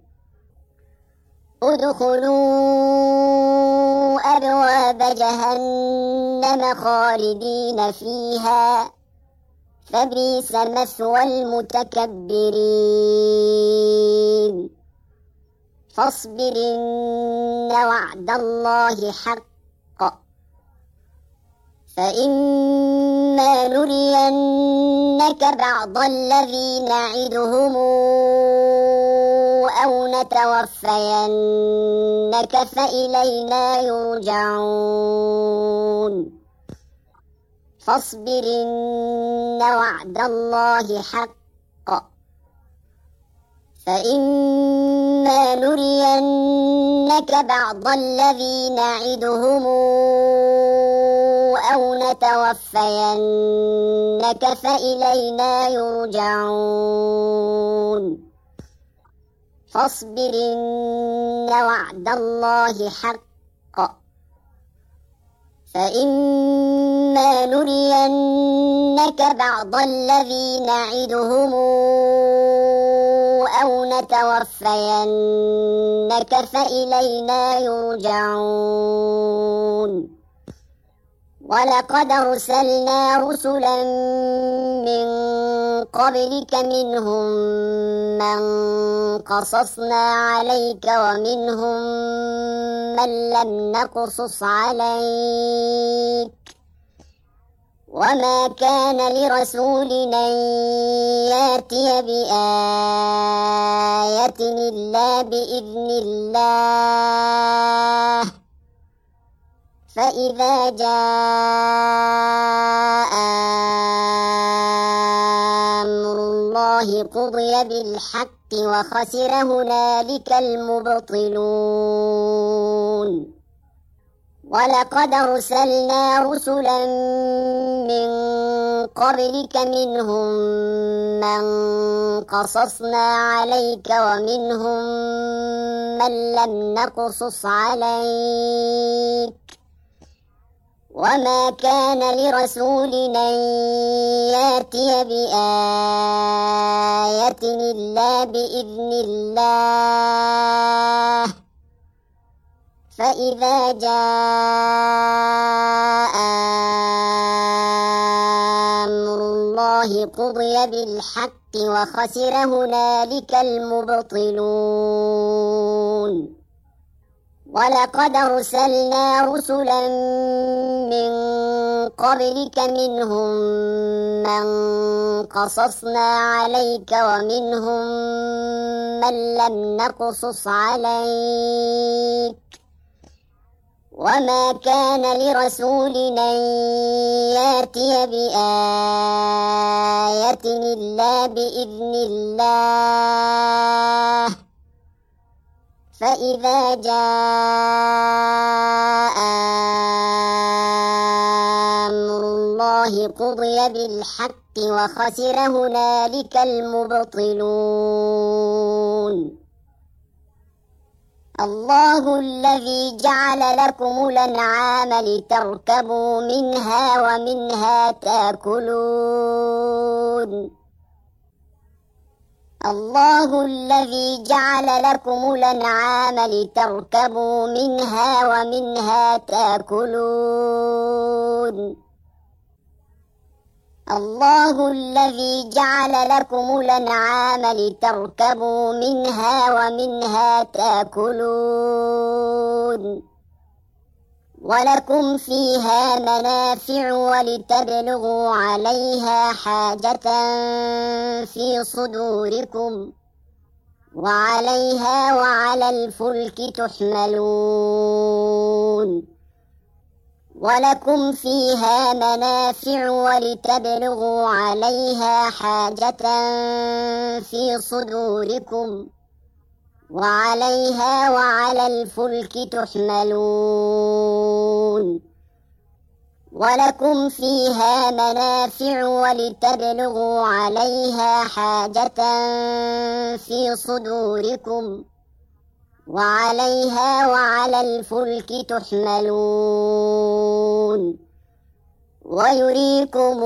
ادخلوا أبواب جهنم خالدين فيها فبئس مثوى المتكبرين فاصبر إن وعد الله حق فإما نرينك بعض الذي نعدهم أو نتوفينك فإلينا يرجعون فاصبر إن وعد الله حق فإما نرينك بعض الذي نعدهم أو نتوفينك فإلينا يرجعون فاصبر إن وعد الله حق فإما نرينك بعض الذي نعدهم أو نتوفينك فإلينا يرجعون ولقد أرسلنا رسلا من قبلك منهم من قصصنا عليك ومنهم من لم نقصص عليك وما كان لرسول أن يأتي بآية إلا بإذن الله فإذا جاء أمر الله قضي بالحق وخسر هنالك المبطلون ولقد أرسلنا رسلا من قبلك منهم من قصصنا عليك ومنهم من لم نقصص عليك وما كان لرسول أن يأتي بآية إلا بإذن الله فإذا جاء أمر الله قضي بالحق وخسر هنالك المبطلون ولقد أرسلنا رسلا من قبلك منهم من قصصنا عليك ومنهم من لم نقصص عليك وما كان لرسول أن يأتي بآية إلا بإذن الله فإذا جاء أمر الله قضي بالحق وخسر هنالك المبطلون. الله الذي جعل لكم الأنعام لتركبوا منها ومنها تأكلون. الله الذي جعل لكم الأنعام لتركبوا منها ومنها تأكلون. الله الذي جعل لكم الأنعام لتركبوا منها ومنها تأكلون. ولكم فيها منافع ولتبلغوا عليها حاجة في صدوركم وعليها وعلى الفلك تحملون. ولكم فيها منافع ولتبلغوا عليها حاجة في صدوركم وعليها وعلى الفلك تحملون. ولكم فيها منافع ولتبلغوا عليها حاجة في صدوركم وعليها وعلى الفلك تحملون. ويريكم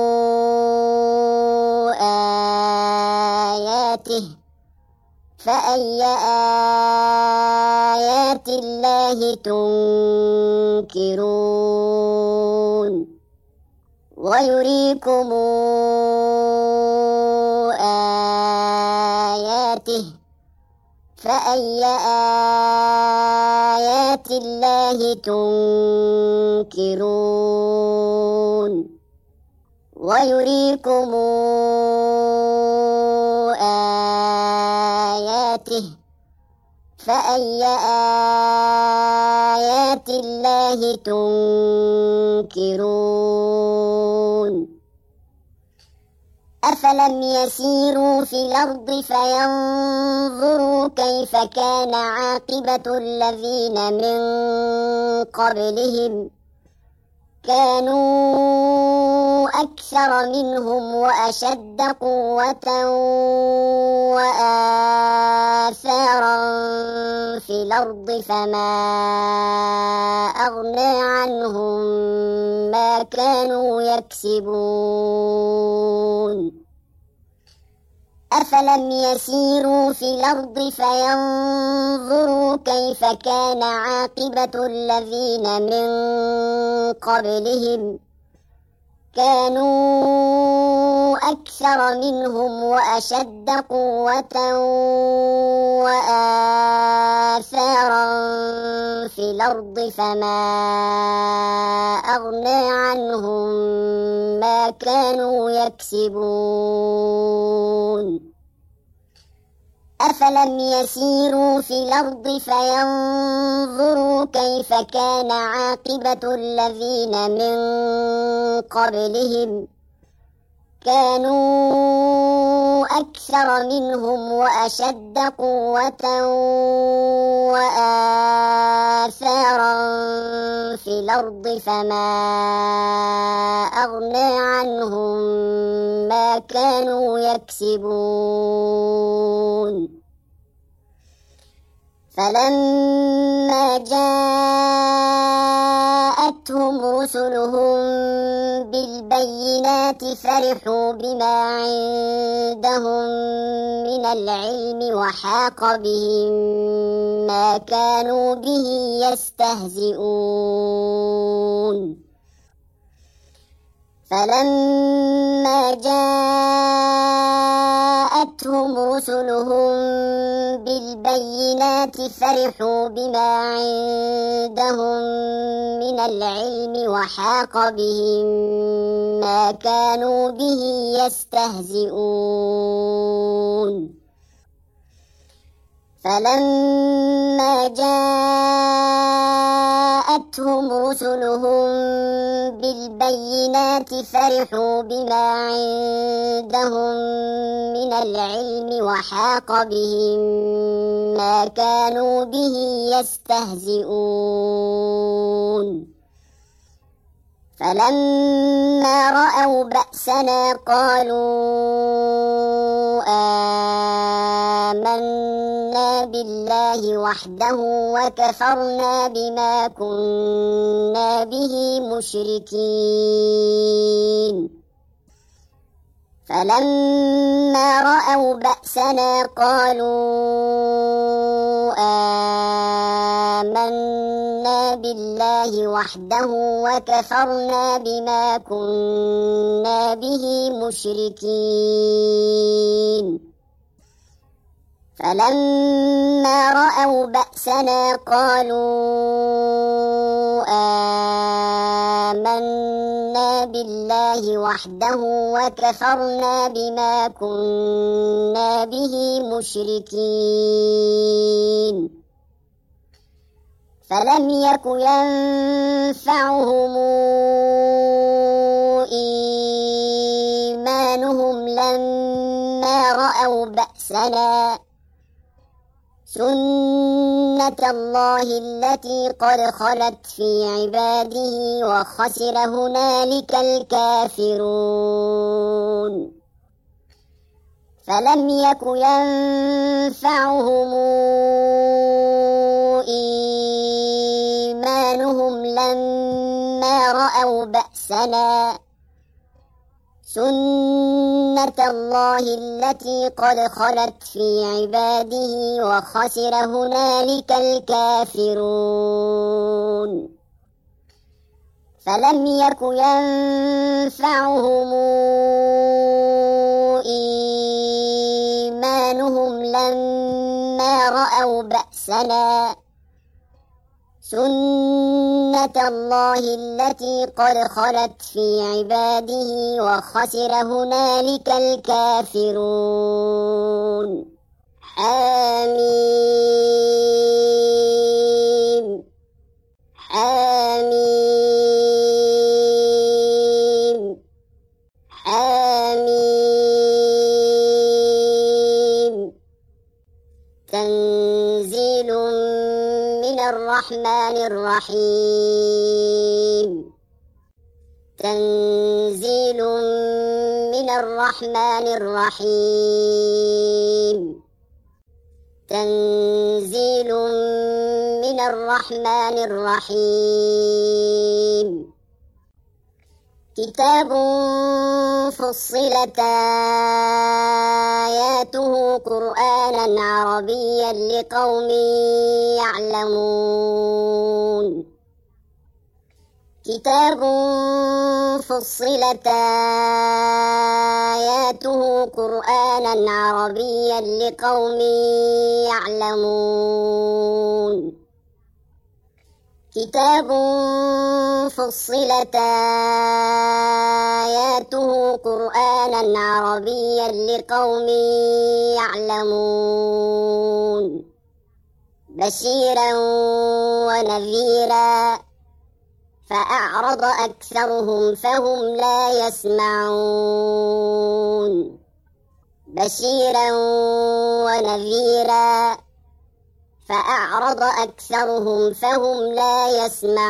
آياته فأي آيات الله تنكرون. ويريكم آياته فأي آيات الله تنكرون. ويريكم آياته فأي آيات الله تنكرون. أفلم يسيروا في الأرض فينظروا كيف كان عاقبة الذين من قبلهم كانوا أكثر منهم وأشد قوة وآثارا في الأرض فما أغنى عنهم ما كانوا يكسبون. أفلم يسيروا في الأرض فينظروا كيف كان عاقبة الذين من قبلهم كانوا أكثر منهم وأشد قوة وآثارا في الأرض فما أغنى عنهم ما كانوا يكسبون. أفلم يسيروا في الأرض فينظروا كيف كان عاقبة الذين من قبلهم كانوا أكثر منهم وأشد قوة وآثارا في الأرض فما أغنى عنهم ما كانوا يكسبون. فلما جاءتهم رسلهم بالبينات فرحوا بما عندهم من العلم وحاق بهم ما كانوا به يستهزئون. فلما جاءتهم رسلهم بالبينات فرحوا بما عندهم من العلم وحاق بهم ما كانوا به يستهزئون. فلما جاءتهم رسلهم بالبينات فرحوا بما عندهم من العلم وحاق بهم ما كانوا به يستهزئون فلما رأوا بأسنا قالوا آمنا بالله وحده وكفرنا بما كنا به مشركين فلما رأوا بأسنا قالوا آمنا بالله وحده وكفرنا بما كنا به مشركين فلما رأوا بأسنا قالوا آمنا بالله وحده وكفرنا بما كنا به مشركين فلم يك ينفعهم إيمانهم لما رأوا بأسنا سنة الله التي قد خلت في عباده وخسر هنالك الكافرون فلم يك ينفعهم إيمانهم لما رأوا بأسنا سنة الله التي قد خلت في عباده وخسر هنالك الكافرون فلم يك ينفعهم إيمانهم لما رأوا بأسنا سنة الله التي قد خلت في عباده وخسر هنالك الكافرون حميم حميم حميم تنزيل من الرحمن الرحيم تنزيل من الرحمن الرحيم تنزيل من الرحمن الرحيم كتاب فصلت آياته قرآنا عربيا لقوم يعلمون كتاب فصلت آياته قرآنا عربيا لقوم يعلمون كتاب فصلت آياته قرآنا عربيا لقوم يعلمون بشيرا ونذيرا فأعرض أكثرهم فهم لا يسمعون بشيرا ونذيرا فأعرض أكثرهم فهم لا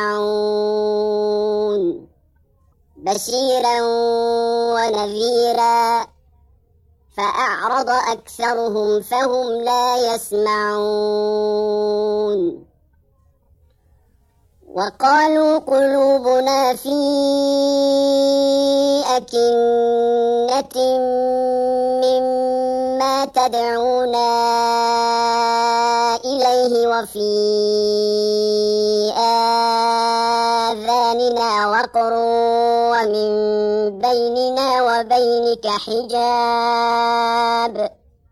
يسمعون بشيرا ونذيرا فأعرض أكثرهم فهم لا يسمعون وقالوا قلوبنا في أكنة مما تدعونا إليه وفي آذاننا وقر ومن بيننا وبينك حجاب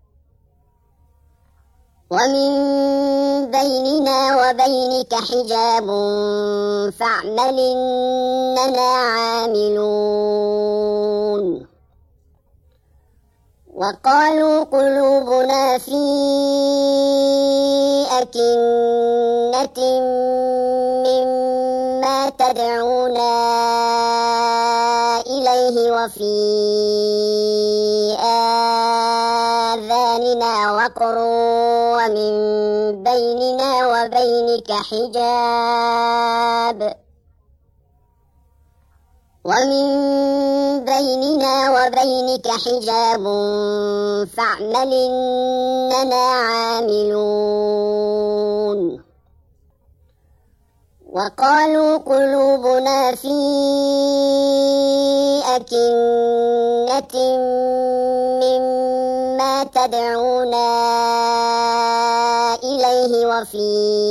ومن بيننا وبينك حجاب فاعمل إننا عاملون وقالوا قلوبنا في أكنة مما تدعونا إليه وفي آذاننا وقر ومن بيننا وبينك حجاب ومن بيننا وبينك حجاب فاعمل إننا عاملون. وقالوا قلوبنا في أكنة مما تدعونا إليه وفي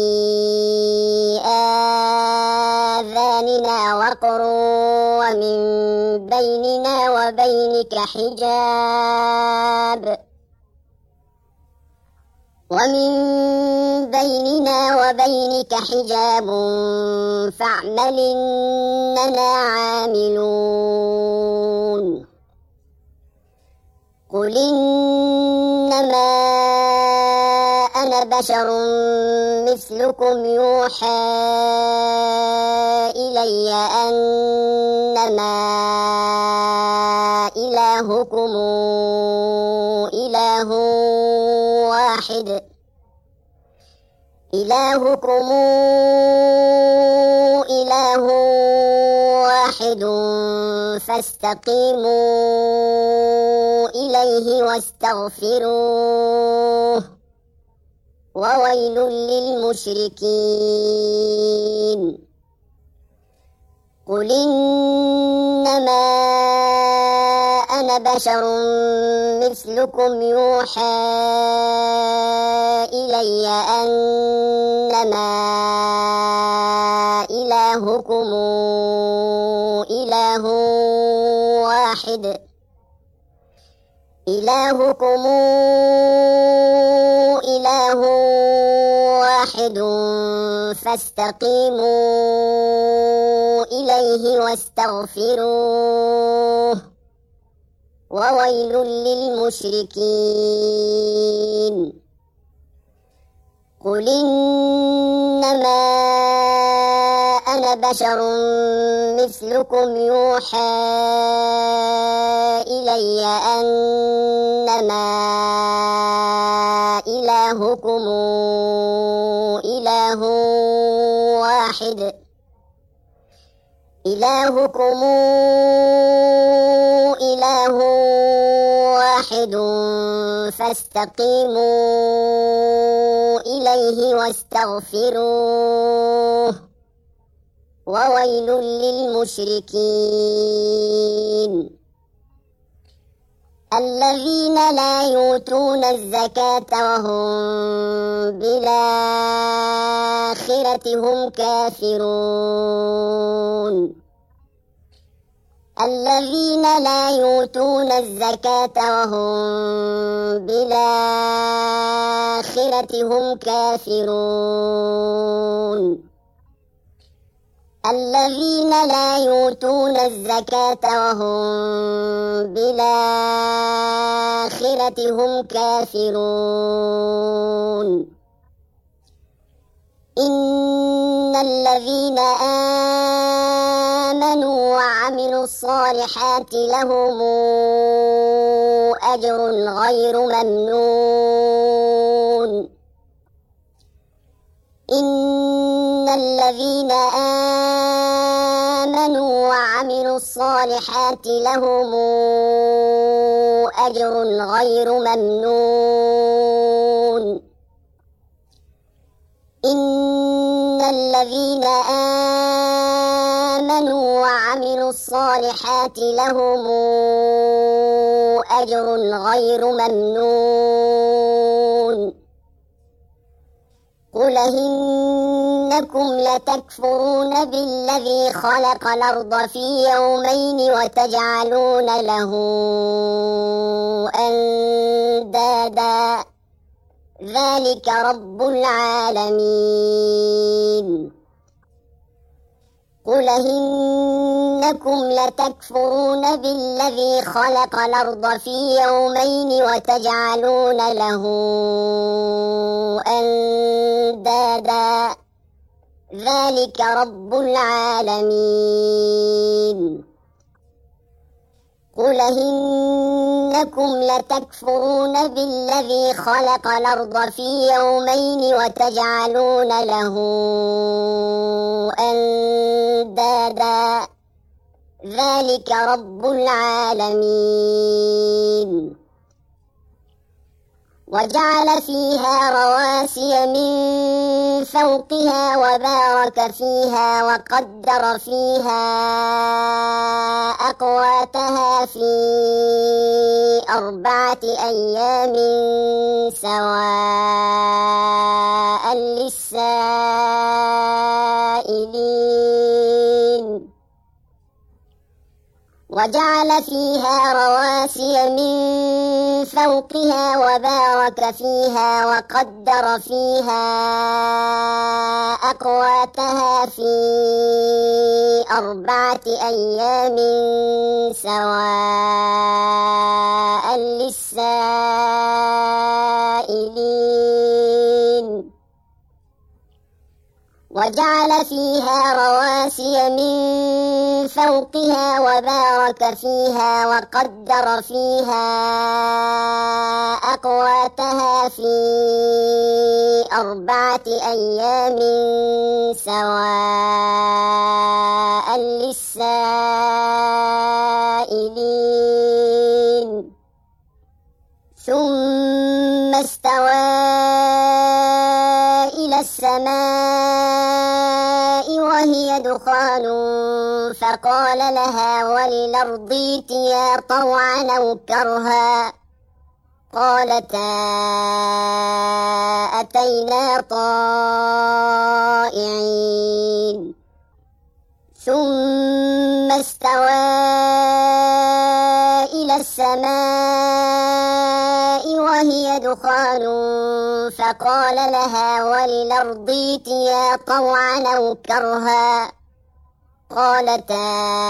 آذاننا وقر ومن بيننا وبينك حجاب ومن بيننا وبينك حجاب فاعمل إننا عاملون. قل إنما أنا بشر مثلكم يوحى إلي أنما إلهكم إله واحد إلهكم إله واحد فاستقيموا إليه واستغفروه وويل للمشركين. قل إنما أنا بشر مثلكم يوحى إلي أنما إلهكم إله واحد إلهكم إله واحد فاستقيموا إليه واستغفروه وويل للمشركين. قل إنما أنا بشر مثلكم يوحى إلي أنما إلهكم إله واحد إلهكم إله واحد فاستقيموا إليه واستغفروه وويل للمشركين. الذين لا يؤتون الزكاة وهم بالآخرة هم كافرون. الذين لا يؤتون الزكاة وهم بالآخرة هم كافرون. الذين لا يؤتون الزكاة وهم بالآخرة هم كافرون. إن الذين آمنوا وعملوا الصالحات لهم أجر غير ممنون. إن الذين آمنوا وعملوا الصالحات لهم أجر غير ممنون. إن الذين آمنوا وعملوا الصالحات لهم أجر غير ممنون. قل إنكم لتكفرون بالذي خلق الأرض في يومين وتجعلون له أندادا ذلك رب العالمين. قل إنكم لتكفرون بالذي خلق الأرض في يومين وتجعلون له أندادا ذلك رب العالمين قل إنكم لتكفرون بالذي خلق الأرض في يومين وتجعلون له أندادا ذلك رب العالمين وجعل فيها رواسي من فوقها وبارك فيها وقدر فيها أقواتها في أربعة أيام سواء للسائلين وجعل فيها رواسي من فوقها وبارك فيها وقدر فيها أقواتها في أربعة أيام سواء للسائلين وجعل فيها رواسي من فوقها وبارك فيها وقدر فيها أقواتها في أربعة أيام سواء للسائلين ثم استوى إلى السماء وهي دخان فقال لها وللأرض ائتيا طوعا أو كرها قالتا أتينا طائعين ثم استوى إلى السماء وهي دخان فقال لها وللأرض ائتيا طوعا أو كرها قالتا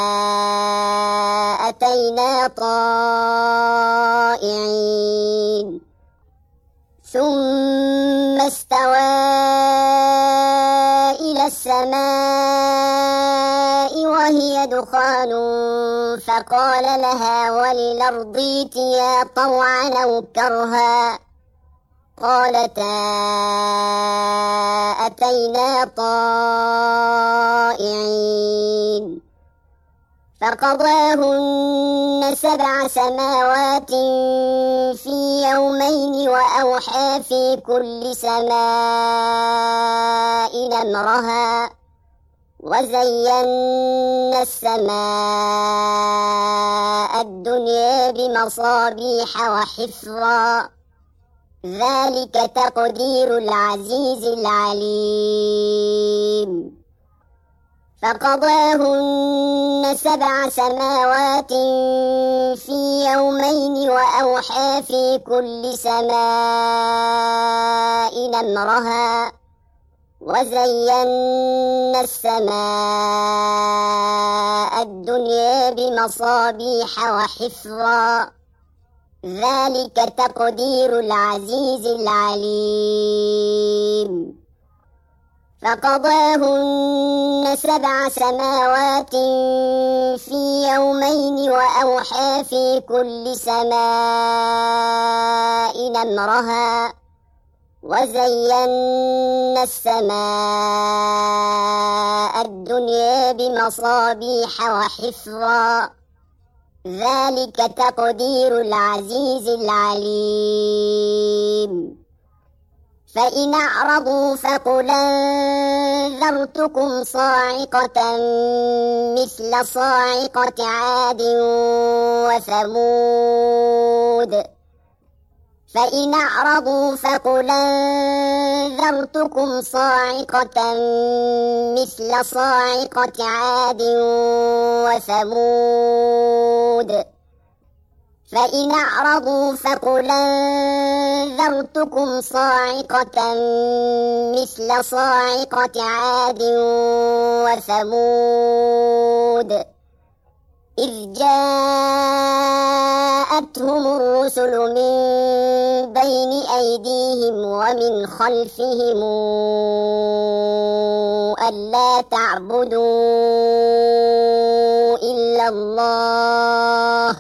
أتينا طائعين ثم استوى إلى السماء وهي دخان فقال لها وللأرض ائتيا طوعا أو كرها قالتا أتينا طائعين فقضاهن سبع سماوات في يومين وأوحى في كل سماء أمرها وزينا السماء الدنيا بمصابيح وحفظا ذلك تقدير العزيز العليم فقضاهن سبع سماوات في يومين وأوحى في كل سماء أمرها وزينا السماء الدنيا بمصابيح وحفظا ذلك تقدير العزيز العليم فقضاهن سبع سماوات في يومين وأوحى في كل سماء أمرها وزينا السماء الدنيا بمصابيح وحفظا ذلك تقدير العزيز العليم فإن أعرضوا فقل أنذرتكم صاعقة مثل صاعقة عاد وثمود فإن أعرضوا فقل أنذرتكم صاعقة مثل صاعقة عاد وثمود فإن أعرضوا فقل أنذرتكم صاعقة مثل صاعقة عاد وثمود إذ جاءتهم الرسل من بين أيديهم ومن خلفهم ألا تعبدوا إلا الله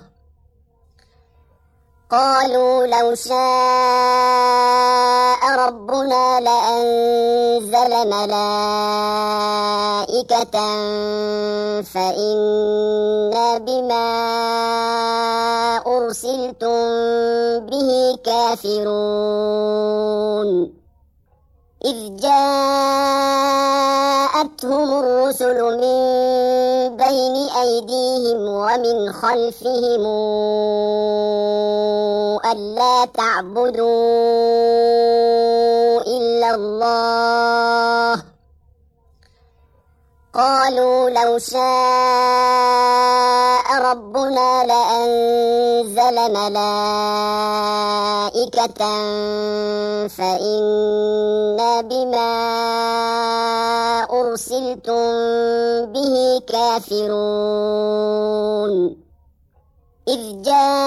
قالوا لو شاء ربنا لأنزل ملائكة فإنا بما أرسلتم به كافرون إذ جاءتهم الرسل من بين أيديهم ومن خلفهم ألا تعبدوا إلا الله قالوا لو شاء ربنا لأنزل ملائكة فإنا بما أرسلتم به كافرون إذ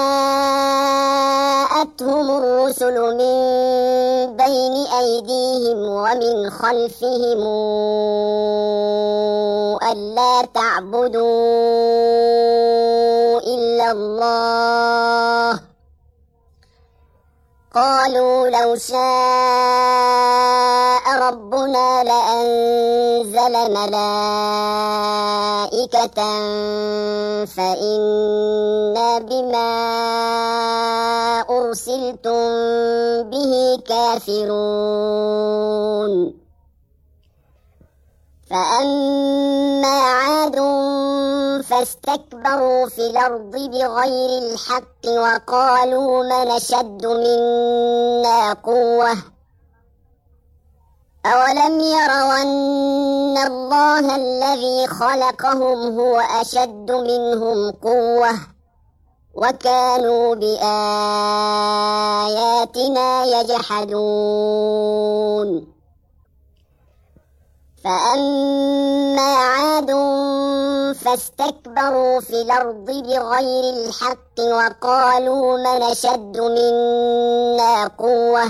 جاءتهم الرسل من بين أيديهم ومن خلفهم ألا تعبدوا إلا الله قالوا لو شاء ربنا لأنزل ملائكة فإنا بما أرسلتم به كافرون فأما عاد فاستكبروا في الأرض بغير الحق وقالوا من أشد منا قوة أولم يروا أن الله الذي خلقهم هو أشد منهم قوة وكانوا بآياتنا يجحدون فأما عاد فاستكبروا في الأرض بغير الحق وقالوا من أشد منا قوة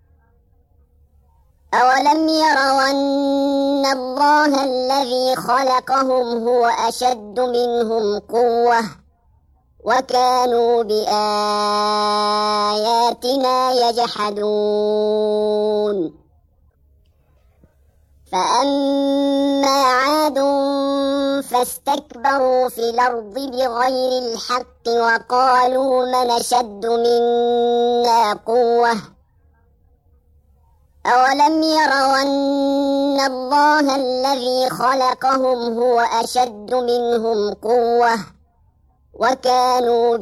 أولم يروا أن الله الذي خلقهم هو أشد منهم قوة وكانوا بآياتنا يجحدون فأما عاد فاستكبروا في الأرض بغير الحق وقالوا من أشد منا قوة أولم يروا أن الله الذي خلقهم هو أشد منهم قوة وكانوا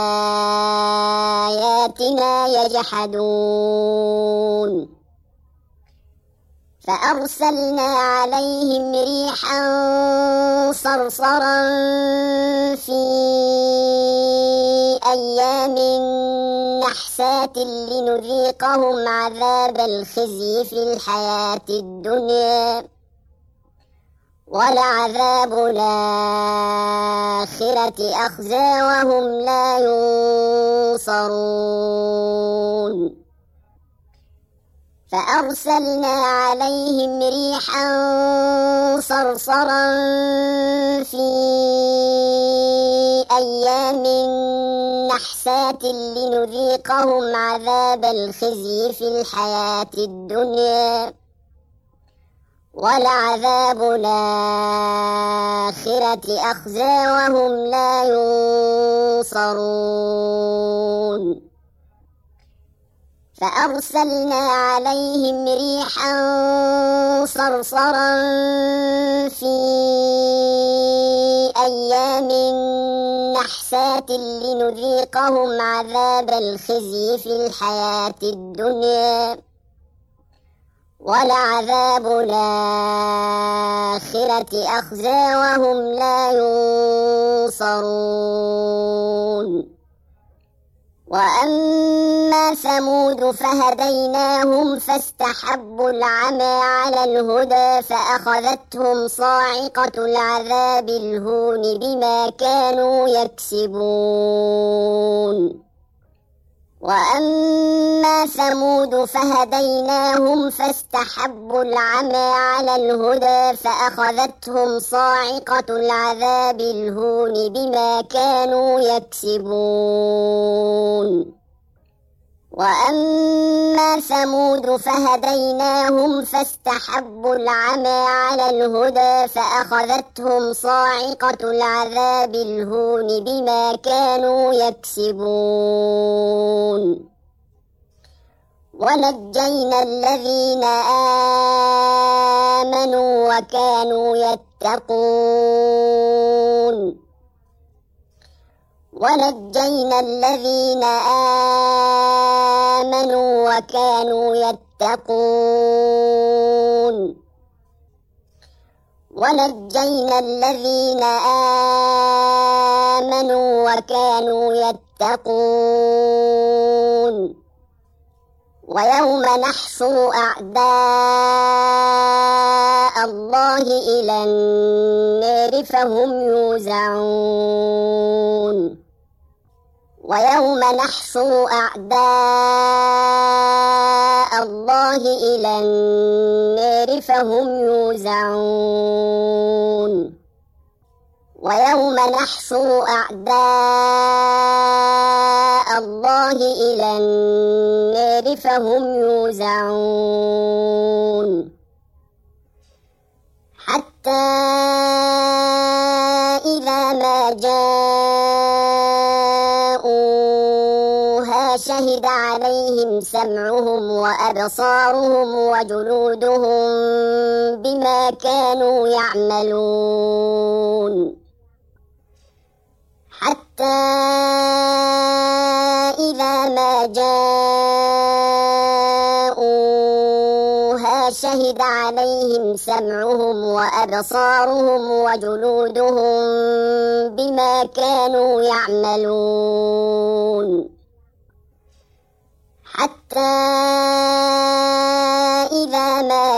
بآياتنا يجحدون فأرسلنا عليهم ريحا صرصرا في أيام نحسات لنذيقهم عذاب الخزي في الحياة الدنيا ولعذاب الآخرة أخزى وهم لا ينصرون فأرسلنا عليهم ريحا صرصرا في أيام نحسات لنذيقهم عذاب الخزي في الحياة الدنيا ولعذاب الآخرة أخزى وهم لا ينصرون فأرسلنا عليهم ريحا صرصرا في أيام نحسات لنذيقهم عذاب الخزي في الحياة الدنيا ولعذاب الآخرة أخزى وهم لا ينصرون وأما ثمود فهديناهم فاستحبوا العمى على الهدى فأخذتهم صاعقة العذاب الهون بما كانوا يكسبون. وأما ثمود فهديناهم فاستحبوا العمى على الهدى فأخذتهم صاعقة العذاب الهون بما كانوا يكسبون. وأما ثمود فهديناهم فاستحبوا العمى على الهدى فأخذتهم صاعقة العذاب الهون بما كانوا يكسبون. ونجينا الذين آمنوا وكانوا يتقون. ونجينا الذين آمنوا وكانوا يتقون. ونجينا الذين آمنوا وكانوا يتقون. ويوم نحشر أعداء الله إلى النار فهم يوزعون. ويوم نحشر أعداء الله إلى النار فهم يوزعون. ويوم نحشر أعداء الله إلى النار فهم يوزعون. حتى إذا ما جاءوها شهد عليهم سمعهم وأبصارهم وجلودهم بما كانوا يعملون. حتى إذا ما جاءوها شهد عليهم سمعهم وأبصارهم وجلودهم بما كانوا يعملون. حتى إذا ما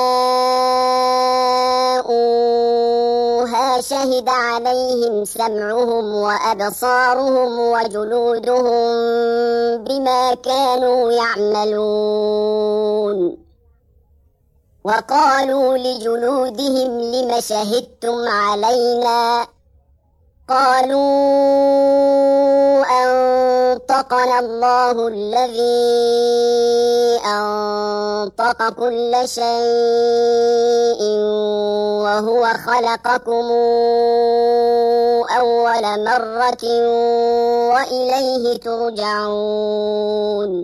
جاءوها شهد عليهم سمعهم وأبصارهم وجلودهم بما كانوا يعملون. وقالوا لجلودهم لم شهدتم علينا؟ قالوا أنطقنا الله الذي أنطق كل شيء وهو خلقكم أول مرة وإليه ترجعون.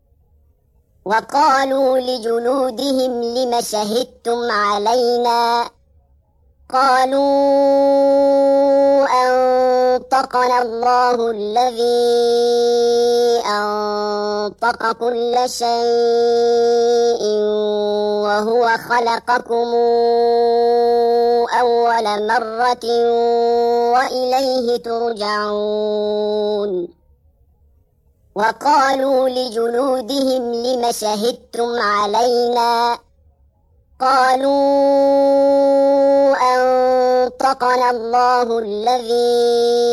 وقالوا لجلودهم لم شهدتم علينا؟ قالوا أنطقنا الله الذي أنطق كل شيء وهو خلقكم أول مرة وإليه ترجعون. وقالوا لجلودهم لم شهدتم علينا؟ قالوا أنطقنا الله الذي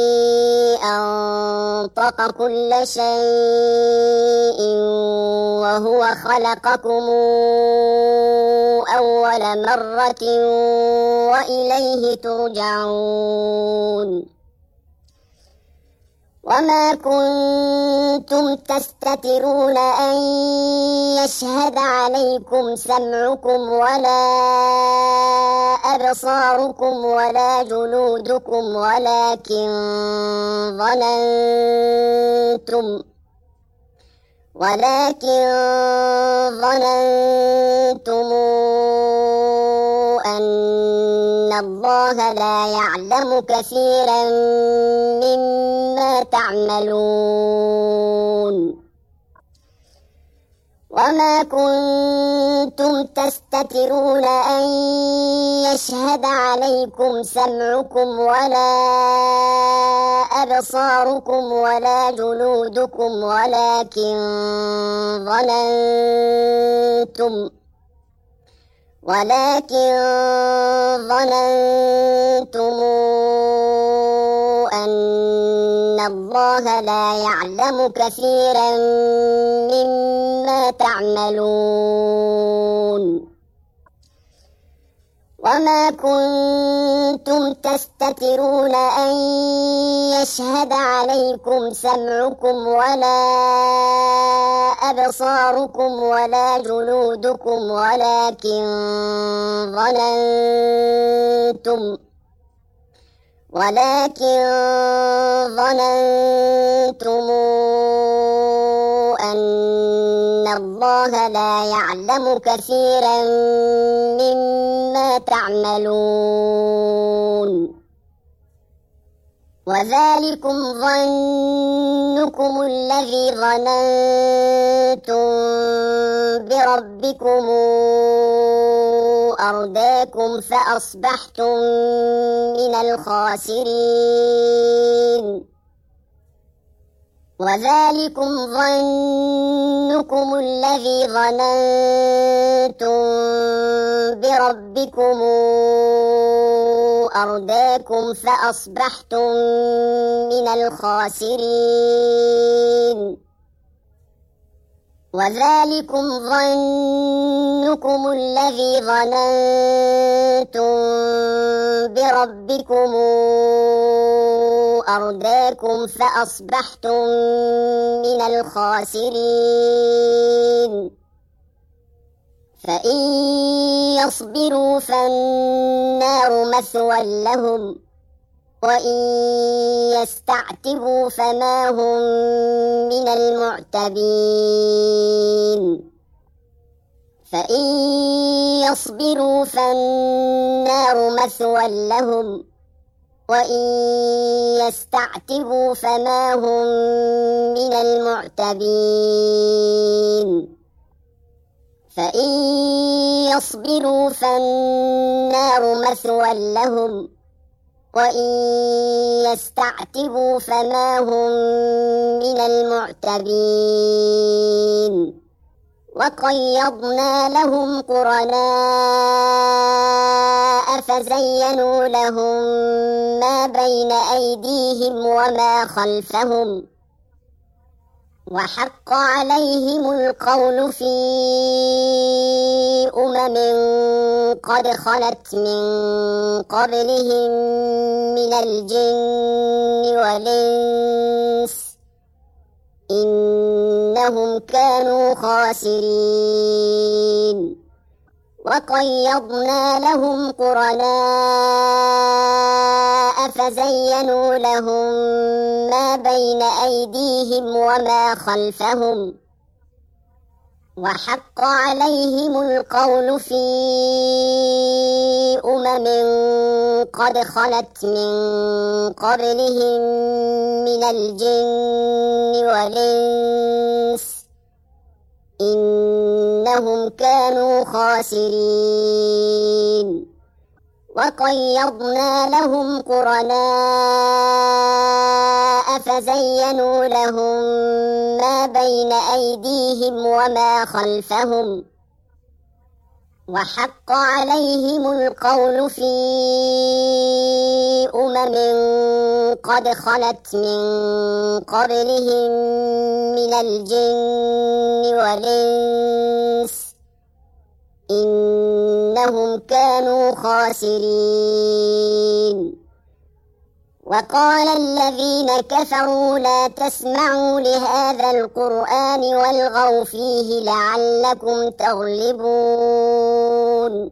أنطق كل شيء وهو خلقكم أول مرة وإليه ترجعون. وما كنتم تستترون أن يشهد عليكم سمعكم ولا أبصاركم ولا جلودكم ولكن ظننتم ولكن ظننتم أن الله لا يعلم كثيرا مما تعملون. وما كنتم تستترون أن يشهد عليكم سمعكم ولا أبصاركم ولا جلودكم ولكن ظننتم ولكن ظننتم أن الله لا يعلم كثيرا مما تعملون وما كنتم تستترون أن يشهد عليكم سمعكم ولا أبصاركم ولا جلودكم ولكن ظننتم ولكن ظننتم أن الله لا يعلم كثيرا مما تعملون وذلكم ظنكم الذي ظننتم بربكم أرداكم فأصبحتم من الخاسرين وذلكم ظنكم الذي ظننتم بربكم أرداكم فأصبحتم من الخاسرين وذلكم ظنكم الذي ظننتم بربكم أرداكم فأصبحتم من الخاسرين فإن يصبروا فالنار مثوى لهم وإن يستعتبوا فما هم من المعتبين فإن يصبروا فالنار مثوى لهم وإن يستعتبوا فما هم من المعتبين فإن يصبروا فالنار مثوى لهم وإن يستعتبوا فما هم من المعتبين وقيضنا لهم قرناء فزينوا لهم ما بين أيديهم وما خلفهم وحق عليهم القول في أمم قد خلت من قبلهم من الجن والإنس إنهم كانوا خاسرين وقيضنا لهم قرناء فزينوا لهم ما بين أيديهم وما خلفهم وحق عليهم القول في أمم قد خلت من قبلهم من الجن والإنس إنهم كانوا خاسرين وقيضنا لهم قرناء فزينوا لهم ما بين أيديهم وما خلفهم وحق عليهم القول في أمم قد خلت من قبلهم من الجن والإنس إنهم كانوا خاسرين وقال الذين كفروا لا تسمعوا لهذا القرآن والغوا فيه لعلكم تغلبون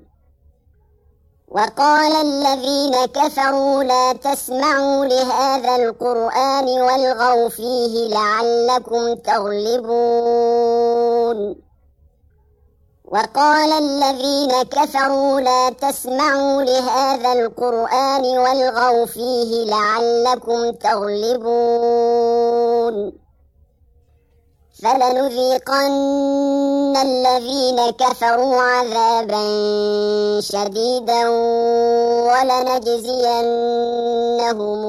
وقال الذين كفروا لا تسمعوا لهذا القرآن والغوا فيه لعلكم تغلبون وقال الذين كفروا لا تسمعوا لهذا القرآن والغوا فيه لعلكم تغلبون فلنذيقن الذين كفروا عذابا شديدا ولنجزينهم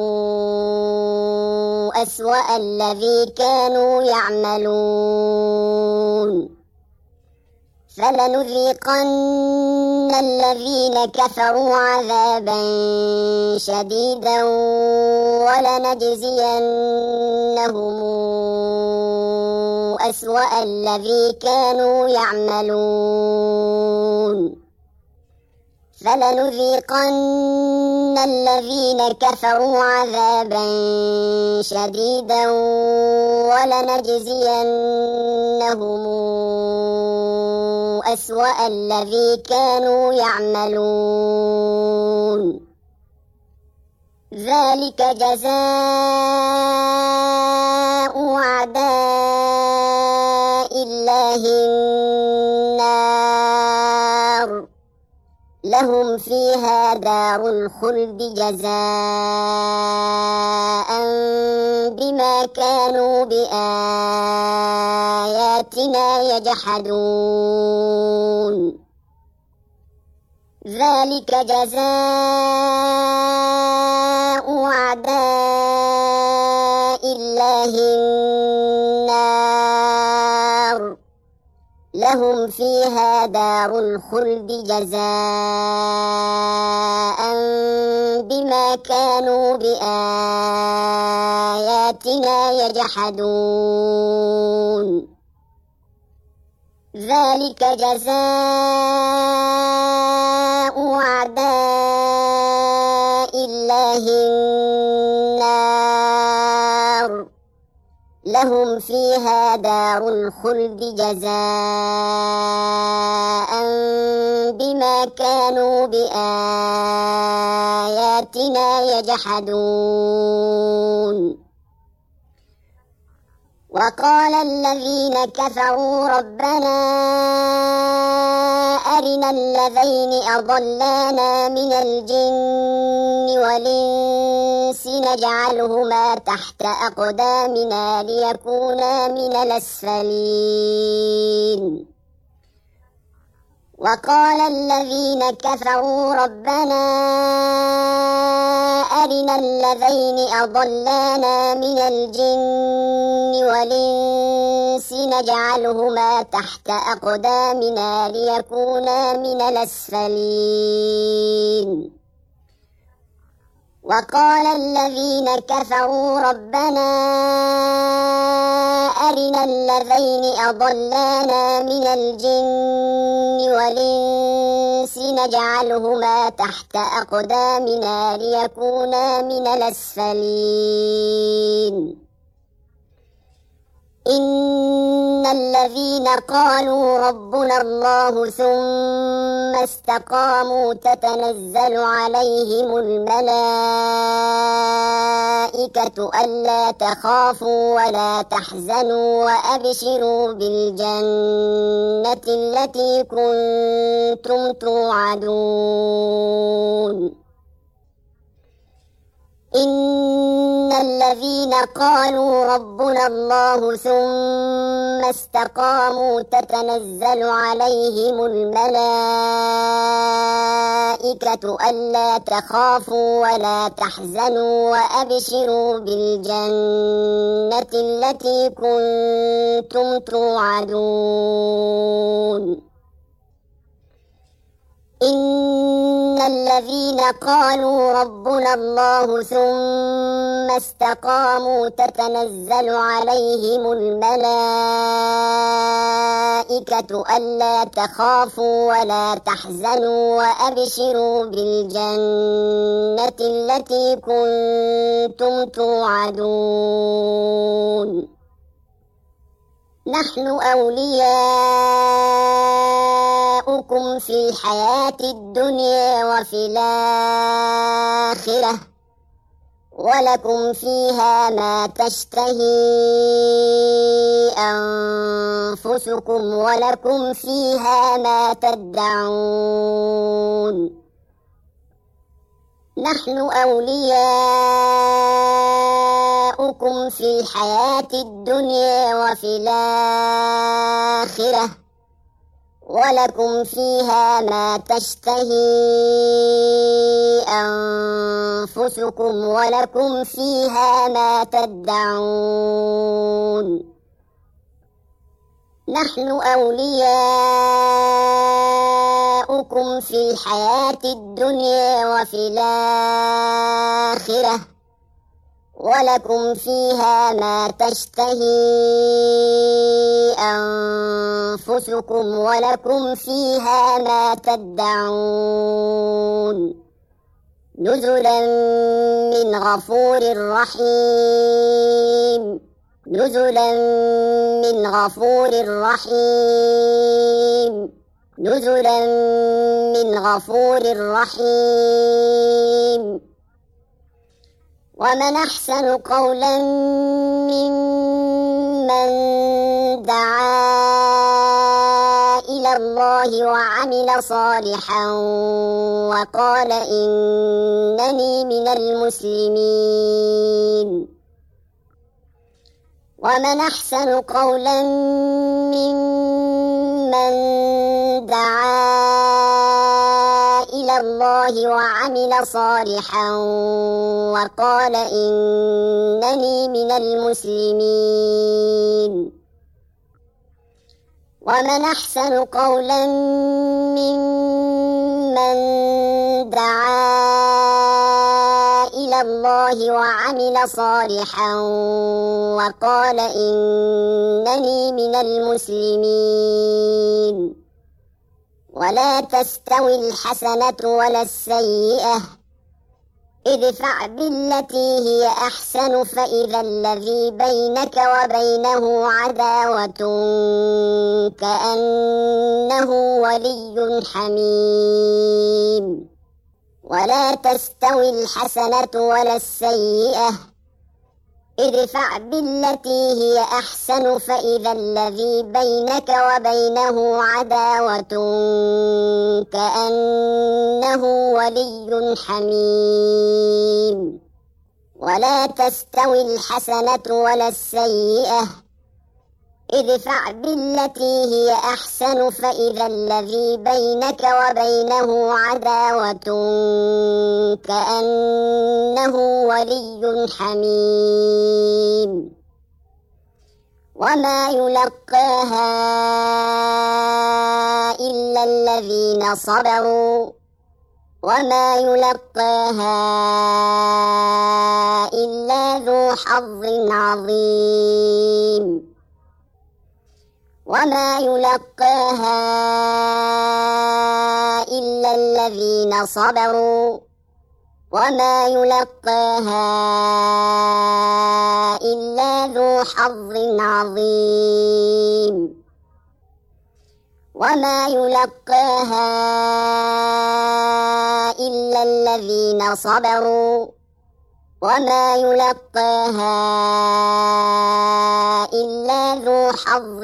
أسوأ الذي كانوا يعملون فلنذيقن الذين كفروا عذابا شديدا ولنجزينهم أسوأ الذي كانوا يعملون فلنذيقن الذين كفروا عذابا شديدا ولنجزينهم أسوأ الذي كانوا يعملون ذلك جزاء أعداء الله النار لهم فيها دار الخلد جزاء بما كانوا بآياتنا يجحدون ذلك جزاء أعداء الله النار لهم فيها دار الخلد جزاء بما كانوا بآياتنا يجحدون ذلك جزاء أعداء الله النار لهم فيها دار الخلد جزاء بما كانوا بآياتنا يجحدون وقال الذين كفروا ربنا أرنا الذين أضلانا من الجن والإنس نجعلهما تحت أقدامنا ليكونا من الأسفلين وقال الذين كفروا ربنا أرنا الذين أضلانا من الجن والإنس نجعلهما تحت أقدامنا ليكونا من الأسفلين وقال الذين كفروا ربنا أرنا الذين أضلانا من الجن والإنس نجعلهما تحت أقدامنا ليكونا من الأسفلين إن الذين قالوا ربنا الله ثم استقاموا تتنزل عليهم الملائكة ألا تخافوا ولا تحزنوا وأبشروا بالجنة التي كنتم توعدون إن الذين قالوا ربنا الله ثم استقاموا تتنزل عليهم الملائكة ألا تخافوا ولا تحزنوا وأبشروا بالجنة التي كنتم توعدون إن الذين قالوا ربنا الله ثم استقاموا تتنزل عليهم الملائكة ألا تخافوا ولا تحزنوا وأبشروا بالجنة التي كنتم توعدون نحن أولياؤكم في الحياة الدنيا وفي الآخرة ولكم فيها ما تشتهي أنفسكم ولكم فيها ما تدعون نحن أولياؤكم في الحياة الدنيا وفي الآخرة ولكم فيها ما تشتهي أنفسكم ولكم فيها ما تدعون نحن أولياؤكم في الحياة الدنيا وفي الآخرة ولكم فيها ما تشتهي أنفسكم ولكم فيها ما تدعون نزلا من غفور رحيم نزلا من غفور رحيم نزلا من غفور رحيم ومن أحسن قولا ممن دعا إلى الله وعمل صالحا وقال إنني من المسلمين ومن أحسن قولا ممن دعا إلى الله وعمل صالحا وقال إنني من المسلمين ومن أحسن قولا ممن دعا إلى الله وعمل صالحا وقال إنني من المسلمين ولا تستوي الحسنة ولا السيئة ادفع بالتي هي أحسن فإذا الذي بينك وبينه عداوة كأنه ولي حميم ولا تستوي الحسنة ولا السيئة ادفع بالتي هي أحسن فإذا الذي بينك وبينه عداوة كأنه ولي حميم ولا تستوي الحسنة ولا السيئة ادفع بالتي هي أحسن فإذا الذي بينك وبينه عداوة كأنه ولي حميم وما يلقاها إلا الذين صبروا وما يلقاها إلا ذو حظ عظيم وما يلقاها إلا الذين صبروا وما يلقاها إلا ذو حظ عظيم وما يلقاها إلا الذين صبروا وما يلقاها إلا ذو حظ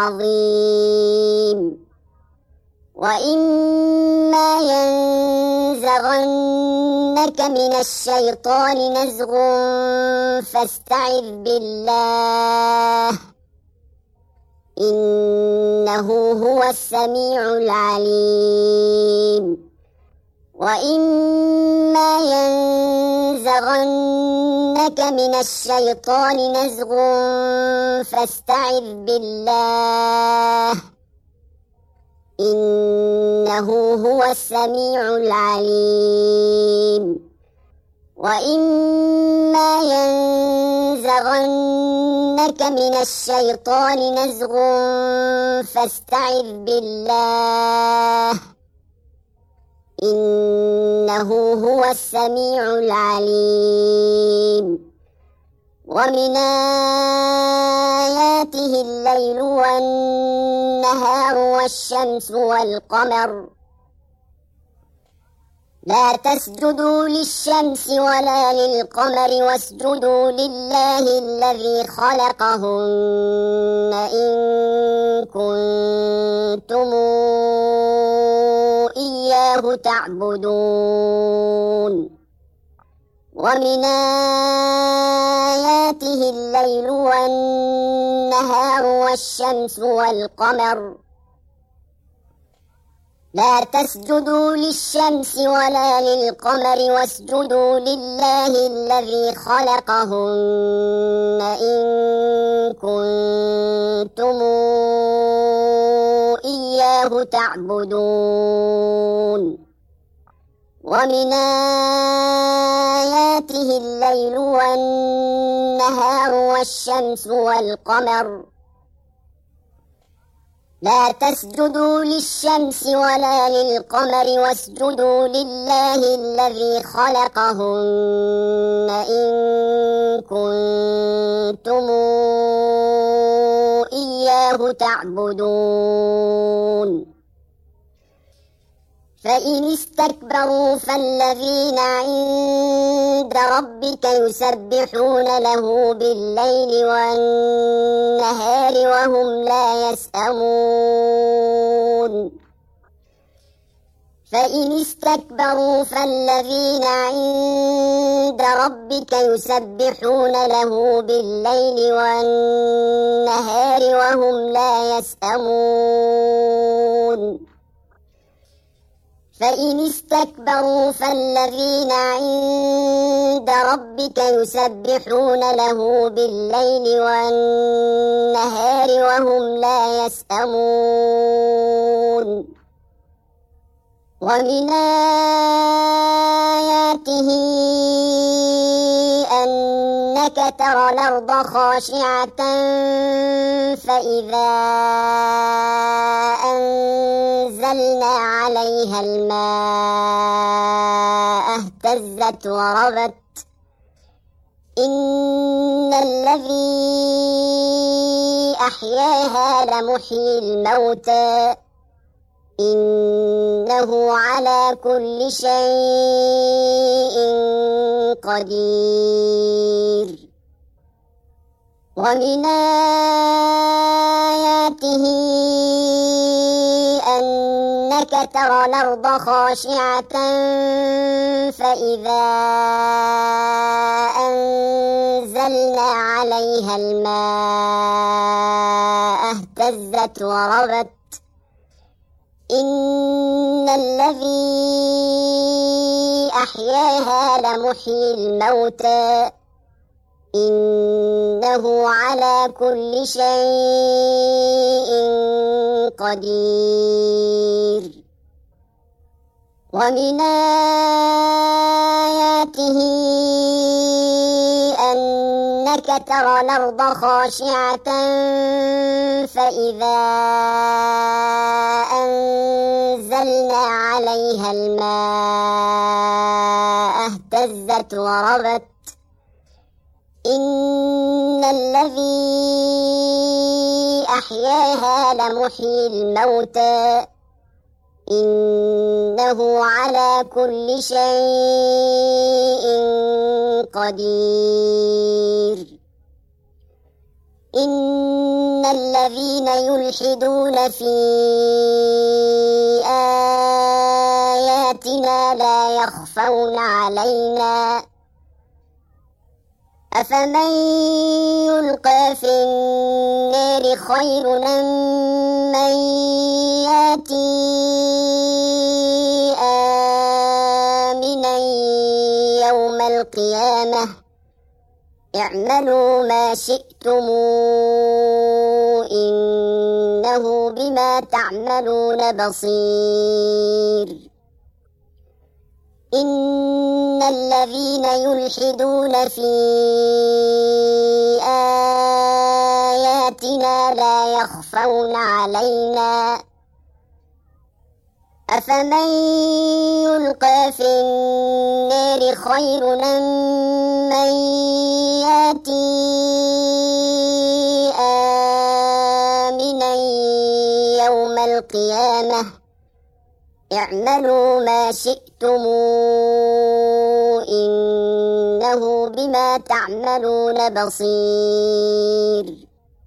عظيم وإما ينزغنك من الشيطان نزغ فاستعذ بالله إنه هو السميع العليم وإما ينزغنك من الشيطان نزغ فاستعذ بالله إنه هو السميع العليم وإما ينزغنك من الشيطان نزغ فاستعذ بالله إنه هو السميع العليم ومن آياته الليل والنهار والشمس والقمر لا تسجدوا للشمس ولا للقمر واسجدوا لله الذي خلقهن إن كنتم إياه تعبدون ومن آياته الليل والنهار والشمس والقمر لا تسجدوا للشمس ولا للقمر واسجدوا لله الذي خلقهن إن كنتم إياه تعبدون ومن آياته الليل والنهار والشمس والقمر لا تسجدوا للشمس ولا للقمر واسجدوا لله الذي خلقهن إن كنتم إياه تعبدون فإن استكبروا فالذين عند ربك يسبحون له بالليل والنهار وهم لا يسأمون فإن استكبروا فالذين عند ربك يسبحون له بالليل والنهار وهم لا يسأمون فإن استكبروا فالذين عند ربك يسبحون له بالليل والنهار وهم لا يسأمون ومن آياته أنك ترى الأرض خاشعة فإذا أنزلنا عليها الماء اهتزت وربت إن الذي أحياها لمحيي الموتى إنه على كل شيء قدير ومن آياته أنك ترى الأرض خاشعة فإذا أنزلنا عليها الماء اهتزت وربت إن الذي أحياها لمحيي الموتى إنه على كل شيء قدير ومن آياته أنك ترى الأرض خاشعة فإذا أنزلنا عليها الماء اهتزت وربت إن الذي أحياها لمحيي الموتى إنه على كل شيء قدير إن الذين يلحدون في آياتنا لا يخفون علينا أفمن يلقى في النار خير أم من يأتي آمنا يوم القيامة اعملوا ما شئتم إنه بما تعملون بصير إن الذين يلحدون في آياتنا لا يخفون علينا أفمن يلقى في النار خير أم من يأتي آمنا يوم القيامة اعملوا ما شئتم إنه بما تعملون بصير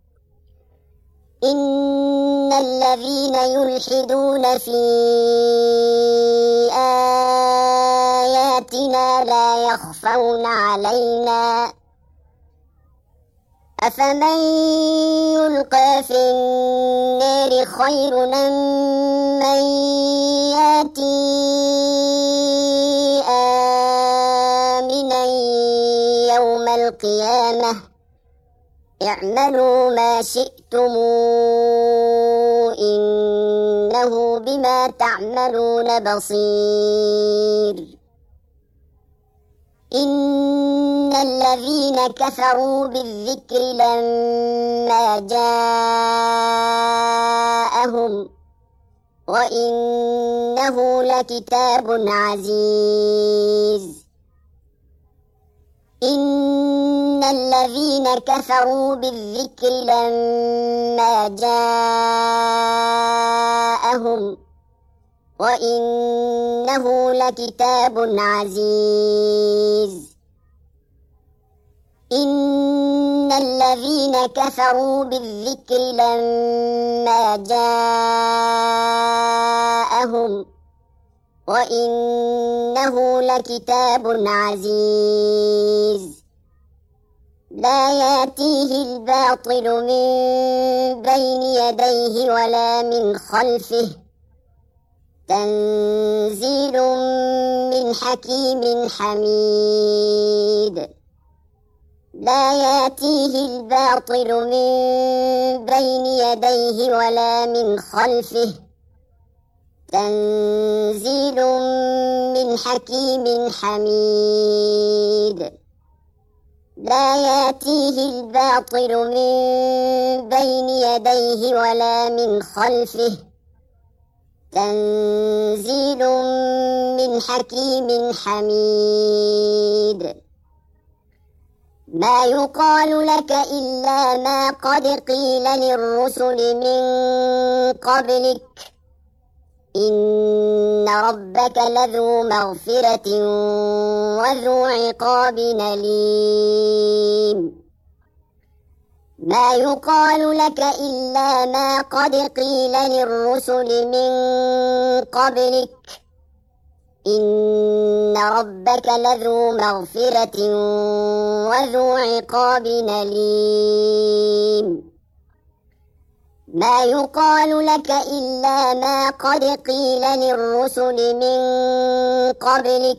إن الذين يلحدون في آياتنا لا يخفون علينا أفمن يلقى في النار خير أم من يأتي آمنا يوم القيامة اعملوا ما شئتم إنه بما تعملون بصير. إن الذين كفروا بالذكر لما جاءهم وإنه لكتاب عزيز. إن الذين كفروا بالذكر لما جاءهم وإنه لكتاب عزيز. إن الذين كفروا بالذكر لما جاءهم وإنه لكتاب عزيز لا يأتيه الباطل من بين يديه ولا من خلفه تنزيل من حكيم حميد. لا يأتيه الباطل من بين يديه ولا من خلفه تنزيل من حكيم حميد. لا يأتيه الباطل من بين يديه ولا من خلفه تنزيل من حكيم حميد. ما يقال لك إلا ما قد قيل للرسل من قبلك إن ربك لذو مغفرة وذو عقاب أليم. ما يقال لك إلا ما قد قيل للرسل من قبلك إن ربك لذو مغفرة وذو عقاب أليم. ما يقال لك إلا ما قد قيل للرسل من قبلك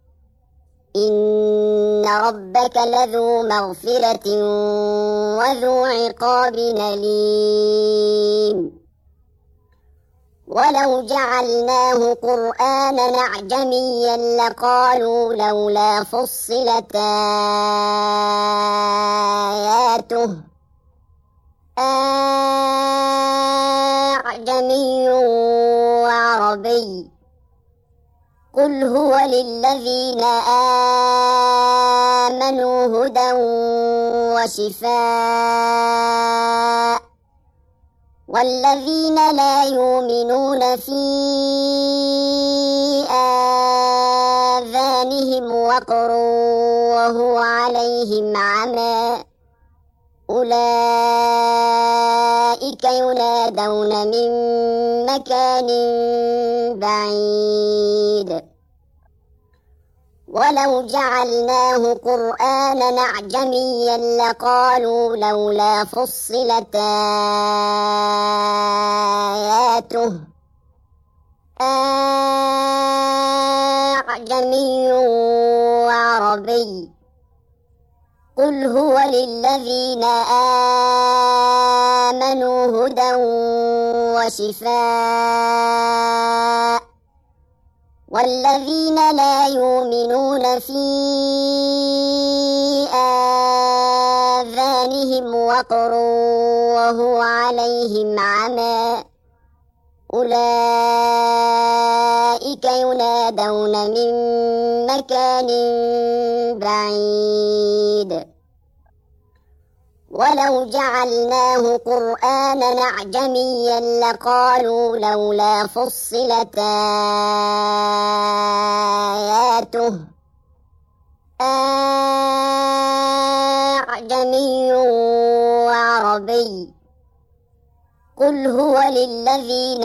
إن ربك لذو مغفرة وذو عقاب أليم. ولو جعلناه قرآنا أعجميا لقالوا لولا فصلت آياته أعجمي وعربي قل هو للذين آمنوا هدى وشفاء والذين لا يؤمنون في آذانهم وقر وهو عليهم عمى أولئك ينادون من مكان بعيد. ولو جعلناه قرآنا أعجميا لقالوا لولا فصلت آياته أعجمي وعربي قل هو للذين آمنوا هدى وشفاء والذين لا يؤمنون في آذانهم وقر وهو عليهم عمى أولئك ينادون من مكان بعيد. ولو جعلناه قرآنا أعجميا لقالوا لولا فصلت آياته أعجمي وعربي قل هو للذين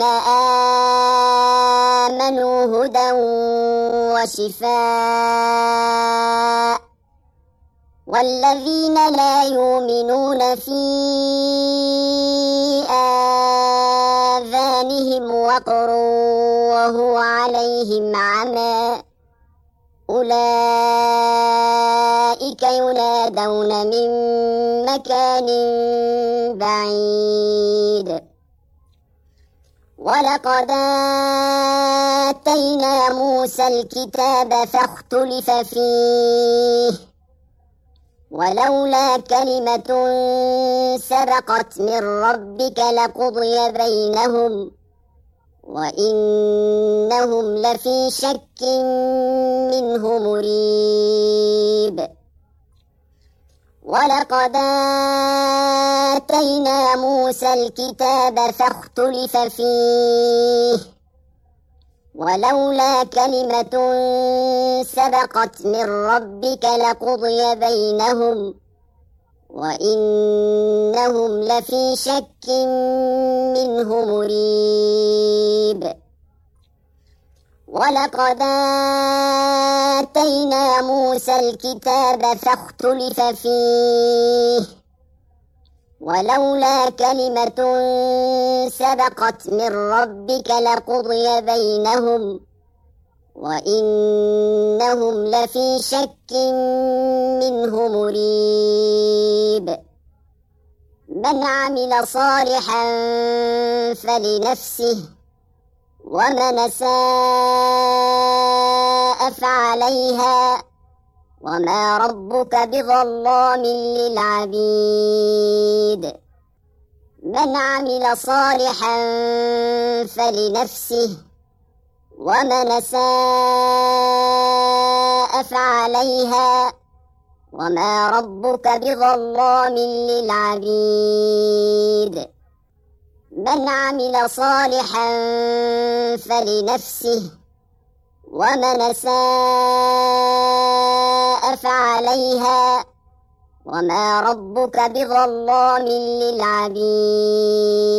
آمنوا هدى وشفاء والذين لا يؤمنون في آذانهم وقر وهو عليهم عمى أولئك ينادون من مكان بعيد ولقد آتينا موسى الكتاب فاختلف فيه ولولا كلمة سبقت من ربك لقضي بينهم وإنهم لفي شك منه مريب ولقد آتينا موسى الكتاب فاختلف فيه ولولا كلمة سبقت من ربك لقضي بينهم وإنهم لفي شك منه مريب ولقد آتينا موسى الكتاب فاختلف فيه ولولا كلمة سبقت من ربك لقضي بينهم وإنهم لفي شك منه مريب من عمل صالحا فلنفسه ومن أساء فعليها وما ربك بظلام للعبيد من عمل صالحا فلنفسه ومن أساء فعليها وما ربك بظلام للعبيد من عمل صالحا فلنفسه ومن أساء فعليها وما ربك بظلام للعبيد